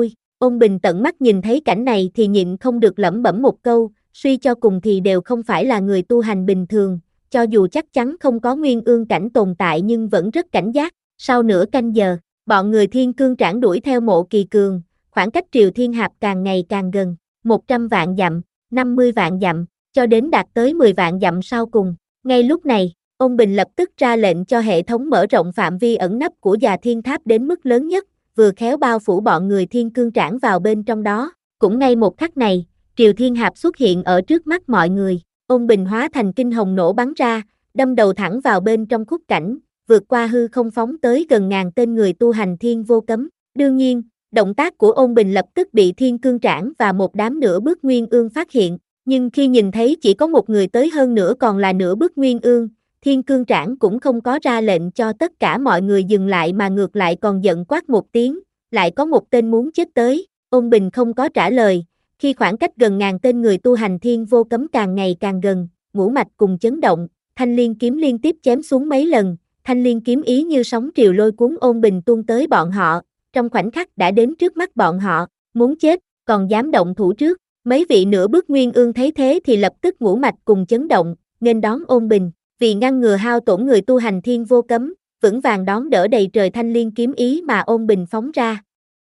Ôn Bình tận mắt nhìn thấy cảnh này thì nhịn không được lẩm bẩm một câu, suy cho cùng thì đều không phải là người tu hành bình thường, cho dù chắc chắn không có nguyên ương cảnh tồn tại nhưng vẫn rất cảnh giác. Sau nửa canh giờ, bọn người Thiên Cương Trảng đuổi theo Mộ Kỳ Cường, khoảng cách Triều Thiên Hạp càng ngày càng gần, một trăm vạn dặm, năm mươi vạn dặm, cho đến đạt tới mười vạn dặm sau cùng. Ngay lúc này, Ôn Bình lập tức ra lệnh cho hệ thống mở rộng phạm vi ẩn nấp của Già Thiên Tháp đến mức lớn nhất, vừa khéo bao phủ bọn người Thiên Cương Trảng vào bên trong đó. Cũng ngay một khắc này, Triều Thiên Hạp xuất hiện ở trước mắt mọi người, Ôn Bình hóa thành kinh hồng nổ bắn ra, đâm đầu thẳng vào bên trong khúc cảnh, vượt qua hư không phóng tới gần ngàn tên người tu hành Thiên Vô Cấm. Đương nhiên, động tác của Ôn Bình lập tức bị Thiên Cương Trảng và một đám nửa bước Nguyên Ương phát hiện, nhưng khi nhìn thấy chỉ có một người tới hơn nữa còn là nửa bước Nguyên Ương, Thiên Cương Trảng cũng không có ra lệnh cho tất cả mọi người dừng lại mà ngược lại còn giận quát một tiếng, lại có một tên muốn chết tới. Ôn Bình không có trả lời, khi khoảng cách gần ngàn tên người tu hành Thiên Vô Cấm càng ngày càng gần, ngũ mạch cùng chấn động, thanh liên kiếm liên tiếp chém xuống mấy lần, thanh liên kiếm ý như sóng triều lôi cuốn Ôn Bình tuôn tới bọn họ, trong khoảnh khắc đã đến trước mắt bọn họ, muốn chết, còn dám động thủ trước. Mấy vị nửa bước Nguyên Ương thấy thế thì lập tức ngũ mạch cùng chấn động, nghênh đón Ôn Bình, vì ngăn ngừa hao tổn người tu hành Thiên Vô Cấm, vững vàng đón đỡ đầy trời thanh liên kiếm ý mà Ôn Bình phóng ra.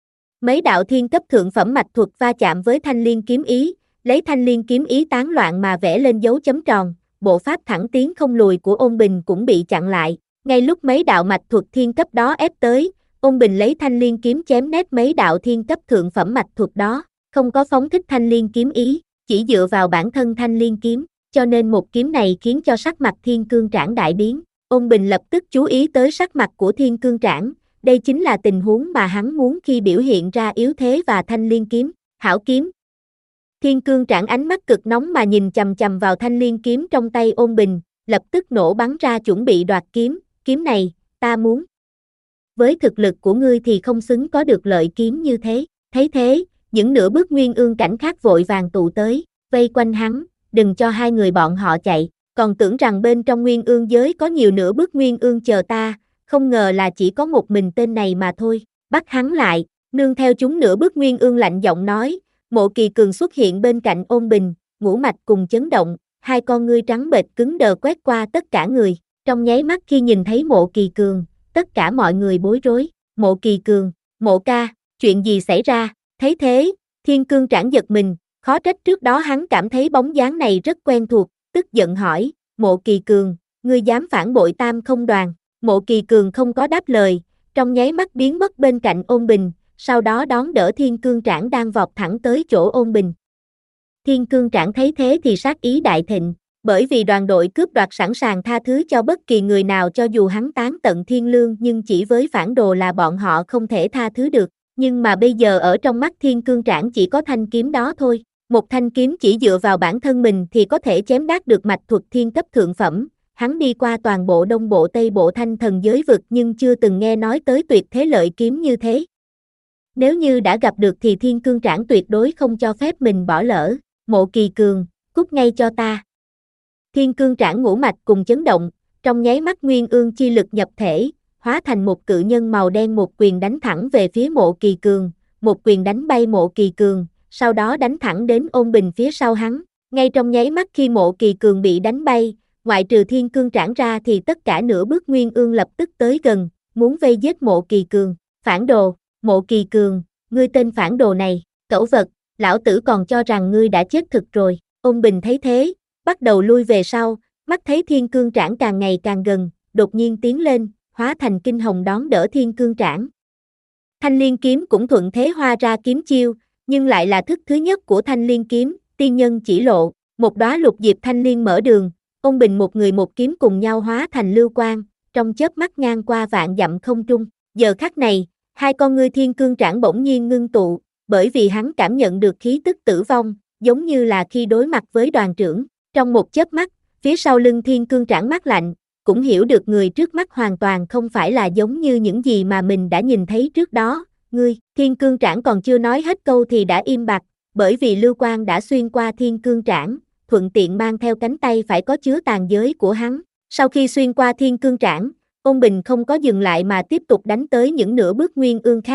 Mấy đạo thiên cấp thượng phẩm mạch thuật va chạm với thanh liên kiếm ý, lấy thanh liên kiếm ý tán loạn mà vẽ lên dấu chấm tròn, bộ pháp thẳng tiến không lùi của Ôn Bình cũng bị chặn lại. Ngay lúc mấy đạo mạch thuật thiên cấp đó ép tới, Ôn Bình lấy thanh liên kiếm chém nét mấy đạo thiên cấp thượng phẩm mạch thuật đó, không có phóng thích thanh liên kiếm ý, chỉ dựa vào bản thân thanh liên kiếm, cho nên một kiếm này khiến cho sắc mặt Thiên Cương Trảng đại biến. Ôn Bình lập tức chú ý tới sắc mặt của Thiên Cương Trảng, đây chính là tình huống mà hắn muốn khi biểu hiện ra yếu thế và thanh liên kiếm, hảo kiếm. Thiên Cương Trảng ánh mắt cực nóng mà nhìn chằm chằm vào thanh liên kiếm trong tay Ôn Bình, lập tức nổ bắn ra chuẩn bị đoạt kiếm, kiếm này, ta muốn. Với thực lực của ngươi thì không xứng có được lợi kiếm như thế. Thấy thế, những nửa bước Nguyên Ương cảnh khác vội vàng tụ tới, vây quanh hắn, đừng cho hai người bọn họ chạy, còn tưởng rằng bên trong Nguyên Ương giới có nhiều nửa bước Nguyên Ương chờ ta, không ngờ là chỉ có một mình tên này mà thôi. Bắt hắn lại, nương theo chúng nửa bước Nguyên Ương lạnh giọng nói. Mộ Kỳ Cường xuất hiện bên cạnh Ôn Bình, ngũ mạch cùng chấn động, hai con ngươi trắng bệch cứng đờ quét qua tất cả người. Trong nháy mắt khi nhìn thấy Mộ Kỳ Cường, tất cả mọi người bối rối. Mộ Kỳ Cường, Mộ ca, chuyện gì xảy ra? Thấy thế, Thiên Cương Trảng giật mình, khó trách trước đó hắn cảm thấy bóng dáng này rất quen thuộc, tức giận hỏi, Mộ Kỳ Cường, ngươi dám phản bội Tam Không Đoàn? Mộ Kỳ Cường không có đáp lời, trong nháy mắt biến mất bên cạnh Ôn Bình, sau đó đón đỡ Thiên Cương Trảng đang vọt thẳng tới chỗ Ôn Bình. Thiên Cương Trảng thấy thế thì sát ý đại thịnh, bởi vì đoàn đội cướp đoạt sẵn sàng tha thứ cho bất kỳ người nào cho dù hắn tán tận thiên lương, nhưng chỉ với phản đồ là bọn họ không thể tha thứ được. Nhưng mà bây giờ ở trong mắt Thiên Cương Trảng chỉ có thanh kiếm đó thôi, một thanh kiếm chỉ dựa vào bản thân mình thì có thể chém đát được mạch thuật thiên cấp thượng phẩm. Hắn đi qua toàn bộ Đông Bộ Tây Bộ Thanh Thần giới vực nhưng chưa từng nghe nói tới tuyệt thế lợi kiếm như thế. Nếu như đã gặp được thì Thiên Cương Trảng tuyệt đối không cho phép mình bỏ lỡ. Mộ Kỳ Cường, cút ngay cho ta. Thiên Cương Trảng ngũ mạch cùng chấn động, trong nháy mắt Nguyên Ương chi lực nhập thể, hóa thành một cự nhân màu đen, một quyền đánh thẳng về phía Mộ Kỳ Cường, một quyền đánh bay Mộ Kỳ Cường, sau đó đánh thẳng đến Ôn Bình phía sau hắn. Ngay trong nháy mắt khi Mộ Kỳ Cường bị đánh bay, ngoại trừ Thiên Cương Trảng ra thì tất cả nửa bước Nguyên Ương lập tức tới gần, muốn vây giết Mộ Kỳ Cường. Phản đồ, Mộ Kỳ Cường, ngươi tên phản đồ này, cẩu vật, lão tử còn cho rằng ngươi đã chết thực rồi. Ôn Bình thấy thế, bắt đầu lui về sau, mắt thấy Thiên Cương Trảng càng ngày càng gần, đột nhiên tiến lên, hóa thành kinh hồng đón đỡ Thiên Cương Trảng. Thanh Liên kiếm cũng thuận thế hoa ra kiếm chiêu, nhưng lại là thức thứ nhất của Thanh Liên kiếm, tiên nhân chỉ lộ, một đóa lục diệp thanh liên mở đường, Ôn Bình một người một kiếm cùng nhau hóa thành lưu quang, trong chớp mắt ngang qua vạn dặm không trung. Giờ khắc này, hai con ngươi Thiên Cương Trảng bỗng nhiên ngưng tụ, bởi vì hắn cảm nhận được khí tức tử vong, giống như là khi đối mặt với đoàn trưởng. Trong một chớp mắt, phía sau lưng Thiên Cương Trảng mát lạnh, cũng hiểu được người trước mắt hoàn toàn không phải là giống như những gì mà mình đã nhìn thấy trước đó. Ngươi, Thiên Cương Trảng còn chưa nói hết câu thì đã im bặt, bởi vì lưu quang đã xuyên qua Thiên Cương Trảng, thuận tiện mang theo cánh tay phải có chứa tàn giới của hắn. Sau khi xuyên qua Thiên Cương Trảng, Ôn Bình không có dừng lại mà tiếp tục đánh tới những nửa bước Nguyên Ương khác,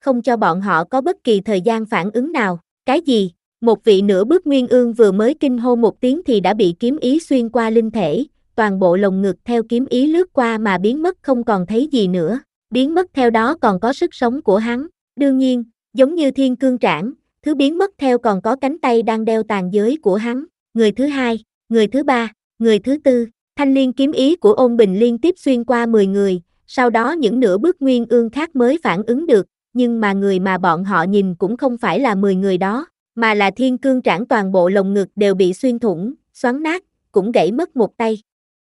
không cho bọn họ có bất kỳ thời gian phản ứng nào. Cái gì? Một vị nửa bước nguyên ương vừa mới kinh hô một tiếng thì đã bị kiếm ý xuyên qua linh thể, toàn bộ lồng ngực theo kiếm ý lướt qua mà biến mất không còn thấy gì nữa. Biến mất theo đó còn có sức sống của hắn. Đương nhiên, giống như thiên cương trảm, thứ biến mất theo còn có cánh tay đang đeo tàn giới của hắn. Người thứ hai, người thứ ba, người thứ tư, thanh liên kiếm ý của Ôn Bình liên tiếp xuyên qua mười người, sau đó những nửa bước nguyên ương khác mới phản ứng được, nhưng mà người mà bọn họ nhìn cũng không phải là mười người đó, mà là thiên cương trảm, toàn bộ lồng ngực đều bị xuyên thủng, xoắn nát, cũng gãy mất một tay.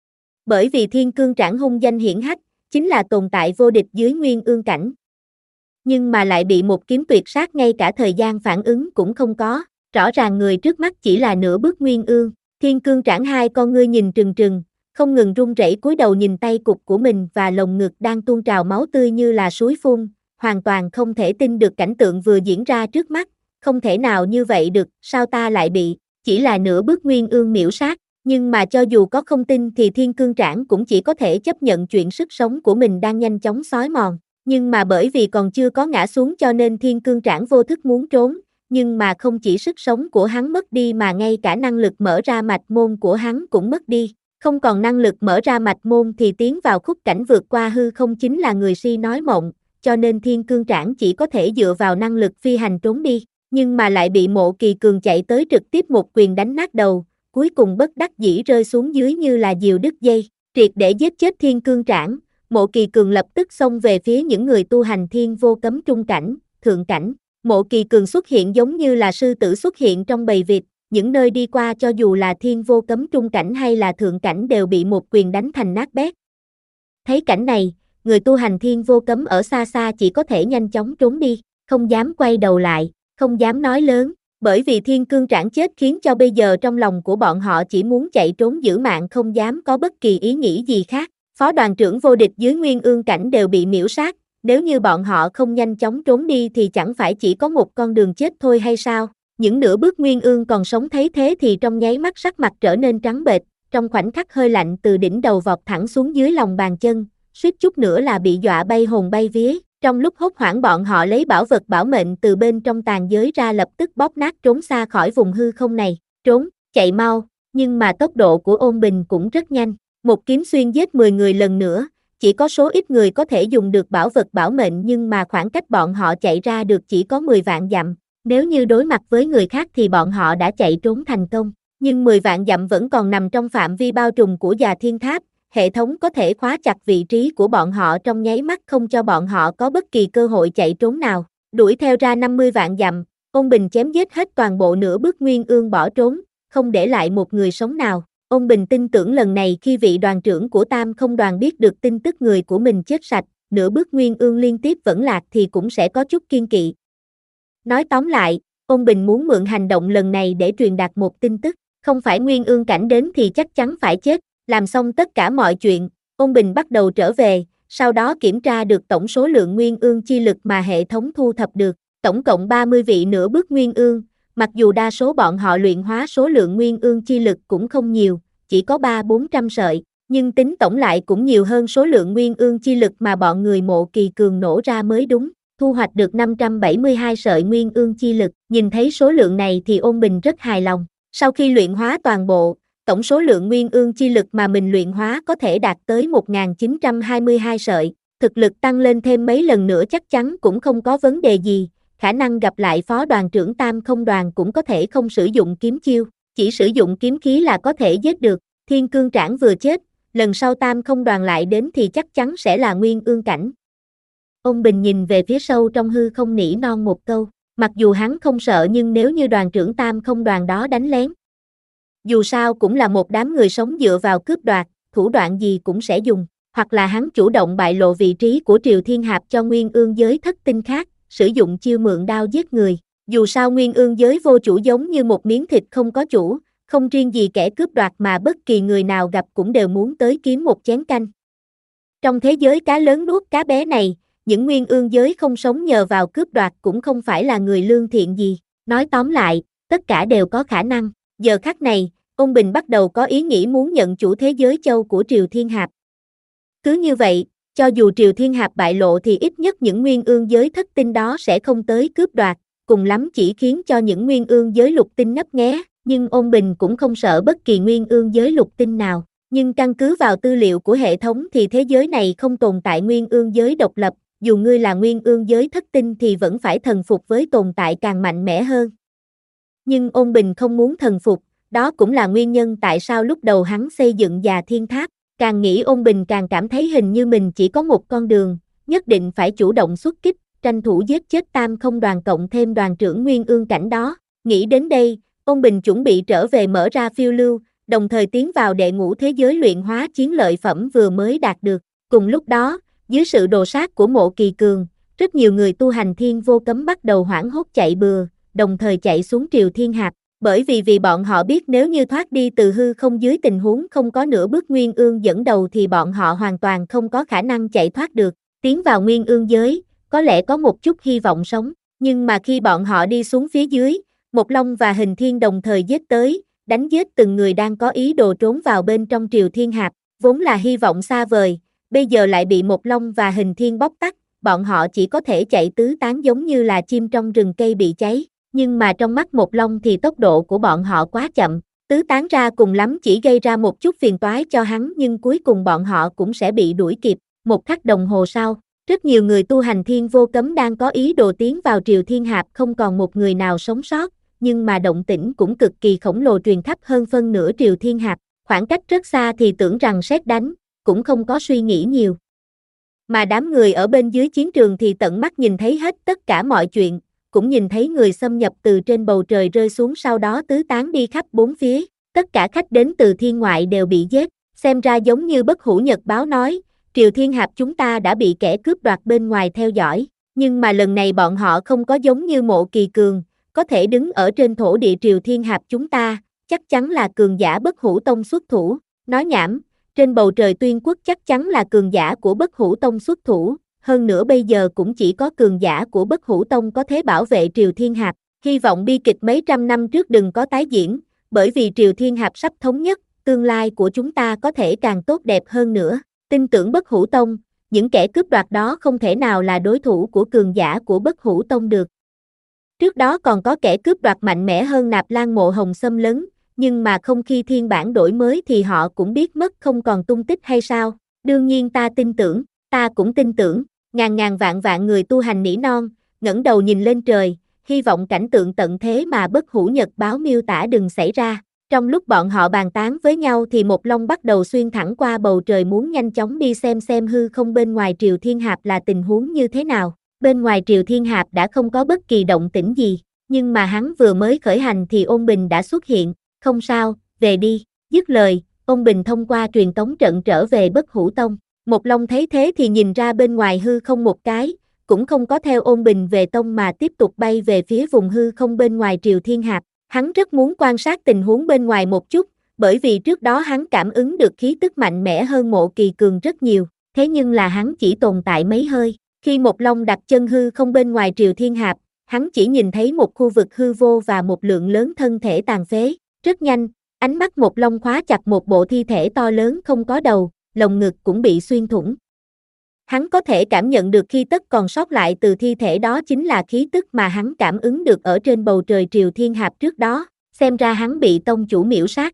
Bởi vì thiên cương trảm hung danh hiển hách, chính là tồn tại vô địch dưới nguyên ương cảnh. Nhưng mà lại bị một kiếm tuyệt sát, ngay cả thời gian phản ứng cũng không có, rõ ràng người trước mắt chỉ là nửa bước nguyên ương. Thiên cương trảm hai con ngươi nhìn trừng trừng, không ngừng run rẩy, cúi đầu nhìn tay cụt của mình và lồng ngực đang tuôn trào máu tươi như là suối phun, hoàn toàn không thể tin được cảnh tượng vừa diễn ra trước mắt. Không thể nào như vậy được, sao ta lại bị, chỉ là nửa bước nguyên ương miểu sát. Nhưng mà cho dù có không tin thì thiên cương trảm cũng chỉ có thể chấp nhận chuyện sức sống của mình đang nhanh chóng xói mòn. Nhưng mà bởi vì còn chưa có ngã xuống cho nên thiên cương trảm vô thức muốn trốn, nhưng mà không chỉ sức sống của hắn mất đi mà ngay cả năng lực mở ra mạch môn của hắn cũng mất đi. Không còn năng lực mở ra mạch môn thì tiến vào khúc cảnh vượt qua hư không chính là người si nói mộng, cho nên thiên cương trảm chỉ có thể dựa vào năng lực phi hành trốn đi, nhưng mà lại bị Mộ Kỳ Cường chạy tới trực tiếp một quyền đánh nát đầu, cuối cùng bất đắc dĩ rơi xuống dưới như là diều đứt dây, triệt để giết chết thiên cương trảm. Mộ Kỳ Cường lập tức xông về phía những người tu hành thiên vô cấm trung cảnh, thượng cảnh. Mộ Kỳ Cường xuất hiện giống như là sư tử xuất hiện trong bầy vịt, những nơi đi qua cho dù là thiên vô cấm trung cảnh hay là thượng cảnh đều bị một quyền đánh thành nát bét. Thấy cảnh này, người tu hành thiên vô cấm ở xa xa chỉ có thể nhanh chóng trốn đi, không dám quay đầu lại, không dám nói lớn, bởi vì thiên cương trảm chết khiến cho bây giờ trong lòng của bọn họ chỉ muốn chạy trốn giữ mạng, không dám có bất kỳ ý nghĩ gì khác. Phó đoàn trưởng vô địch dưới nguyên ương cảnh đều bị miểu sát, nếu như bọn họ không nhanh chóng trốn đi thì chẳng phải chỉ có một con đường chết thôi hay sao? Những nửa bước nguyên ương còn sống thấy thế thì trong nháy mắt sắc mặt trở nên trắng bệch, trong khoảnh khắc hơi lạnh từ đỉnh đầu vọt thẳng xuống dưới lòng bàn chân, suýt chút nữa là bị dọa bay hồn bay vía. Trong lúc hốt hoảng bọn họ lấy bảo vật bảo mệnh từ bên trong tàn giới ra, lập tức bóp nát trốn xa khỏi vùng hư không này. Trốn, chạy mau, nhưng mà tốc độ của Ôn Bình cũng rất nhanh. Một kiếm xuyên giết mười người lần nữa, chỉ có số ít người có thể dùng được bảo vật bảo mệnh, nhưng mà khoảng cách bọn họ chạy ra được chỉ có mười vạn dặm. Nếu như đối mặt với người khác thì bọn họ đã chạy trốn thành công, nhưng mười vạn dặm vẫn còn nằm trong phạm vi bao trùm của Già Thiên Tháp, hệ thống có thể khóa chặt vị trí của bọn họ trong nháy mắt, không cho bọn họ có bất kỳ cơ hội chạy trốn nào. Đuổi theo ra năm mươi vạn dặm, Ôn Bình chém giết hết toàn bộ nửa bước nguyên ương bỏ trốn, không để lại một người sống nào. Ôn Bình tin tưởng lần này khi vị đoàn trưởng của Tam Không đoàn biết được tin tức người của mình chết sạch, nửa bước nguyên ương liên tiếp vẫn lạc thì cũng sẽ có chút kiên kỵ. Nói tóm lại, Ôn Bình muốn mượn hành động lần này để truyền đạt một tin tức, không phải nguyên ương cảnh đến thì chắc chắn phải chết. Làm xong tất cả mọi chuyện, Ôn Bình bắt đầu trở về, sau đó kiểm tra được tổng số lượng nguyên ương chi lực mà hệ thống thu thập được, tổng cộng ba mươi vị nửa bước nguyên ương, mặc dù đa số bọn họ luyện hóa số lượng nguyên ương chi lực cũng không nhiều, chỉ có ba bốn trăm sợi, nhưng tính tổng lại cũng nhiều hơn số lượng nguyên ương chi lực mà bọn người Mộ Kỳ Cường nổ ra mới đúng, thu hoạch được năm trăm bảy mươi hai sợi nguyên ương chi lực. Nhìn thấy số lượng này thì Ôn Bình rất hài lòng, sau khi luyện hóa toàn bộ, tổng số lượng nguyên ương chi lực mà mình luyện hóa có thể đạt tới một nghìn chín trăm hai mươi hai sợi, thực lực tăng lên thêm mấy lần nữa chắc chắn cũng không có vấn đề gì, khả năng gặp lại phó đoàn trưởng Tam Không đoàn cũng có thể không sử dụng kiếm chiêu, chỉ sử dụng kiếm khí là có thể giết được. Thiên cương trảm vừa chết, lần sau Tam Không đoàn lại đến thì chắc chắn sẽ là nguyên ương cảnh. Ôn Bình nhìn về phía sâu trong hư không nỉ non một câu, mặc dù hắn không sợ nhưng nếu như đoàn trưởng Tam Không đoàn đó đánh lén, dù sao cũng là một đám người sống dựa vào cướp đoạt, thủ đoạn gì cũng sẽ dùng, hoặc là hắn chủ động bại lộ vị trí của Triều Thiên Hạp cho nguyên ương giới thất tinh khác, sử dụng chiêu mượn đao giết người. Dù sao nguyên ương giới vô chủ giống như một miếng thịt không có chủ, không riêng gì kẻ cướp đoạt mà bất kỳ người nào gặp cũng đều muốn tới kiếm một chén canh. Trong thế giới cá lớn nuốt cá bé này, những nguyên ương giới không sống nhờ vào cướp đoạt cũng không phải là người lương thiện gì. Nói tóm lại, tất cả đều có khả năng. Giờ khắc này, Ôn Bình bắt đầu có ý nghĩ muốn nhận chủ thế giới châu của Triều Thiên Hạp. Cứ như vậy, Cho dù Triều Thiên Hạp bại lộ thì ít nhất những nguyên ương giới thất tinh đó sẽ không tới cướp đoạt, cùng lắm chỉ khiến cho những nguyên ương giới lục tinh nấp nghé, nhưng Ôn Bình cũng không sợ bất kỳ nguyên ương giới lục tinh nào. Nhưng căn cứ vào tư liệu của hệ thống thì thế giới này không tồn tại nguyên ương giới độc lập, dù ngươi là nguyên ương giới thất tinh thì vẫn phải thần phục với tồn tại càng mạnh mẽ hơn. Nhưng Ôn Bình không muốn thần phục, đó cũng là nguyên nhân tại sao lúc đầu hắn xây dựng Già Thiên Tháp. Càng nghĩ Ôn Bình càng cảm thấy hình như mình chỉ có một con đường, nhất định phải chủ động xuất kích, tranh thủ giết chết tam không đoàn cộng thêm đoàn trưởng nguyên ương cảnh đó. Nghĩ đến đây, Ôn Bình chuẩn bị trở về mở ra phiêu lưu, đồng thời tiến vào đệ ngũ thế giới luyện hóa chiến lợi phẩm vừa mới đạt được. Cùng lúc đó, dưới sự đồ sát của Mộ Kỳ Cường, rất nhiều người tu hành thiên vô cấm bắt đầu hoảng hốt chạy bừa, đồng thời chạy xuống Triều Thiên Hạp. Bởi vì vì bọn họ biết nếu như thoát đi từ hư không dưới tình huống không có nửa bước nguyên ương dẫn đầu thì bọn họ hoàn toàn không có khả năng chạy thoát được. Tiến vào nguyên ương giới, có lẽ có một chút hy vọng sống, nhưng mà khi bọn họ đi xuống phía dưới, Mộc Long và Hình Thiên đồng thời giết tới, đánh giết từng người đang có ý đồ trốn vào bên trong Triều Thiên Hạp, vốn là hy vọng xa vời, bây giờ lại bị Mộc Long và Hình Thiên bóc tắt, bọn họ chỉ có thể chạy tứ tán giống như là chim trong rừng cây bị cháy. Nhưng mà trong mắt Mộc Long thì tốc độ của bọn họ quá chậm, tứ tán ra cùng lắm chỉ gây ra một chút phiền toái cho hắn nhưng cuối cùng bọn họ cũng sẽ bị đuổi kịp. Một khắc đồng hồ sau, rất nhiều người tu hành thiên vô cấm đang có ý đồ tiến vào Triều Thiên Hạp không còn một người nào sống sót, nhưng mà động tĩnh cũng cực kỳ khổng lồ truyền khắp hơn phân nửa Triều Thiên Hạp, khoảng cách rất xa thì tưởng rằng sét đánh, cũng không có suy nghĩ nhiều. Mà đám người ở bên dưới chiến trường thì tận mắt nhìn thấy hết tất cả mọi chuyện, cũng nhìn thấy người xâm nhập từ trên bầu trời rơi xuống sau đó tứ tán đi khắp bốn phía, tất cả khách đến từ thiên ngoại đều bị giết, xem ra giống như Bất Hủ Nhật báo nói, Triều Thiên Hạp chúng ta đã bị kẻ cướp đoạt bên ngoài theo dõi, nhưng mà lần này bọn họ không có giống như Mộ Kỳ Cường, có thể đứng ở trên thổ địa Triều Thiên Hạp chúng ta, chắc chắn là cường giả Bất Hủ Tông xuất thủ, nói nhảm, trên bầu trời Tuyên Quốc chắc chắn là cường giả của Bất Hủ Tông xuất thủ. Hơn nữa bây giờ cũng chỉ có cường giả của Bất Hủ Tông có thể bảo vệ Triều Thiên Hạp, hy vọng bi kịch mấy trăm năm trước đừng có tái diễn, bởi vì Triều Thiên Hạp sắp thống nhất, tương lai của chúng ta có thể càng tốt đẹp hơn nữa, tin tưởng Bất Hủ Tông, những kẻ cướp đoạt đó không thể nào là đối thủ của cường giả của Bất Hủ Tông được. Trước đó còn có kẻ cướp đoạt mạnh mẽ hơn Nạp Lan Mộ Hồng xâm lấn, nhưng mà không khi thiên bản đổi mới thì họ cũng biết mất không còn tung tích hay sao, đương nhiên ta tin tưởng, ta cũng tin tưởng. Ngàn ngàn vạn vạn người tu hành nỉ non, ngẩng đầu nhìn lên trời, hy vọng cảnh tượng tận thế mà Bất Hủ Nhật báo miêu tả đừng xảy ra. Trong lúc bọn họ bàn tán với nhau thì Mộc Long bắt đầu xuyên thẳng qua bầu trời muốn nhanh chóng đi xem xem hư không bên ngoài Triều Thiên Hạp là tình huống như thế nào. Bên ngoài Triều Thiên Hạp đã không có bất kỳ động tĩnh gì, nhưng mà hắn vừa mới khởi hành thì Ôn Bình đã xuất hiện, không sao, về đi, dứt lời, Ôn Bình thông qua truyền tống trận trở về Bất Hủ Tông. Mộc Long thấy thế thì nhìn ra bên ngoài hư không một cái, cũng không có theo Ôn Bình về tông mà tiếp tục bay về phía vùng hư không bên ngoài Triều Thiên Hạp. Hắn rất muốn quan sát tình huống bên ngoài một chút, bởi vì trước đó hắn cảm ứng được khí tức mạnh mẽ hơn Mộ Kỳ Cường rất nhiều, thế nhưng là hắn chỉ tồn tại mấy hơi. Khi Mộc Long đặt chân hư không bên ngoài Triều Thiên Hạp, hắn chỉ nhìn thấy một khu vực hư vô và một lượng lớn thân thể tàn phế. Rất nhanh, ánh mắt Mộc Long khóa chặt một bộ thi thể to lớn không có đầu, lồng ngực cũng bị xuyên thủng. Hắn có thể cảm nhận được khi tất còn sót lại từ thi thể đó chính là khí tức mà hắn cảm ứng được ở trên bầu trời Triều Thiên Hạp trước đó, xem ra hắn bị tông chủ miễu sát.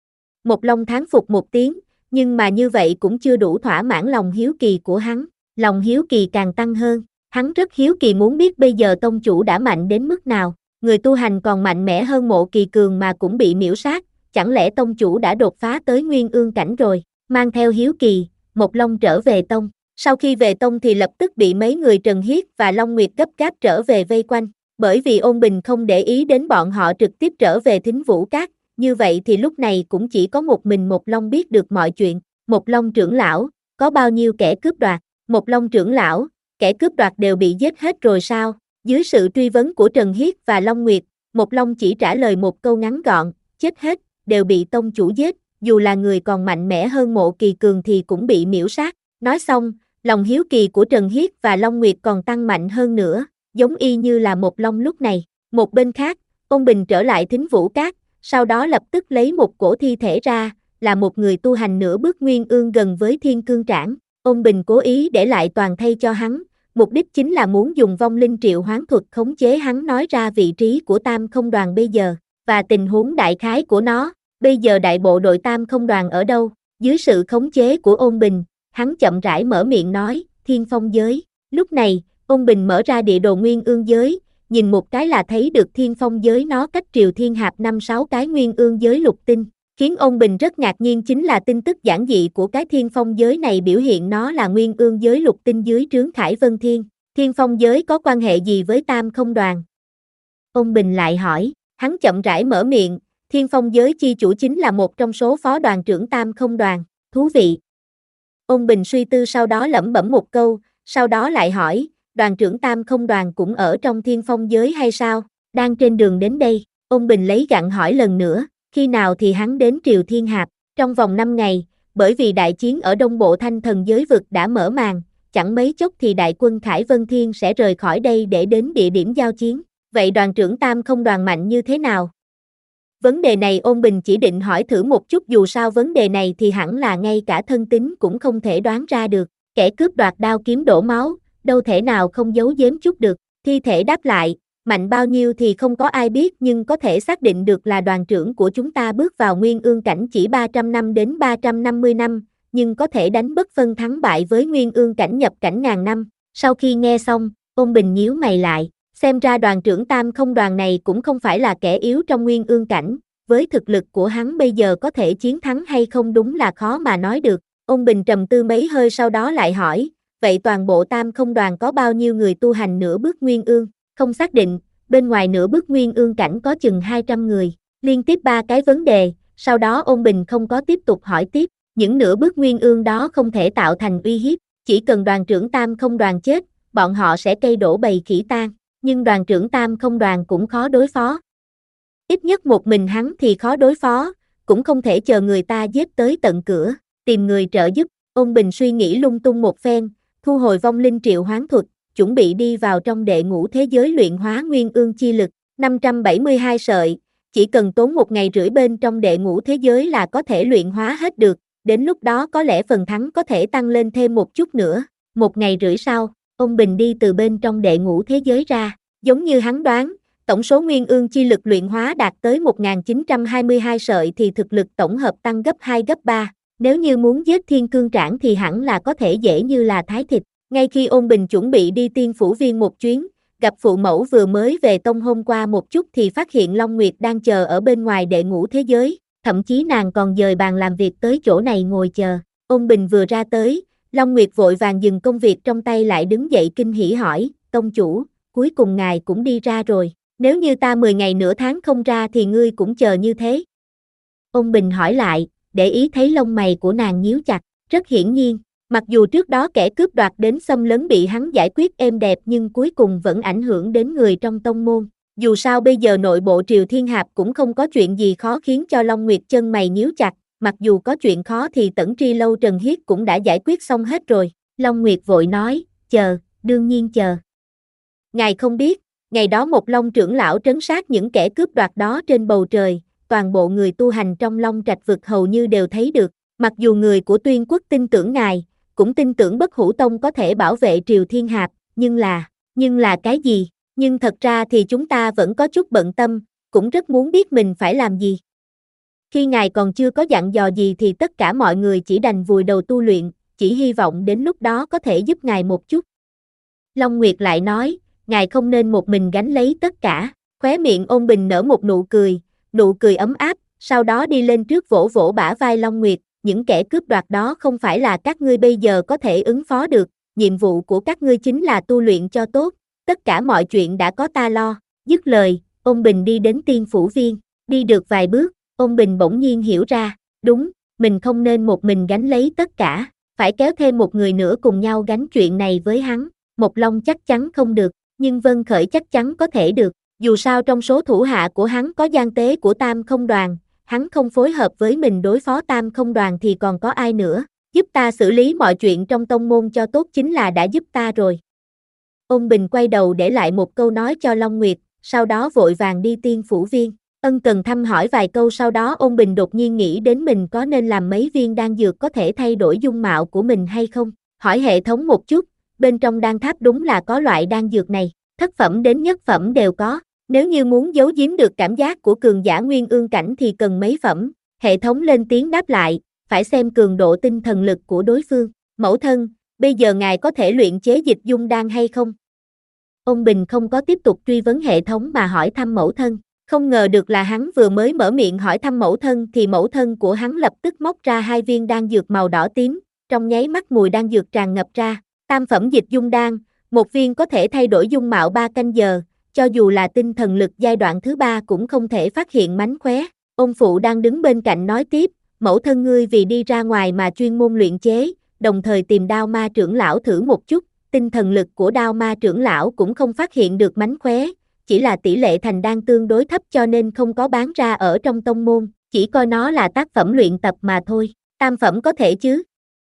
Mộc Long thán phục một tiếng, nhưng mà như vậy cũng chưa đủ thỏa mãn lòng hiếu kỳ của hắn, lòng hiếu kỳ càng tăng hơn, hắn rất hiếu kỳ muốn biết bây giờ tông chủ đã mạnh đến mức nào, người tu hành còn mạnh mẽ hơn Mộ Kỳ Cường mà cũng bị miễu sát, chẳng lẽ tông chủ đã đột phá tới nguyên ương cảnh rồi. Mang theo hiếu kỳ, Mộc Long trở về tông. Sau khi về tông thì lập tức bị mấy người Trần Hiết và Long Nguyệt gấp gáp trở về vây quanh. Bởi vì Ôn Bình không để ý đến bọn họ trực tiếp trở về Thính Vũ Các, như vậy thì lúc này cũng chỉ có một mình Mộc Long biết được mọi chuyện. Mộc Long trưởng lão, có bao nhiêu kẻ cướp đoạt? Mộc Long trưởng lão, kẻ cướp đoạt đều bị giết hết rồi sao? Dưới sự truy vấn của Trần Hiết và Long Nguyệt, Mộc Long chỉ trả lời một câu ngắn gọn, chết hết, đều bị tông chủ giết. Dù là người còn mạnh mẽ hơn Mộ Kỳ Cường thì cũng bị miễu sát. Nói xong, lòng hiếu kỳ của Trần Hiết và Long Nguyệt còn tăng mạnh hơn nữa, giống y như là Mộc Long lúc này. Một bên khác, Ôn Bình trở lại Thính Vũ Các, sau đó lập tức lấy một cổ thi thể ra, là một người tu hành nửa bước nguyên ương gần với Thiên Cương Trảm. Ôn Bình cố ý để lại toàn thây cho hắn, mục đích chính là muốn dùng vong linh triệu hoán thuật khống chế hắn nói ra vị trí của Tam Không Đoàn bây giờ, và tình huống đại khái của nó. Bây giờ đại bộ đội Tam Không Đoàn ở đâu? Dưới sự khống chế của Ôn Bình, hắn chậm rãi mở miệng nói, Thiên Phong giới. Lúc này, Ôn Bình mở ra địa đồ Nguyên Ương giới, nhìn một cái là thấy được Thiên Phong giới nó cách Triều Thiên Hạp năm sáu cái Nguyên Ương giới lục tinh. Khiến Ôn Bình rất ngạc nhiên chính là tin tức giản dị của cái Thiên Phong giới này biểu hiện nó là Nguyên Ương giới lục tinh dưới trướng Khải Vân Thiên. Thiên Phong giới có quan hệ gì với Tam Không Đoàn? Ôn Bình lại hỏi, hắn chậm rãi mở miệng, Thiên Phong giới chi chủ chính là một trong số phó đoàn trưởng Tam Không Đoàn, thú vị. Ôn Bình suy tư sau đó lẩm bẩm một câu, sau đó lại hỏi, đoàn trưởng Tam Không Đoàn cũng ở trong Thiên Phong giới hay sao? Đang trên đường đến đây, Ôn Bình lấy gặng hỏi lần nữa, khi nào thì hắn đến Triều Thiên Hạp? Trong vòng năm ngày, bởi vì đại chiến ở Đông Bộ Thanh Thần giới vực đã mở màn, chẳng mấy chốc thì đại quân Khải Vân Thiên sẽ rời khỏi đây để đến địa điểm giao chiến. Vậy đoàn trưởng Tam Không Đoàn mạnh như thế nào? Vấn đề này Ôn Bình chỉ định hỏi thử một chút, dù sao vấn đề này thì hẳn là ngay cả thân tín cũng không thể đoán ra được. Kẻ cướp đoạt đao kiếm đổ máu, đâu thể nào không giấu giếm chút được. Thi thể đáp lại, mạnh bao nhiêu thì không có ai biết, nhưng có thể xác định được là đoàn trưởng của chúng ta bước vào Nguyên Ương cảnh chỉ ba trăm năm đến ba trăm năm mươi năm, nhưng có thể đánh bất phân thắng bại với Nguyên Ương cảnh nhập cảnh ngàn năm. Sau khi nghe xong, Ôn Bình nhíu mày lại, xem ra đoàn trưởng Tam Không Đoàn này cũng không phải là kẻ yếu trong Nguyên Ương cảnh, với thực lực của hắn bây giờ có thể chiến thắng hay không đúng là khó mà nói được. Ôn Bình trầm tư mấy hơi sau đó lại hỏi, vậy toàn bộ Tam Không Đoàn có bao nhiêu người tu hành nửa bước Nguyên Ương? Không xác định, bên ngoài nửa bước Nguyên Ương cảnh có chừng hai trăm người. Liên tiếp ba cái vấn đề, sau đó Ôn Bình không có tiếp tục hỏi tiếp, những nửa bước Nguyên Ương đó không thể tạo thành uy hiếp, chỉ cần đoàn trưởng Tam Không Đoàn chết, bọn họ sẽ cây đổ bầy khỉ tan, nhưng đoàn trưởng Tam Không Đoàn cũng khó đối phó. Ít nhất một mình hắn thì khó đối phó, cũng không thể chờ người ta giết tới tận cửa, tìm người trợ giúp. Ôn Bình suy nghĩ lung tung một phen, thu hồi vong linh triệu hoán thuật, chuẩn bị đi vào trong đệ ngũ thế giới luyện hóa Nguyên Ương chi lực, năm trăm bảy mươi hai sợi, chỉ cần tốn một ngày rưỡi bên trong đệ ngũ thế giới là có thể luyện hóa hết được, đến lúc đó có lẽ phần thắng có thể tăng lên thêm một chút nữa. Một ngày rưỡi sau, Ôn Bình đi từ bên trong đệ ngũ thế giới ra, giống như hắn đoán, tổng số Nguyên Ương chi lực luyện hóa đạt tới một nghìn chín trăm hai mươi hai sợi thì thực lực tổng hợp tăng gấp hai gấp ba, nếu như muốn giết Thiên Cương Trảm thì hẳn là có thể dễ như là thái thịt. Ngay khi Ôn Bình chuẩn bị đi Tiên Phủ Viên một chuyến, gặp phụ mẫu vừa mới về tông hôm qua một chút thì phát hiện Long Nguyệt đang chờ ở bên ngoài đệ ngũ thế giới, thậm chí nàng còn dời bàn làm việc tới chỗ này ngồi chờ. Ôn Bình vừa ra tới, Long Nguyệt vội vàng dừng công việc trong tay lại đứng dậy kinh hỉ hỏi, tông chủ, cuối cùng ngài cũng đi ra rồi, nếu như ta mười ngày nửa tháng không ra thì ngươi cũng chờ như thế. Ôn Bình hỏi lại, để ý thấy lông mày của nàng nhíu chặt, rất hiển nhiên, mặc dù trước đó kẻ cướp đoạt đến xâm lấn bị hắn giải quyết êm đẹp nhưng cuối cùng vẫn ảnh hưởng đến người trong tông môn. Dù sao bây giờ nội bộ Triều Thiên Hạp cũng không có chuyện gì khó khiến cho Long Nguyệt chân mày nhíu chặt, mặc dù có chuyện khó thì Tẩn Tri Lâu Trần Hiết cũng đã giải quyết xong hết rồi. Long Nguyệt vội nói, chờ, đương nhiên chờ. Ngài không biết, ngày đó một Long trưởng lão trấn sát những kẻ cướp đoạt đó trên bầu trời, toàn bộ người tu hành trong Long Trạch vực hầu như đều thấy được, mặc dù người của Tuyên Quốc tin tưởng ngài, cũng tin tưởng Bất Hủ Tông có thể bảo vệ Triều Thiên Hạp, nhưng là, nhưng là cái gì? Nhưng thật ra thì chúng ta vẫn có chút bận tâm, cũng rất muốn biết mình phải làm gì. Khi ngài còn chưa có dặn dò gì thì tất cả mọi người chỉ đành vùi đầu tu luyện, chỉ hy vọng đến lúc đó có thể giúp ngài một chút. Long Nguyệt lại nói, ngài không nên một mình gánh lấy tất cả, khóe miệng Ôn Bình nở một nụ cười, nụ cười ấm áp, sau đó đi lên trước vỗ vỗ bả vai Long Nguyệt, những kẻ cướp đoạt đó không phải là các ngươi bây giờ có thể ứng phó được, nhiệm vụ của các ngươi chính là tu luyện cho tốt, tất cả mọi chuyện đã có ta lo. Dứt lời, Ôn Bình đi đến Tiên Phủ Viên, đi được vài bước, Ôn Bình bỗng nhiên hiểu ra, đúng, mình không nên một mình gánh lấy tất cả, phải kéo thêm một người nữa cùng nhau gánh chuyện này với hắn. Một Long chắc chắn không được, nhưng Vân Khởi chắc chắn có thể được, dù sao trong số thủ hạ của hắn có gian tế của Tam Không Đoàn, hắn không phối hợp với mình đối phó Tam Không Đoàn thì còn có ai nữa, giúp ta xử lý mọi chuyện trong tông môn cho tốt chính là đã giúp ta rồi. Ôn Bình quay đầu để lại một câu nói cho Long Nguyệt, sau đó vội vàng đi Tiên Phủ Viên, ân cần thăm hỏi vài câu sau đó Ôn Bình đột nhiên nghĩ đến mình có nên làm mấy viên đan dược có thể thay đổi dung mạo của mình hay không, hỏi hệ thống một chút, bên trong đan tháp đúng là có loại đan dược này, thất phẩm đến nhất phẩm đều có, nếu như muốn giấu giếm được cảm giác của cường giả nguyên ương cảnh thì cần mấy phẩm, hệ thống lên tiếng đáp lại, phải xem cường độ tinh thần lực của đối phương, mẫu thân, bây giờ ngài có thể luyện chế dịch dung đan hay không? Ông Bình không có tiếp tục truy vấn hệ thống mà hỏi thăm mẫu thân, không ngờ được là hắn vừa mới mở miệng hỏi thăm mẫu thân thì mẫu thân của hắn lập tức móc ra hai viên đan dược màu đỏ tím, trong nháy mắt mùi đan dược tràn ngập ra, tam phẩm dịch dung đan, một viên có thể thay đổi dung mạo ba canh giờ, cho dù là tinh thần lực giai đoạn thứ ba cũng không thể phát hiện mánh khóe. Ông phụ đang đứng bên cạnh nói tiếp, mẫu thân ngươi vì đi ra ngoài mà chuyên môn luyện chế, đồng thời tìm Đao Ma trưởng lão thử một chút, tinh thần lực của Đao Ma trưởng lão cũng không phát hiện được mánh khóe, chỉ là tỷ lệ thành đan tương đối thấp cho nên không có bán ra ở trong tông môn, chỉ coi nó là tác phẩm luyện tập mà thôi, tam phẩm có thể chứ?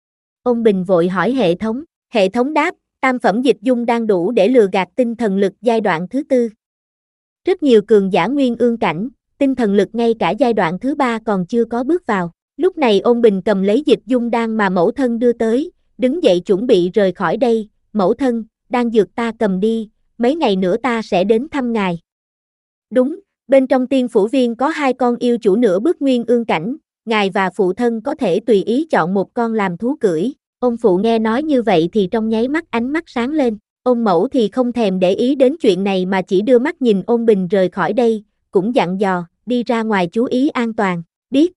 Ông Bình vội hỏi hệ thống, hệ thống đáp, tam phẩm dịch dung đang đủ để lừa gạt tinh thần lực giai đoạn thứ tư. Rất nhiều cường giả nguyên ương cảnh, tinh thần lực ngay cả giai đoạn thứ ba còn chưa có bước vào. Lúc này Ôn Bình cầm lấy dịch dung đan mà mẫu thân đưa tới, đứng dậy chuẩn bị rời khỏi đây, mẫu thân, đan dược ta cầm đi, mấy ngày nữa ta sẽ đến thăm ngài. Đúng, bên trong tiên phủ viên có hai con yêu chủ nửa bước nguyên ương cảnh, ngài và phụ thân có thể tùy ý chọn một con làm thú cưỡi. Ông phụ nghe nói như vậy thì trong nháy mắt ánh mắt sáng lên, ông mẫu thì không thèm để ý đến chuyện này mà chỉ đưa mắt nhìn Ôn Bình rời khỏi đây, cũng dặn dò, đi ra ngoài chú ý an toàn, biết.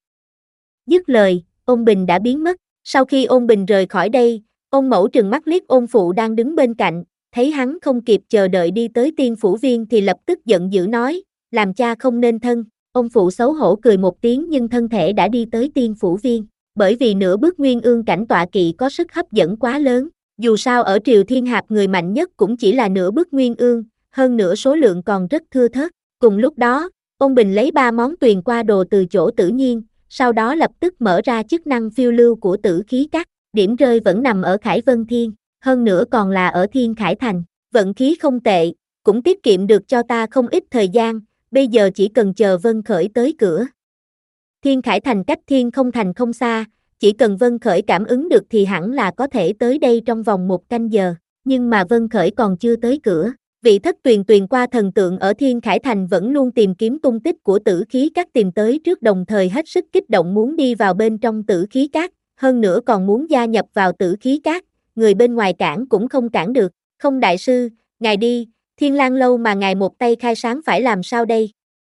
Dứt lời, Ôn Bình đã biến mất, sau khi Ôn Bình rời khỏi đây, ông mẫu trừng mắt liếc Ôn phụ đang đứng bên cạnh, thấy hắn không kịp chờ đợi đi tới tiên phủ viên thì lập tức giận dữ nói, làm cha không nên thân, ông phụ xấu hổ cười một tiếng nhưng thân thể đã đi tới tiên phủ viên. Bởi vì nửa bước nguyên ương cảnh tọa kỵ có sức hấp dẫn quá lớn, dù sao ở Triều Thiên Hạp người mạnh nhất cũng chỉ là nửa bước nguyên ương, hơn nữa số lượng còn rất thưa thớt. Cùng lúc đó, Ôn Bình lấy ba món tuyền qua đồ từ chỗ Tử Nhiên, sau đó lập tức mở ra chức năng phiêu lưu của Tử Khí Các, điểm rơi vẫn nằm ở Khải Vân Thiên, hơn nữa còn là ở Thiên Khải Thành, vận khí không tệ, cũng tiết kiệm được cho ta không ít thời gian, bây giờ chỉ cần chờ Vân Khởi tới cửa. Thiên Khải Thành cách Thiên Không Thành không xa, chỉ cần Vân Khởi cảm ứng được thì hẳn là có thể tới đây trong vòng một canh giờ, nhưng mà Vân Khởi còn chưa tới cửa. Vị thất tuyền tuyền qua thần tượng ở Thiên Khải Thành vẫn luôn tìm kiếm tung tích của Tử Khí Các tìm tới trước, đồng thời hết sức kích động muốn đi vào bên trong Tử Khí Các, hơn nữa còn muốn gia nhập vào Tử Khí Các, người bên ngoài cản cũng không cản được. Không đại sư, ngài đi, Thiên Lang lâu mà ngài một tay khai sáng phải làm sao đây?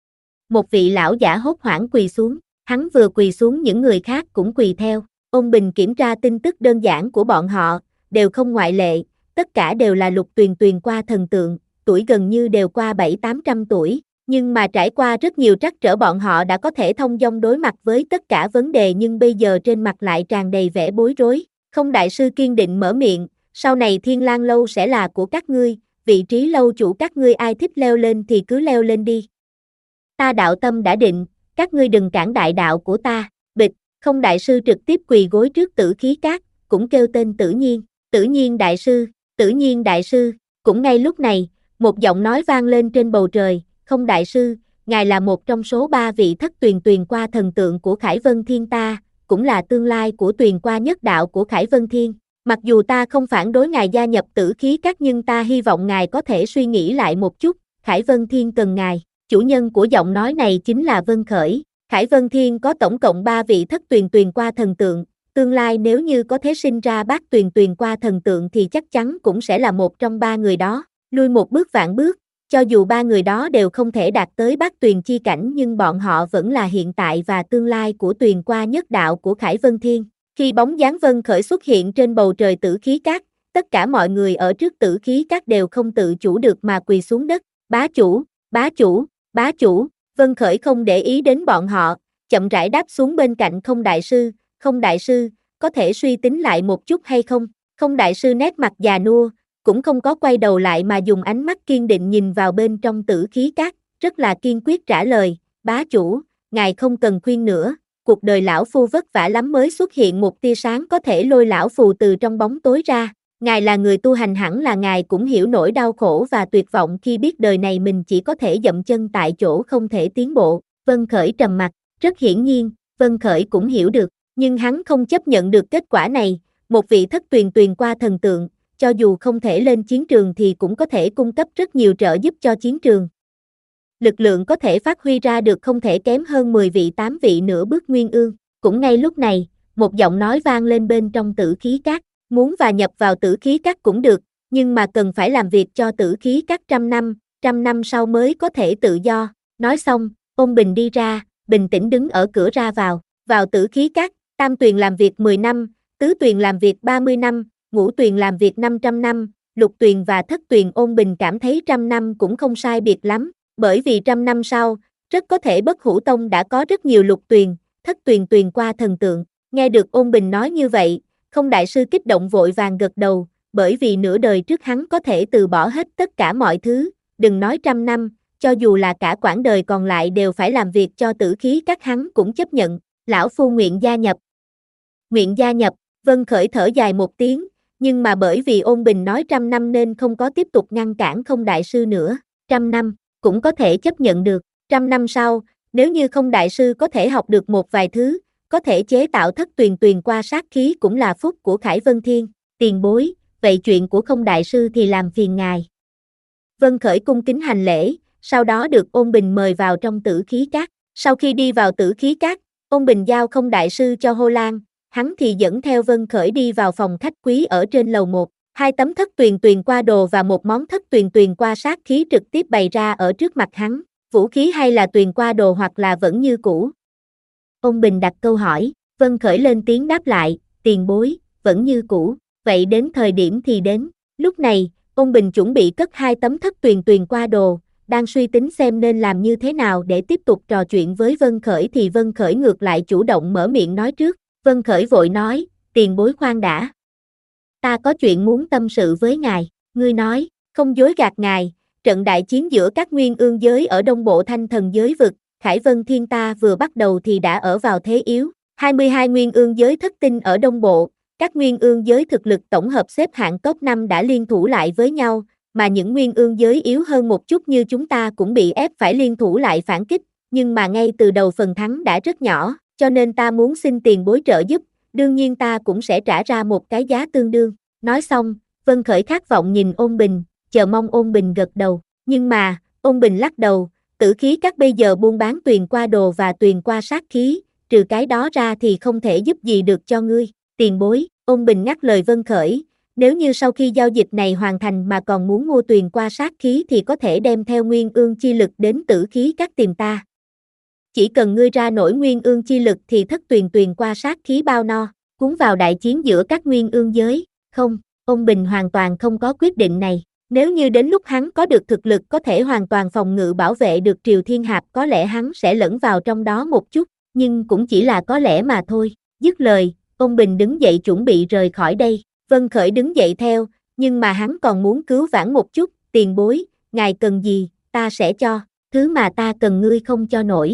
Một vị lão giả hốt hoảng quỳ xuống. Hắn vừa quỳ xuống những người khác cũng quỳ theo. Ôn Bình kiểm tra tin tức đơn giản của bọn họ, đều không ngoại lệ, tất cả đều là lục tuyền tuyền qua thần tượng, tuổi gần như đều qua bảy tám trăm tuổi, nhưng mà trải qua rất nhiều trắc trở bọn họ đã có thể thông dong đối mặt với tất cả vấn đề, nhưng bây giờ trên mặt lại tràn đầy vẻ bối rối. Không đại sư kiên định mở miệng, sau này Thiên Lang lâu sẽ là của các ngươi, vị trí lâu chủ các ngươi ai thích leo lên thì cứ leo lên đi. Ta đạo tâm đã định, các ngươi đừng cản đại đạo của ta. Bịch, không đại sư trực tiếp quỳ gối trước Tử Khí Các, cũng kêu tên Tử Nhiên, Tử Nhiên đại sư, Tử Nhiên đại sư. Cũng ngay lúc này, một giọng nói vang lên trên bầu trời, không đại sư, ngài là một trong số ba vị thất tuyền tuyền qua thần tượng của Khải Vân Thiên ta, cũng là tương lai của tuyền qua nhất đạo của Khải Vân Thiên. Mặc dù ta không phản đối ngài gia nhập Tử Khí Các nhưng ta hy vọng ngài có thể suy nghĩ lại một chút, Khải Vân Thiên cần ngài. Chủ nhân của giọng nói này chính là Vân Khởi. Khải Vân Thiên có tổng cộng ba vị thất tuyền tuyền qua thần tượng, tương lai nếu như có thể sinh ra bát tuyền tuyền qua thần tượng thì chắc chắn cũng sẽ là một trong ba người đó. Lui một bước vạn bước, cho dù ba người đó đều không thể đạt tới bát tuyền chi cảnh nhưng bọn họ vẫn là hiện tại và tương lai của tuyền qua nhất đạo của Khải Vân Thiên. Khi bóng dáng Vân Khởi xuất hiện trên bầu trời Tử Khí Các, tất cả mọi người ở trước Tử Khí Các đều không tự chủ được mà quỳ xuống đất. Bá chủ, bá chủ, bá chủ. Vân Khởi không để ý đến bọn họ, chậm rãi đáp xuống bên cạnh không đại sư. Không đại sư, có thể suy tính lại một chút hay không? Không đại sư nét mặt già nua, cũng không có quay đầu lại mà dùng ánh mắt kiên định nhìn vào bên trong Tử Khí Các, rất là kiên quyết trả lời, bá chủ, ngài không cần khuyên nữa, cuộc đời lão phu vất vả lắm mới xuất hiện một tia sáng có thể lôi lão phù từ trong bóng tối ra. Ngài là người tu hành, hẳn là ngài cũng hiểu nỗi đau khổ và tuyệt vọng khi biết đời này mình chỉ có thể dậm chân tại chỗ không thể tiến bộ. Vân Khởi trầm mặt, rất hiển nhiên, Vân Khởi cũng hiểu được, nhưng hắn không chấp nhận được kết quả này, một vị thất tuyền tuyền qua thần tượng, cho dù không thể lên chiến trường thì cũng có thể cung cấp rất nhiều trợ giúp cho chiến trường. Lực lượng có thể phát huy ra được không thể kém hơn mười vị tám vị nửa bước nguyên ương. Cũng ngay lúc này, một giọng nói vang lên bên trong Tử Khí Các, muốn và nhập vào Tử Khí Các cũng được, nhưng mà cần phải làm việc cho Tử Khí Các trăm năm, trăm năm sau mới có thể tự do. Nói xong, Ôn Bình đi ra, bình tĩnh đứng ở cửa ra vào, vào Tử Khí Các, Tam Tuyền làm việc mười năm, Tứ Tuyền làm việc ba mươi năm, Ngũ Tuyền làm việc năm trăm năm, Lục Tuyền và Thất Tuyền. Ôn Bình cảm thấy trăm năm cũng không sai biệt lắm, bởi vì trăm năm sau, rất có thể Bất Hủ Tông đã có rất nhiều Lục Tuyền, Thất Tuyền tuyền qua thần tượng. Nghe được Ôn Bình nói như vậy, Không đại sư kích động vội vàng gật đầu, bởi vì nửa đời trước hắn có thể từ bỏ hết tất cả mọi thứ, đừng nói trăm năm, cho dù là cả quãng đời còn lại đều phải làm việc cho Tử Khí Các hắn cũng chấp nhận. Lão phu nguyện gia nhập. Nguyện gia nhập, Vân Khởi thở dài một tiếng, nhưng mà bởi vì Ôn Bình nói trăm năm nên không có tiếp tục ngăn cản Không đại sư nữa. Trăm năm, cũng có thể chấp nhận được. Trăm năm sau, nếu như Không đại sư có thể học được một vài thứ, có thể chế tạo thất tuyền tuyền qua sát khí cũng là phúc của Khải Vân Thiên. Tiền bối, vậy chuyện của Không đại sư thì làm phiền ngài. Vân Khởi cung kính hành lễ, sau đó được Ôn Bình mời vào trong Tử Khí Các. Sau khi đi vào Tử Khí Các, Ôn Bình giao Không đại sư cho Hồ Lan, hắn thì dẫn theo Vân Khởi đi vào phòng khách quý ở trên lầu một. Hai tấm thất tuyền tuyền qua đồ và một món thất tuyền tuyền qua sát khí trực tiếp bày ra ở trước mặt hắn. Vũ khí hay là tuyền qua đồ hoặc là vẫn như cũ? Ôn Bình đặt câu hỏi, Vân Khởi lên tiếng đáp lại, tiền bối, vẫn như cũ, vậy đến thời điểm thì đến. Lúc này, Ôn Bình chuẩn bị cất hai tấm thất tuyền tuyền qua đồ, đang suy tính xem nên làm như thế nào để tiếp tục trò chuyện với Vân Khởi thì Vân Khởi ngược lại chủ động mở miệng nói trước. Vân Khởi vội nói, tiền bối khoan đã. Ta có chuyện muốn tâm sự với ngài, ngươi nói, không dối gạt ngài, trận đại chiến giữa các nguyên ương giới ở đông bộ Thanh Thần giới vực, Khải Vân Thiên ta vừa bắt đầu thì đã ở vào thế yếu. hai mươi hai nguyên ương giới thất tinh ở đông bộ, các nguyên ương giới thực lực tổng hợp xếp hạng top năm đã liên thủ lại với nhau, mà những nguyên ương giới yếu hơn một chút như chúng ta cũng bị ép phải liên thủ lại phản kích, nhưng mà ngay từ đầu phần thắng đã rất nhỏ, cho nên ta muốn xin tiền bối trợ giúp, đương nhiên ta cũng sẽ trả ra một cái giá tương đương. Nói xong, Vân Khởi khát vọng nhìn Ôn Bình, chờ mong Ôn Bình gật đầu, nhưng mà, Ôn Bình lắc đầu, Tử Khí Các bây giờ buôn bán tuyền qua đồ và tuyền qua sát khí, trừ cái đó ra thì không thể giúp gì được cho ngươi, tiền bối. Ôn Bình ngắt lời Vân Khởi, nếu như sau khi giao dịch này hoàn thành mà còn muốn mua tuyền qua sát khí thì có thể đem theo nguyên ương chi lực đến Tử Khí Các tìm ta. Chỉ cần ngươi ra nổi nguyên ương chi lực thì thất tuyền tuyền qua sát khí bao no, cuốn vào đại chiến giữa các nguyên ương giới. Không, Ôn Bình hoàn toàn không có quyết định này. Nếu như đến lúc hắn có được thực lực có thể hoàn toàn phòng ngự bảo vệ được Triều Thiên Hạp có lẽ hắn sẽ lẫn vào trong đó một chút, nhưng cũng chỉ là có lẽ mà thôi. Dứt lời, Ôn Bình đứng dậy chuẩn bị rời khỏi đây. Vân Khởi đứng dậy theo, nhưng mà hắn còn muốn cứu vãn một chút, tiền bối, ngài cần gì, ta sẽ cho, thứ mà ta cần ngươi không cho nổi.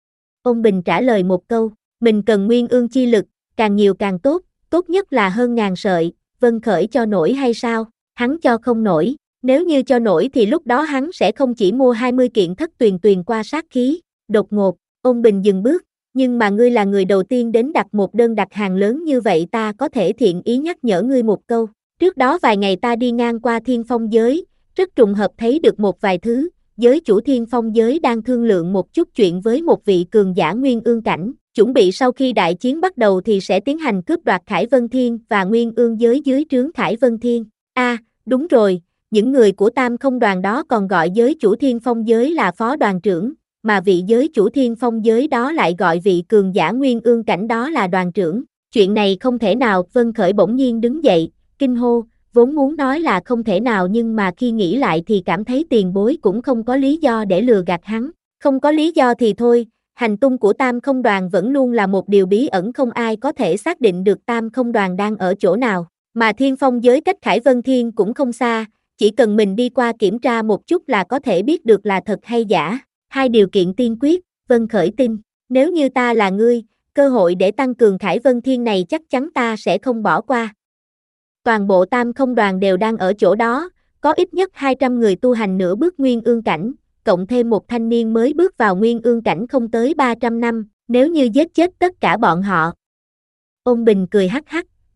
Ôn Bình trả lời một câu, mình cần nguyên ương chi lực, càng nhiều càng tốt, tốt nhất là hơn ngàn sợi. Vân Khởi cho nổi hay sao? Hắn cho không nổi, nếu như cho nổi thì lúc đó hắn sẽ không chỉ mua hai mươi kiện thất tuyền tuyền qua sát khí. Đột ngột, Ôn Bình dừng bước, nhưng mà ngươi là người đầu tiên đến đặt một đơn đặt hàng lớn như vậy, ta có thể thiện ý nhắc nhở ngươi một câu. Trước đó vài ngày ta đi ngang qua Thiên Phong giới, rất trùng hợp thấy được một vài thứ, giới chủ Thiên Phong giới đang thương lượng một chút chuyện với một vị cường giả nguyên ương cảnh, chuẩn bị sau khi đại chiến bắt đầu thì sẽ tiến hành cướp đoạt Khải Vân Thiên và nguyên ương giới dưới trướng Khải Vân Thiên. A, à, đúng rồi, những người của Tam Không đoàn đó còn gọi giới chủ Thiên Phong giới là phó đoàn trưởng, mà vị giới chủ Thiên Phong giới đó lại gọi vị cường giả nguyên ương cảnh đó là đoàn trưởng. Chuyện này không thể nào. Vân Khởi bỗng nhiên đứng dậy, kinh hô, vốn muốn nói là không thể nào nhưng mà khi nghĩ lại thì cảm thấy tiền bối cũng không có lý do để lừa gạt hắn. Không có lý do thì thôi, hành tung của Tam Không đoàn vẫn luôn là một điều bí ẩn, không ai có thể xác định được Tam Không đoàn đang ở chỗ nào, mà Thiên Phong giới cách Khải Vân Thiên cũng không xa, chỉ cần mình đi qua kiểm tra một chút là có thể biết được là thật hay giả. Hai điều kiện tiên quyết, Vân Khởi tin, nếu như ta là ngươi, cơ hội để tăng cường Khải Vân Thiên này chắc chắn ta sẽ không bỏ qua. Toàn bộ Tam Không đoàn đều đang ở chỗ đó, có ít nhất hai trăm người tu hành nửa bước nguyên ương cảnh, cộng thêm một thanh niên mới bước vào nguyên ương cảnh không tới ba trăm năm, nếu như giết chết tất cả bọn họ. Ôn Bình cười hắc hắc,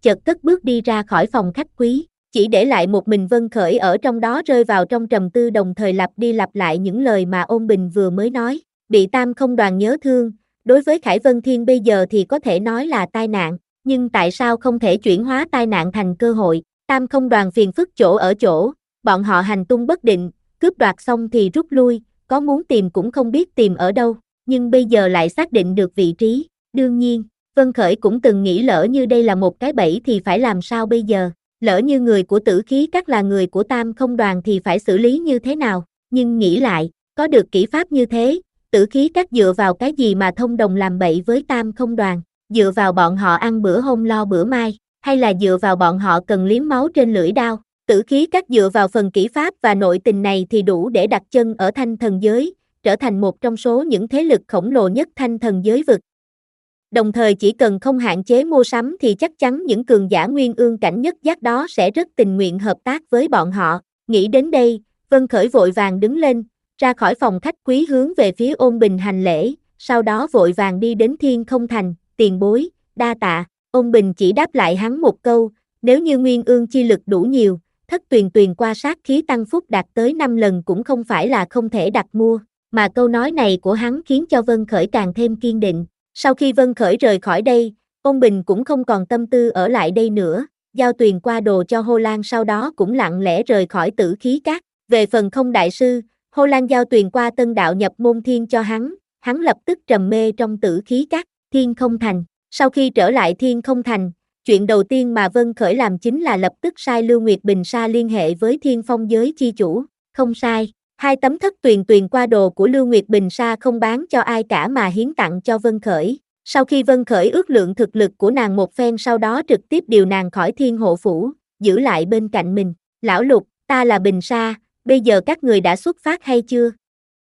chợt cất bước đi ra khỏi phòng khách quý, chỉ để lại một mình Vân Khởi ở trong đó rơi vào trong trầm tư, đồng thời lặp đi lặp lại những lời mà Ôn Bình vừa mới nói. Bị Tam Không Đoàn nhớ thương, đối với Khải Vân Thiên bây giờ thì có thể nói là tai nạn, nhưng tại sao không thể chuyển hóa tai nạn thành cơ hội? Tam Không Đoàn phiền phức chỗ ở chỗ, bọn họ hành tung bất định, cướp đoạt xong thì rút lui, có muốn tìm cũng không biết tìm ở đâu, nhưng bây giờ lại xác định được vị trí. Đương nhiên, Vân Khởi cũng từng nghĩ lỡ như đây là một cái bẫy thì phải làm sao bây giờ? Lỡ như người của Tử Khí Các là người của Tam Không Đoàn thì phải xử lý như thế nào? Nhưng nghĩ lại, có được kỹ pháp như thế, Tử Khí Các dựa vào cái gì mà thông đồng làm bậy với Tam Không Đoàn? Dựa vào bọn họ ăn bữa hôm lo bữa mai, hay là dựa vào bọn họ cần liếm máu trên lưỡi đao? Tử Khí Các dựa vào phần kỹ pháp và nội tình này thì đủ để đặt chân ở Thanh Thần Giới, trở thành một trong số những thế lực khổng lồ nhất Thanh Thần Giới vực. Đồng thời chỉ cần không hạn chế mua sắm thì chắc chắn những cường giả nguyên ương cảnh nhất giác đó sẽ rất tình nguyện hợp tác với bọn họ. Nghĩ đến đây, Vân Khởi vội vàng đứng lên, ra khỏi phòng khách quý hướng về phía Ôn Bình hành lễ, sau đó vội vàng đi đến Thiên Không Thành, tiền bối, đa tạ. Ôn Bình chỉ đáp lại hắn một câu, nếu như nguyên ương chi lực đủ nhiều, Thất Tuyền Tuyền qua sát khí tăng phúc đạt tới năm lần cũng không phải là không thể đặt mua, mà câu nói này của hắn khiến cho Vân Khởi càng thêm kiên định. Sau khi Vân Khởi rời khỏi đây, Ôn Bình cũng không còn tâm tư ở lại đây nữa, giao Tuyền qua đồ cho Hồ Lan, sau đó cũng lặng lẽ rời khỏi Tử Khí Các. Về phần Không đại sư, Hồ Lan giao Tuyền qua tân đạo nhập môn thiên cho hắn, hắn lập tức trầm mê trong Tử Khí Các. Thiên Không Thành. Sau khi trở lại Thiên Không Thành, chuyện đầu tiên mà Vân Khởi làm chính là lập tức sai Lưu Nguyệt Bình Sa liên hệ với Thiên Phong Giới chi chủ. Không sai, hai tấm Thất Tuyền Tuyền qua đồ của Lưu Nguyệt Bình Sa không bán cho ai cả mà hiến tặng cho Vân Khởi. Sau khi Vân Khởi ước lượng thực lực của nàng một phen, sau đó trực tiếp điều nàng khỏi Thiên Hộ Phủ, giữ lại bên cạnh mình. Lão Lục, ta là Bình Sa, bây giờ các người đã xuất phát hay chưa?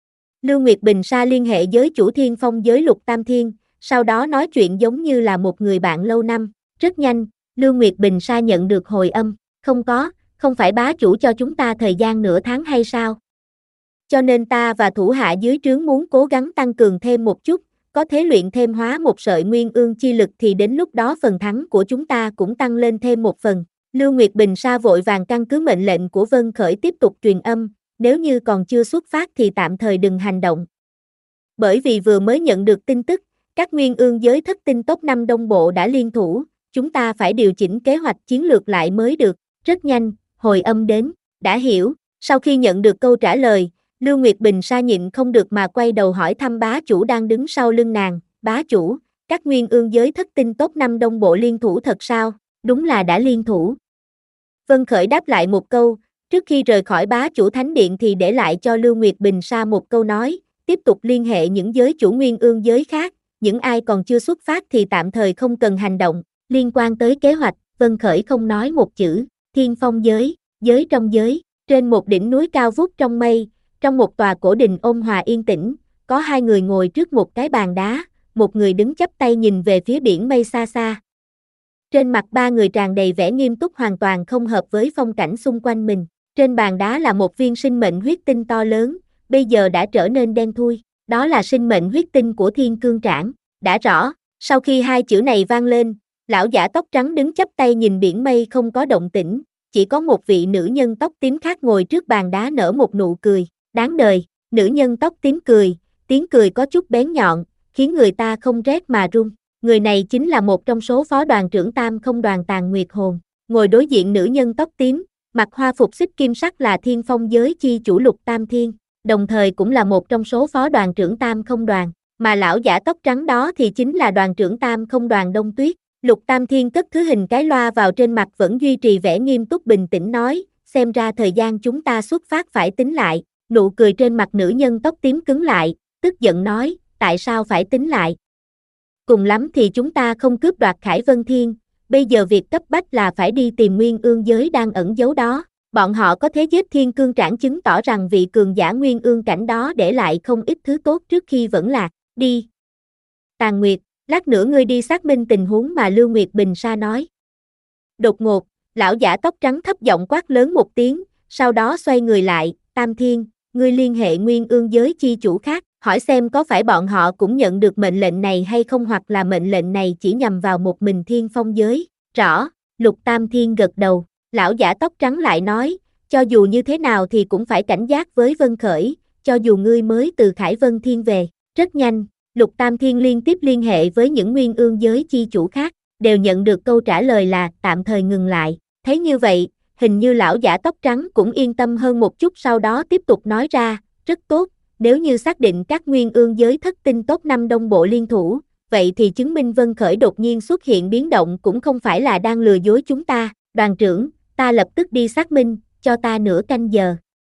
Lưu Nguyệt Bình Sa liên hệ giới chủ Thiên Phong Giới Lục Tam Thiên, sau đó nói chuyện giống như là một người bạn lâu năm. Rất nhanh, Lưu Nguyệt Bình Sa nhận được hồi âm, không có, không phải bá chủ cho chúng ta thời gian nửa tháng hay sao? Cho nên ta và thủ hạ dưới trướng muốn cố gắng tăng cường thêm một chút, có thể luyện thêm hóa một sợi nguyên ương chi lực thì đến lúc đó phần thắng của chúng ta cũng tăng lên thêm một phần. Lưu Nguyệt Bình Sa vội vàng căn cứ mệnh lệnh của Vân Khởi tiếp tục truyền âm, nếu như còn chưa xuất phát thì tạm thời đừng hành động. Bởi vì vừa mới nhận được tin tức, các nguyên ương giới thất tinh top năm Đông Bộ đã liên thủ, chúng ta phải điều chỉnh kế hoạch chiến lược lại mới được. Rất nhanh, hồi âm đến, đã hiểu. Sau khi nhận được câu trả lời, Lưu Nguyệt Bình Sa nhịn không được mà quay đầu hỏi thăm bá chủ đang đứng sau lưng nàng. Bá chủ, các nguyên ương giới thất tinh top năm Đông Bộ liên thủ thật sao? Đúng là đã liên thủ. Vân Khởi đáp lại một câu, trước khi rời khỏi bá chủ thánh điện thì để lại cho Lưu Nguyệt Bình Sa một câu nói, tiếp tục liên hệ những giới chủ nguyên ương giới khác, những ai còn chưa xuất phát thì tạm thời không cần hành động. Liên quan tới kế hoạch, Vân Khởi không nói một chữ. Thiên Phong Giới, giới trong giới, trên một đỉnh núi cao vút trong mây, trong một tòa cổ đình ôn hòa yên tĩnh, có hai người ngồi trước một cái bàn đá, một người đứng chắp tay nhìn về phía biển mây xa xa. Trên mặt ba người tràn đầy vẻ nghiêm túc, hoàn toàn không hợp với phong cảnh xung quanh mình. Trên bàn đá là một viên sinh mệnh huyết tinh to lớn, bây giờ đã trở nên đen thui. Đó là sinh mệnh huyết tinh của Thiên Cương Trảm. Đã rõ, sau khi hai chữ này vang lên, lão giả tóc trắng đứng chắp tay nhìn biển mây không có động tĩnh, chỉ có một vị nữ nhân tóc tím khác ngồi trước bàn đá nở một nụ cười. Đáng đời, nữ nhân tóc tím cười, tiếng cười có chút bén nhọn, khiến người ta không rét mà run. Người này chính là một trong số phó đoàn trưởng Tam Không Đoàn Tàn Nguyệt Hồn. Ngồi đối diện nữ nhân tóc tím, mặc hoa phục xích kim sắc là Thiên Phong Giới chi chủ Lục Tam Thiên, đồng thời cũng là một trong số phó đoàn trưởng Tam Không Đoàn, mà lão giả tóc trắng đó thì chính là đoàn trưởng Tam Không Đoàn Đông Tuyết. Lục Tam Thiên cất thứ hình cái loa vào trên mặt, vẫn duy trì vẻ nghiêm túc bình tĩnh nói, xem ra thời gian chúng ta xuất phát phải tính lại. Nụ cười trên mặt nữ nhân tóc tím cứng lại, tức giận nói, tại sao phải tính lại? Cùng lắm thì chúng ta không cướp đoạt Khải Vân Thiên, bây giờ việc cấp bách là phải đi tìm nguyên ương giới đang ẩn giấu đó. Bọn họ có thế giết Thiên Cương Trảm, chứng tỏ rằng vị cường giả nguyên ương cảnh đó để lại không ít thứ tốt trước khi vẫn lạc. Đi. Tàn Nguyệt, lát nữa ngươi đi xác minh tình huống mà Lưu Nguyệt Bình Sa nói. Đột ngột, lão giả tóc trắng thấp giọng quát lớn một tiếng, sau đó xoay người lại, Tam Thiên, ngươi liên hệ nguyên ương giới chi chủ khác, hỏi xem có phải bọn họ cũng nhận được mệnh lệnh này hay không, hoặc là mệnh lệnh này chỉ nhằm vào một mình Thiên Phong Giới. Rõ, Lục Tam Thiên gật đầu, lão giả tóc trắng lại nói, cho dù như thế nào thì cũng phải cảnh giác với Vân Khởi, cho dù ngươi mới từ Khải Vân Thiên về. Rất nhanh, Lục Tam Thiên liên tiếp liên hệ với những nguyên ương giới chi chủ khác, đều nhận được câu trả lời là tạm thời ngừng lại. Thấy như vậy, hình như lão giả tóc trắng cũng yên tâm hơn một chút, sau đó tiếp tục nói ra, rất tốt, nếu như xác định các nguyên ương giới thất tinh top năm đông bộ liên thủ, vậy thì chứng minh Vân Khởi đột nhiên xuất hiện biến động cũng không phải là đang lừa dối chúng ta. Đoàn trưởng, ta lập tức đi xác minh, cho ta nửa canh giờ.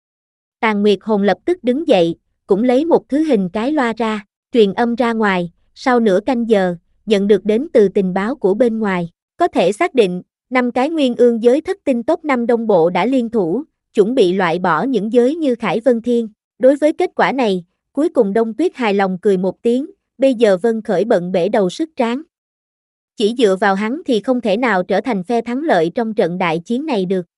Tàn Nguyệt Hồn lập tức đứng dậy, cũng lấy một thứ hình cái loa ra, truyền âm ra ngoài, sau nửa canh giờ, nhận được đến từ tình báo của bên ngoài, có thể xác định, năm cái nguyên ương giới thất tinh top năm đông bộ đã liên thủ, chuẩn bị loại bỏ những giới như Khải Vân Thiên. Đối với kết quả này, cuối cùng Đông Tuyết hài lòng cười một tiếng, bây giờ Vân Khởi bận bể đầu sức tráng. Chỉ dựa vào hắn thì không thể nào trở thành phe thắng lợi trong trận đại chiến này được.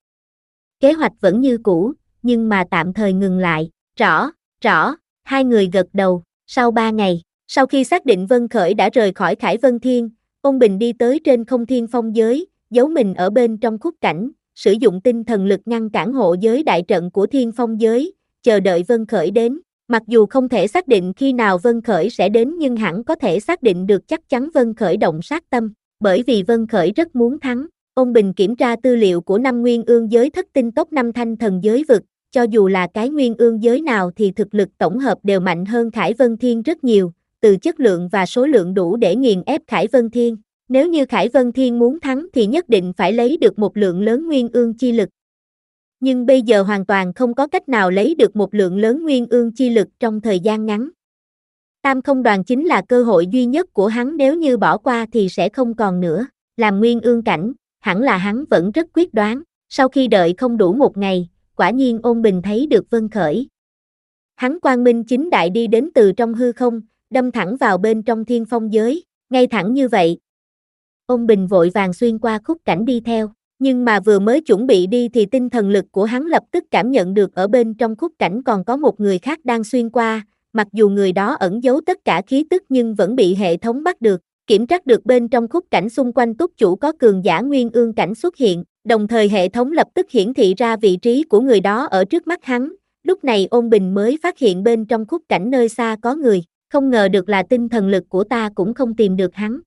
Kế hoạch vẫn như cũ, nhưng mà tạm thời ngừng lại. Rõ, rõ, hai người gật đầu. Sau ba ngày, sau khi xác định Vân Khởi đã rời khỏi Khải Vân Thiên, Ôn Bình đi tới trên không thiên phong giới, giấu mình ở bên trong khúc cảnh, sử dụng tinh thần lực ngăn cản hộ giới đại trận của thiên phong giới, chờ đợi Vân Khởi đến. Mặc dù không thể xác định khi nào Vân Khởi sẽ đến nhưng hẳn có thể xác định được chắc chắn Vân Khởi động sát tâm, bởi vì Vân Khởi rất muốn thắng. Ôn Bình kiểm tra tư liệu của năm nguyên ương giới thất tinh top năm thanh thần giới vực, cho dù là cái nguyên ương giới nào thì thực lực tổng hợp đều mạnh hơn Khải Vân Thiên rất nhiều, từ chất lượng và số lượng đủ để nghiền ép Khải Vân Thiên. Nếu như Khải Vân Thiên muốn thắng thì nhất định phải lấy được một lượng lớn nguyên ương chi lực. Nhưng bây giờ hoàn toàn không có cách nào lấy được một lượng lớn nguyên ương chi lực trong thời gian ngắn. Tam Không Đoàn chính là cơ hội duy nhất của hắn, nếu như bỏ qua thì sẽ không còn nữa. Làm nguyên ương cảnh, hẳn là hắn vẫn rất quyết đoán. Sau khi đợi không đủ một ngày, quả nhiên Ôn Bình thấy được Vân Khởi. Hắn quang minh chính đại đi đến từ trong hư không, đâm thẳng vào bên trong thiên phong giới, ngay thẳng như vậy. Ôn Bình vội vàng xuyên qua khúc cảnh đi theo, nhưng mà vừa mới chuẩn bị đi thì tinh thần lực của hắn lập tức cảm nhận được ở bên trong khúc cảnh còn có một người khác đang xuyên qua, mặc dù người đó ẩn giấu tất cả khí tức nhưng vẫn bị hệ thống bắt được, kiểm trắc được bên trong khúc cảnh xung quanh túc chủ có cường giả nguyên ương cảnh xuất hiện, đồng thời hệ thống lập tức hiển thị ra vị trí của người đó ở trước mắt hắn. Lúc này Ôn Bình mới phát hiện bên trong khúc cảnh nơi xa có người, không ngờ được là tinh thần lực của ta cũng không tìm được hắn.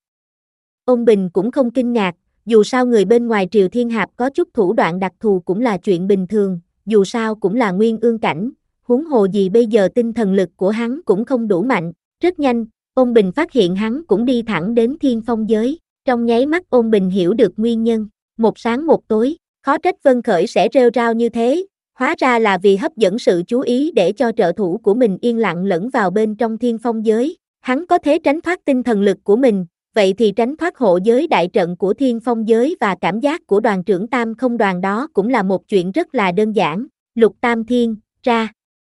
Ôn Bình cũng không kinh ngạc, dù sao người bên ngoài Triều Thiên Hạp có chút thủ đoạn đặc thù cũng là chuyện bình thường, dù sao cũng là nguyên ương cảnh, huống hồ gì bây giờ tinh thần lực của hắn cũng không đủ mạnh. Rất nhanh, Ôn Bình phát hiện hắn cũng đi thẳng đến thiên phong giới, trong nháy mắt Ôn Bình hiểu được nguyên nhân, một sáng một tối, khó trách Vân Khởi sẽ rêu rao như thế, hóa ra là vì hấp dẫn sự chú ý để cho trợ thủ của mình yên lặng lẫn vào bên trong thiên phong giới, hắn có thể tránh thoát tinh thần lực của mình, vậy thì tránh thoát hộ giới đại trận của thiên phong giới và cảm giác của đoàn trưởng Tam Không Đoàn đó cũng là một chuyện rất là đơn giản. Lục Tam Thiên, ra.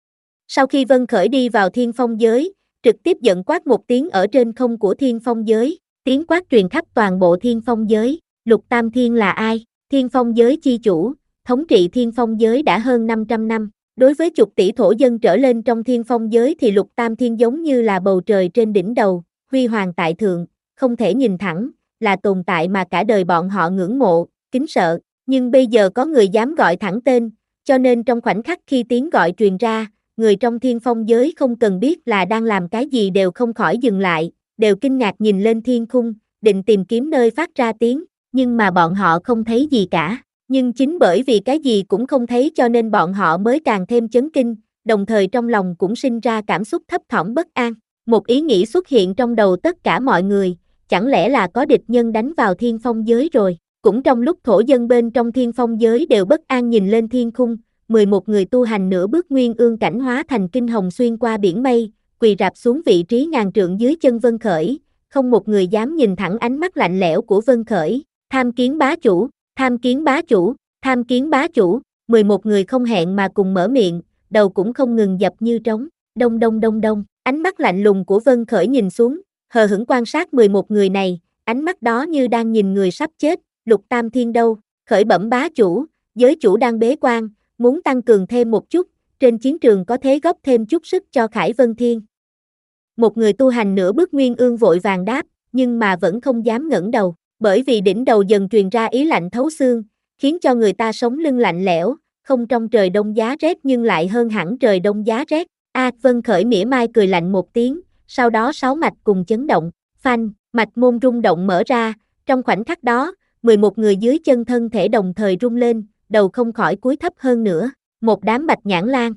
Sau khi Vân Khởi đi vào thiên phong giới, trực tiếp giận quát một tiếng ở trên không của thiên phong giới, tiếng quát truyền khắp toàn bộ thiên phong giới. Lục Tam Thiên là ai? Thiên phong giới chi chủ, thống trị thiên phong giới đã hơn năm trăm năm. Đối với chục tỷ thổ dân trở lên trong thiên phong giới thì Lục Tam Thiên giống như là bầu trời trên đỉnh đầu, huy hoàng tại thượng, không thể nhìn thẳng, là tồn tại mà cả đời bọn họ ngưỡng mộ, kính sợ. Nhưng bây giờ có người dám gọi thẳng tên, cho nên trong khoảnh khắc khi tiếng gọi truyền ra, người trong thiên phong giới không cần biết là đang làm cái gì đều không khỏi dừng lại, đều kinh ngạc nhìn lên thiên khung, định tìm kiếm nơi phát ra tiếng, nhưng mà bọn họ không thấy gì cả. Nhưng chính bởi vì cái gì cũng không thấy cho nên bọn họ mới càng thêm chấn kinh, đồng thời trong lòng cũng sinh ra cảm xúc thấp thỏm bất an. Một ý nghĩ xuất hiện trong đầu tất cả mọi người, chẳng lẽ là có địch nhân đánh vào thiên phong giới rồi? Cũng trong lúc thổ dân bên trong thiên phong giới đều bất an nhìn lên thiên khung, mười một người tu hành nửa bước nguyên ương cảnh hóa thành kinh hồng xuyên qua biển mây, quỳ rạp xuống vị trí ngàn trượng dưới chân Vân Khởi, không một người dám nhìn thẳng ánh mắt lạnh lẽo của Vân Khởi. Tham kiến bá chủ, tham kiến bá chủ, tham kiến bá chủ, mười một người không hẹn mà cùng mở miệng, đầu cũng không ngừng dập như trống, đông đông đông đông, ánh mắt lạnh lùng của Vân Khởi nhìn xuống, hờ hững quan sát mười một người này, ánh mắt đó như đang nhìn người sắp chết. Lục Tam Thiên đâu? Khởi bẩm bá chủ, giới chủ đang bế quan, muốn tăng cường thêm một chút, trên chiến trường có thế góp thêm chút sức cho Khải Vân Thiên. Một người tu hành nửa bước nguyên ương vội vàng đáp, nhưng mà vẫn không dám ngẩng đầu. Bởi vì đỉnh đầu dần truyền ra ý lạnh thấu xương, khiến cho người ta sống lưng lạnh lẽo, không trong trời đông giá rét nhưng lại hơn hẳn trời đông giá rét. A Vân Khởi mỉa mai cười lạnh một tiếng, sau đó sáu mạch cùng chấn động, phanh, mạch môn rung động mở ra, trong khoảnh khắc đó, mười một người dưới chân thân thể đồng thời rung lên, đầu không khỏi cúi thấp hơn nữa, một đám bạch nhãn lang.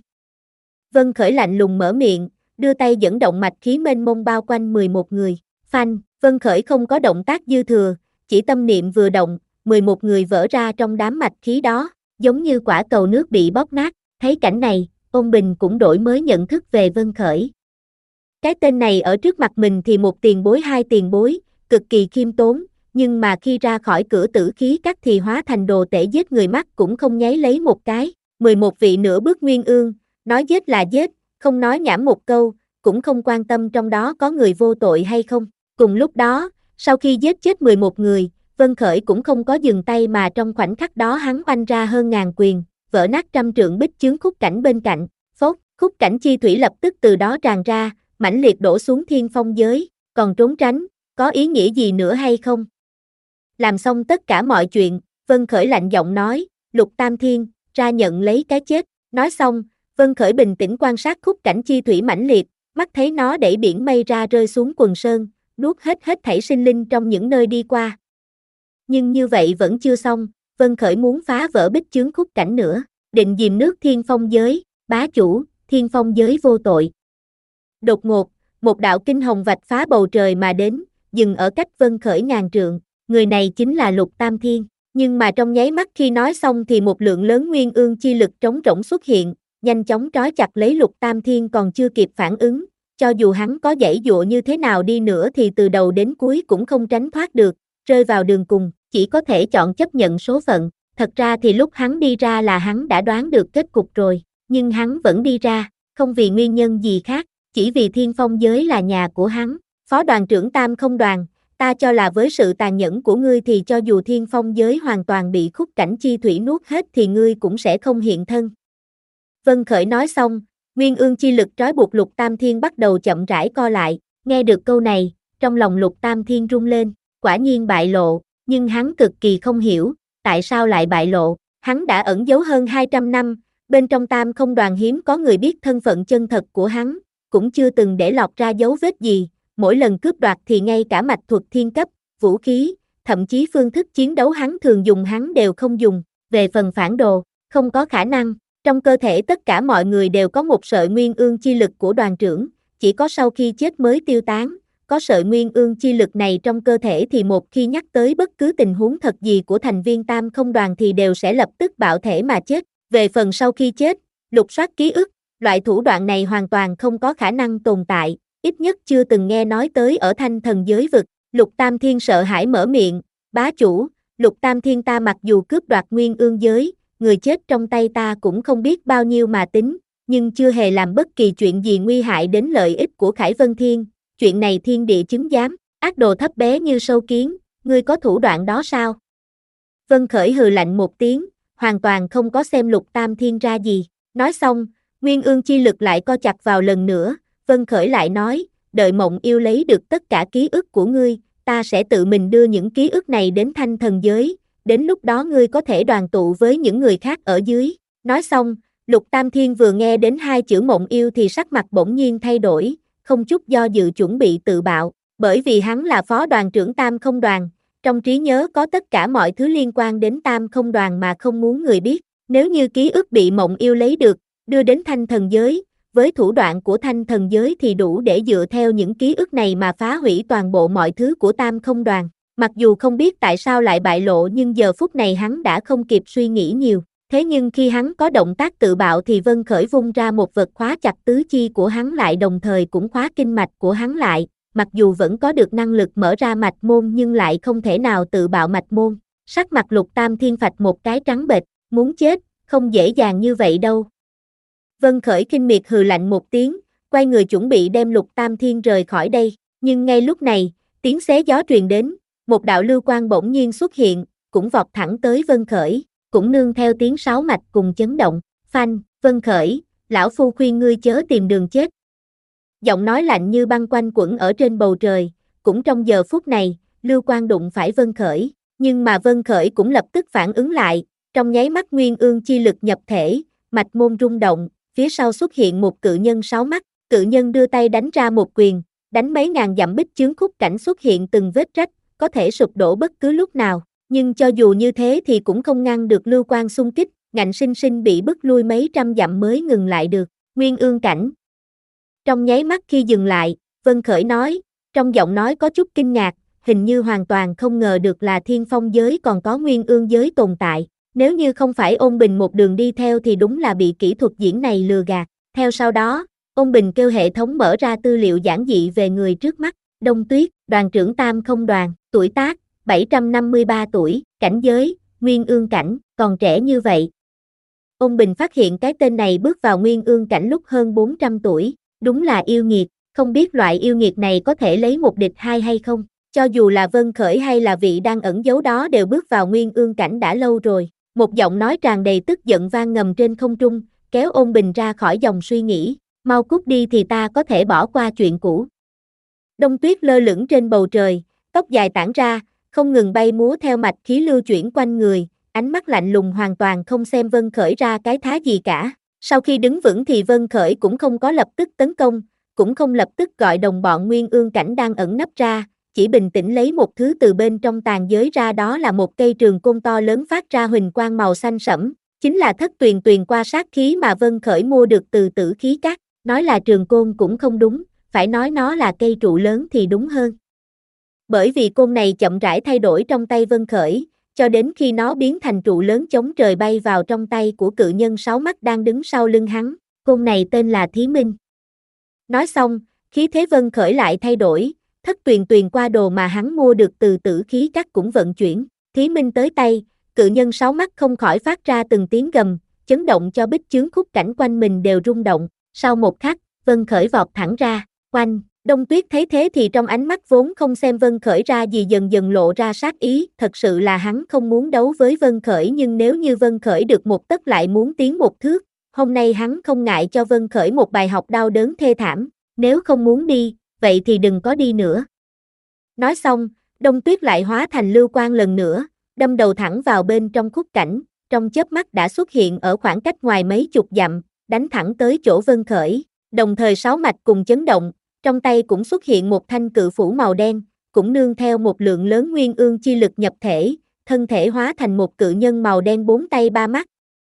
Vân Khởi lạnh lùng mở miệng, đưa tay dẫn động mạch khí mênh mông bao quanh mười một người, phanh, Vân Khởi không có động tác dư thừa, chỉ tâm niệm vừa động, mười một người vỡ ra trong đám mạch khí đó, giống như quả cầu nước bị bóp nát, thấy cảnh này, Ôn Bình cũng đổi mới nhận thức về Vân Khởi. Cái tên này ở trước mặt mình thì một tiền bối hai tiền bối, cực kỳ khiêm tốn, nhưng mà khi ra khỏi cửa tử khí các thì hóa thành đồ tể giết người mắt cũng không nháy lấy một cái, mười một vị nửa bước nguyên ương, nói giết là giết, không nói nhảm một câu, cũng không quan tâm trong đó có người vô tội hay không. Cùng lúc đó, sau khi giết chết mười một người, Vân Khởi cũng không có dừng tay mà trong khoảnh khắc đó hắn oanh ra hơn ngàn quyền, vỡ nát trăm trượng bích chướng khúc cảnh bên cạnh, phốt, khúc cảnh chi thủy lập tức từ đó tràn ra, mãnh liệt đổ xuống thiên phong giới, còn trốn tránh, có ý nghĩa gì nữa hay không? Làm xong tất cả mọi chuyện, Vân Khởi lạnh giọng nói, Lục Tam Thiên, ra nhận lấy cái chết, nói xong, Vân Khởi bình tĩnh quan sát khúc cảnh chi thủy mãnh liệt, mắt thấy nó đẩy biển mây ra rơi xuống quần sơn, nuốt hết hết thảy sinh linh trong những nơi đi qua. Nhưng như vậy vẫn chưa xong, Vân Khởi muốn phá vỡ bích chướng khúc cảnh nữa, định dìm nước thiên phong giới, bá chủ, thiên phong giới vô tội. Đột ngột, một đạo kinh hồng vạch phá bầu trời mà đến, dừng ở cách Vân Khởi ngàn trượng, người này chính là Lục Tam Thiên, nhưng mà trong nháy mắt khi nói xong thì một lượng lớn nguyên ương chi lực trống rỗng xuất hiện, nhanh chóng trói chặt lấy Lục Tam Thiên còn chưa kịp phản ứng, cho dù hắn có giãy dụa như thế nào đi nữa thì từ đầu đến cuối cũng không tránh thoát được, rơi vào đường cùng, chỉ có thể chọn chấp nhận số phận, thật ra thì lúc hắn đi ra là hắn đã đoán được kết cục rồi, nhưng hắn vẫn đi ra, không vì nguyên nhân gì khác, chỉ vì thiên phong giới là nhà của hắn, phó đoàn trưởng Tam Không Đoàn, ta cho là với sự tàn nhẫn của ngươi thì cho dù thiên phong giới hoàn toàn bị khúc cảnh chi thủy nuốt hết thì ngươi cũng sẽ không hiện thân. Vân Khởi nói xong, nguyên ương chi lực trói buộc Lục Tam Thiên bắt đầu chậm rãi co lại, nghe được câu này, trong lòng Lục Tam Thiên rung lên, quả nhiên bại lộ, nhưng hắn cực kỳ không hiểu, tại sao lại bại lộ, hắn đã ẩn giấu hơn hai trăm năm, bên trong Tam Không Đoàn hiếm có người biết thân phận chân thật của hắn, cũng chưa từng để lọt ra dấu vết gì, mỗi lần cướp đoạt thì ngay cả mạch thuật thiên cấp, vũ khí, thậm chí phương thức chiến đấu hắn thường dùng hắn đều không dùng, về phần phản đồ, không có khả năng, trong cơ thể tất cả mọi người đều có một sợi nguyên ương chi lực của đoàn trưởng, chỉ có sau khi chết mới tiêu tán, có sợi nguyên ương chi lực này trong cơ thể thì một khi nhắc tới bất cứ tình huống thật gì của thành viên Tam Không Đoàn thì đều sẽ lập tức bạo thể mà chết, về phần sau khi chết, lục soát ký ức, loại thủ đoạn này hoàn toàn không có khả năng tồn tại, ít nhất chưa từng nghe nói tới ở Thanh Thần giới vực. Lục Tam Thiên sợ hãi mở miệng, bá chủ, Lục Tam Thiên ta mặc dù cướp đoạt nguyên ương giới, người chết trong tay ta cũng không biết bao nhiêu mà tính, nhưng chưa hề làm bất kỳ chuyện gì nguy hại đến lợi ích của Khải Vân Thiên, chuyện này thiên địa chứng giám, ác đồ thấp bé như sâu kiến, ngươi có thủ đoạn đó sao? Vân Khởi hừ lạnh một tiếng, hoàn toàn không có xem Lục Tam Thiên ra gì, nói xong, nguyên ương chi lực lại co chặt vào lần nữa, Vân Khởi lại nói, đợi Mộng Yêu lấy được tất cả ký ức của ngươi, ta sẽ tự mình đưa những ký ức này đến Thanh Thần giới, đến lúc đó ngươi có thể đoàn tụ với những người khác ở dưới. Nói xong, Lục Tam Thiên vừa nghe đến hai chữ Mộng Yêu thì sắc mặt bỗng nhiên thay đổi, không chút do dự chuẩn bị tự bạo, bởi vì hắn là phó đoàn trưởng Tam Không Đoàn, trong trí nhớ có tất cả mọi thứ liên quan đến Tam Không Đoàn mà không muốn người biết, nếu như ký ức bị Mộng Yêu lấy được, đưa đến Thanh Thần giới, với thủ đoạn của Thanh Thần giới thì đủ để dựa theo những ký ức này mà phá hủy toàn bộ mọi thứ của Tam Không Đoàn. Mặc dù không biết tại sao lại bại lộ nhưng giờ phút này hắn đã không kịp suy nghĩ nhiều. Thế nhưng khi hắn có động tác tự bạo thì Vân Khởi vung ra một vật khóa chặt tứ chi của hắn lại đồng thời cũng khóa kinh mạch của hắn lại. Mặc dù vẫn có được năng lực mở ra mạch môn nhưng lại không thể nào tự bạo mạch môn. Sắc mặt Lục Tam Thiên phạch một cái trắng bệch, muốn chết, không dễ dàng như vậy đâu. Vân Khởi khinh miệt hừ lạnh một tiếng, quay người chuẩn bị đem Lục Tam Thiên rời khỏi đây. Nhưng ngay lúc này, tiếng xé gió truyền đến, một đạo lưu quang bỗng nhiên xuất hiện, cũng vọt thẳng tới Vân Khởi, cũng nương theo tiếng sáo mạch cùng chấn động. Phanh, Vân Khởi, lão phu khuyên ngươi chớ tìm đường chết. Giọng nói lạnh như băng quanh quẩn ở trên bầu trời, cũng trong giờ phút này, lưu quang đụng phải Vân Khởi, nhưng mà Vân Khởi cũng lập tức phản ứng lại, trong nháy mắt nguyên ương chi lực nhập thể, mạch môn rung động, phía sau xuất hiện một cự nhân sáu mắt, cự nhân đưa tay đánh ra một quyền, đánh mấy ngàn dặm bích chướng khúc cảnh xuất hiện từng vết rách, có thể sụp đổ bất cứ lúc nào, nhưng cho dù như thế thì cũng không ngăn được lưu quang xung kích, ngạnh sinh sinh bị bức lui mấy trăm dặm mới ngừng lại được, nguyên ương cảnh. Trong nháy mắt khi dừng lại, Vân Khởi nói, trong giọng nói có chút kinh ngạc, hình như hoàn toàn không ngờ được là thiên phong giới còn có nguyên ương giới tồn tại, nếu như không phải Ôn Bình một đường đi theo thì đúng là bị kỹ thuật diễn này lừa gạt, theo sau đó, Ôn Bình kêu hệ thống mở ra tư liệu giản dị về người trước mắt, Đông Tuyết, đoàn trưởng Tam Không Đoàn, tuổi tác, bảy trăm năm mươi ba tuổi, cảnh giới, nguyên ương cảnh, còn trẻ như vậy. Ôn Bình phát hiện cái tên này bước vào nguyên ương cảnh lúc hơn bốn trăm tuổi, đúng là yêu nghiệt, không biết loại yêu nghiệt này có thể lấy một địch hai hay không, cho dù là Vân Khởi hay là vị đang ẩn giấu đó đều bước vào nguyên ương cảnh đã lâu rồi, một giọng nói tràn đầy tức giận vang ngầm trên không trung, kéo Ôn Bình ra khỏi dòng suy nghĩ, mau cút đi thì ta có thể bỏ qua chuyện cũ. Đông Tuyết lơ lửng trên bầu trời, tóc dài tản ra, không ngừng bay múa theo mạch khí lưu chuyển quanh người, ánh mắt lạnh lùng hoàn toàn không xem Vân Khởi ra cái thá gì cả. Sau khi đứng vững thì Vân Khởi cũng không có lập tức tấn công, cũng không lập tức gọi đồng bọn nguyên ương cảnh đang ẩn nấp ra, chỉ bình tĩnh lấy một thứ từ bên trong tàn giới ra, đó là một cây trường côn to lớn phát ra huỳnh quang màu xanh sẫm, chính là thất tuyền tuyền qua sát khí mà Vân Khởi mua được từ Tử Khí Các, nói là trường côn cũng không đúng, phải nói nó là cây trụ lớn thì đúng hơn. Bởi vì côn này chậm rãi thay đổi trong tay Vân Khởi, cho đến khi nó biến thành trụ lớn chống trời bay vào trong tay của cự nhân sáu mắt đang đứng sau lưng hắn, côn này tên là Thí Minh. Nói xong, khí thế Vân Khởi lại thay đổi, thất tuyền tuyền qua đồ mà hắn mua được từ Tử Khí Các cũng vận chuyển, Thí Minh tới tay, cự nhân sáu mắt không khỏi phát ra từng tiếng gầm, chấn động cho bích chướng khúc cảnh quanh mình đều rung động, sau một khắc, Vân Khởi vọt thẳng ra, oanh. Đông Tuyết thấy thế thì trong ánh mắt vốn không xem Vân Khởi ra gì dần dần lộ ra sát ý, thật sự là hắn không muốn đấu với Vân Khởi, nhưng nếu như Vân Khởi được một tấc lại muốn tiến một thước, hôm nay hắn không ngại cho Vân Khởi một bài học đau đớn thê thảm, nếu không muốn đi, vậy thì đừng có đi nữa. Nói xong, Đông Tuyết lại hóa thành lưu quang lần nữa, đâm đầu thẳng vào bên trong khúc cảnh, trong chớp mắt đã xuất hiện ở khoảng cách ngoài mấy chục dặm, đánh thẳng tới chỗ Vân Khởi, đồng thời sáu mạch cùng chấn động. Trong tay cũng xuất hiện một thanh cự phủ màu đen, cũng nương theo một lượng lớn nguyên ương chi lực nhập thể, thân thể hóa thành một cự nhân màu đen bốn tay ba mắt.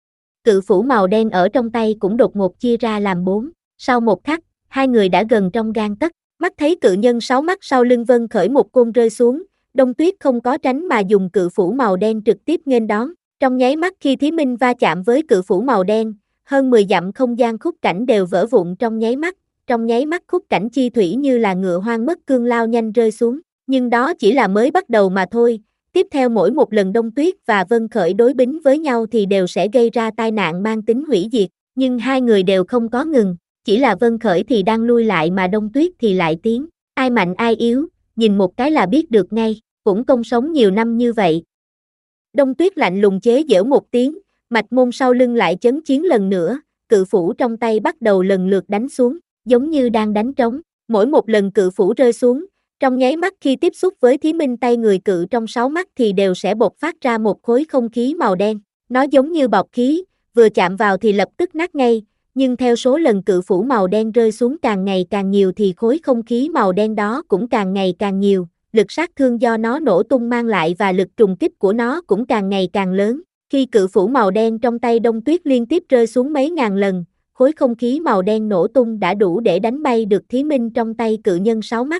Cự phủ màu đen ở trong tay cũng đột ngột chia ra làm bốn, sau một khắc, hai người đã gần trong gang tấc, mắt thấy cự nhân sáu mắt sau lưng Vân Khởi một côn rơi xuống, Đông Tuyết không có tránh mà dùng cự phủ màu đen trực tiếp nghênh đón, trong nháy mắt khi Thí Minh va chạm với cự phủ màu đen, hơn mười dặm không gian khúc cảnh đều vỡ vụn trong nháy mắt. Trong nháy mắt khúc cảnh chi thủy như là ngựa hoang mất cương lao nhanh rơi xuống, nhưng đó chỉ là mới bắt đầu mà thôi, tiếp theo mỗi một lần Đông Tuyết và Vân Khởi đối bính với nhau thì đều sẽ gây ra tai nạn mang tính hủy diệt, nhưng hai người đều không có ngừng, chỉ là Vân Khởi thì đang lui lại mà Đông Tuyết thì lại tiến, ai mạnh ai yếu, nhìn một cái là biết được ngay, cũng công sống nhiều năm như vậy. Đông Tuyết lạnh lùng chế giễu một tiếng, mạch môn sau lưng lại chấn chiến lần nữa, cự phủ trong tay bắt đầu lần lượt đánh xuống. Giống như đang đánh trống, mỗi một lần cự phủ rơi xuống, trong nháy mắt khi tiếp xúc với Thí Minh tay người cự trong sáu mắt thì đều sẽ bộc phát ra một khối không khí màu đen, nó giống như bọt khí, vừa chạm vào thì lập tức nát ngay, nhưng theo số lần cự phủ màu đen rơi xuống càng ngày càng nhiều thì khối không khí màu đen đó cũng càng ngày càng nhiều, lực sát thương do nó nổ tung mang lại và lực trùng kích của nó cũng càng ngày càng lớn, khi cự phủ màu đen trong tay Đông Tuyết liên tiếp rơi xuống mấy ngàn lần, khối không khí màu đen nổ tung đã đủ để đánh bay được Thí Minh trong tay cự nhân sáu mắt.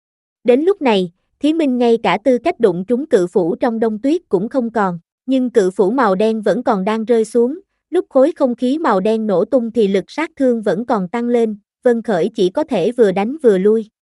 Đến lúc này, Thí Minh ngay cả tư cách đụng trúng cự phủ trong Đông Tuyết cũng không còn, nhưng cự phủ màu đen vẫn còn đang rơi xuống, lúc khối không khí màu đen nổ tung thì lực sát thương vẫn còn tăng lên, Vân Khởi chỉ có thể vừa đánh vừa lui.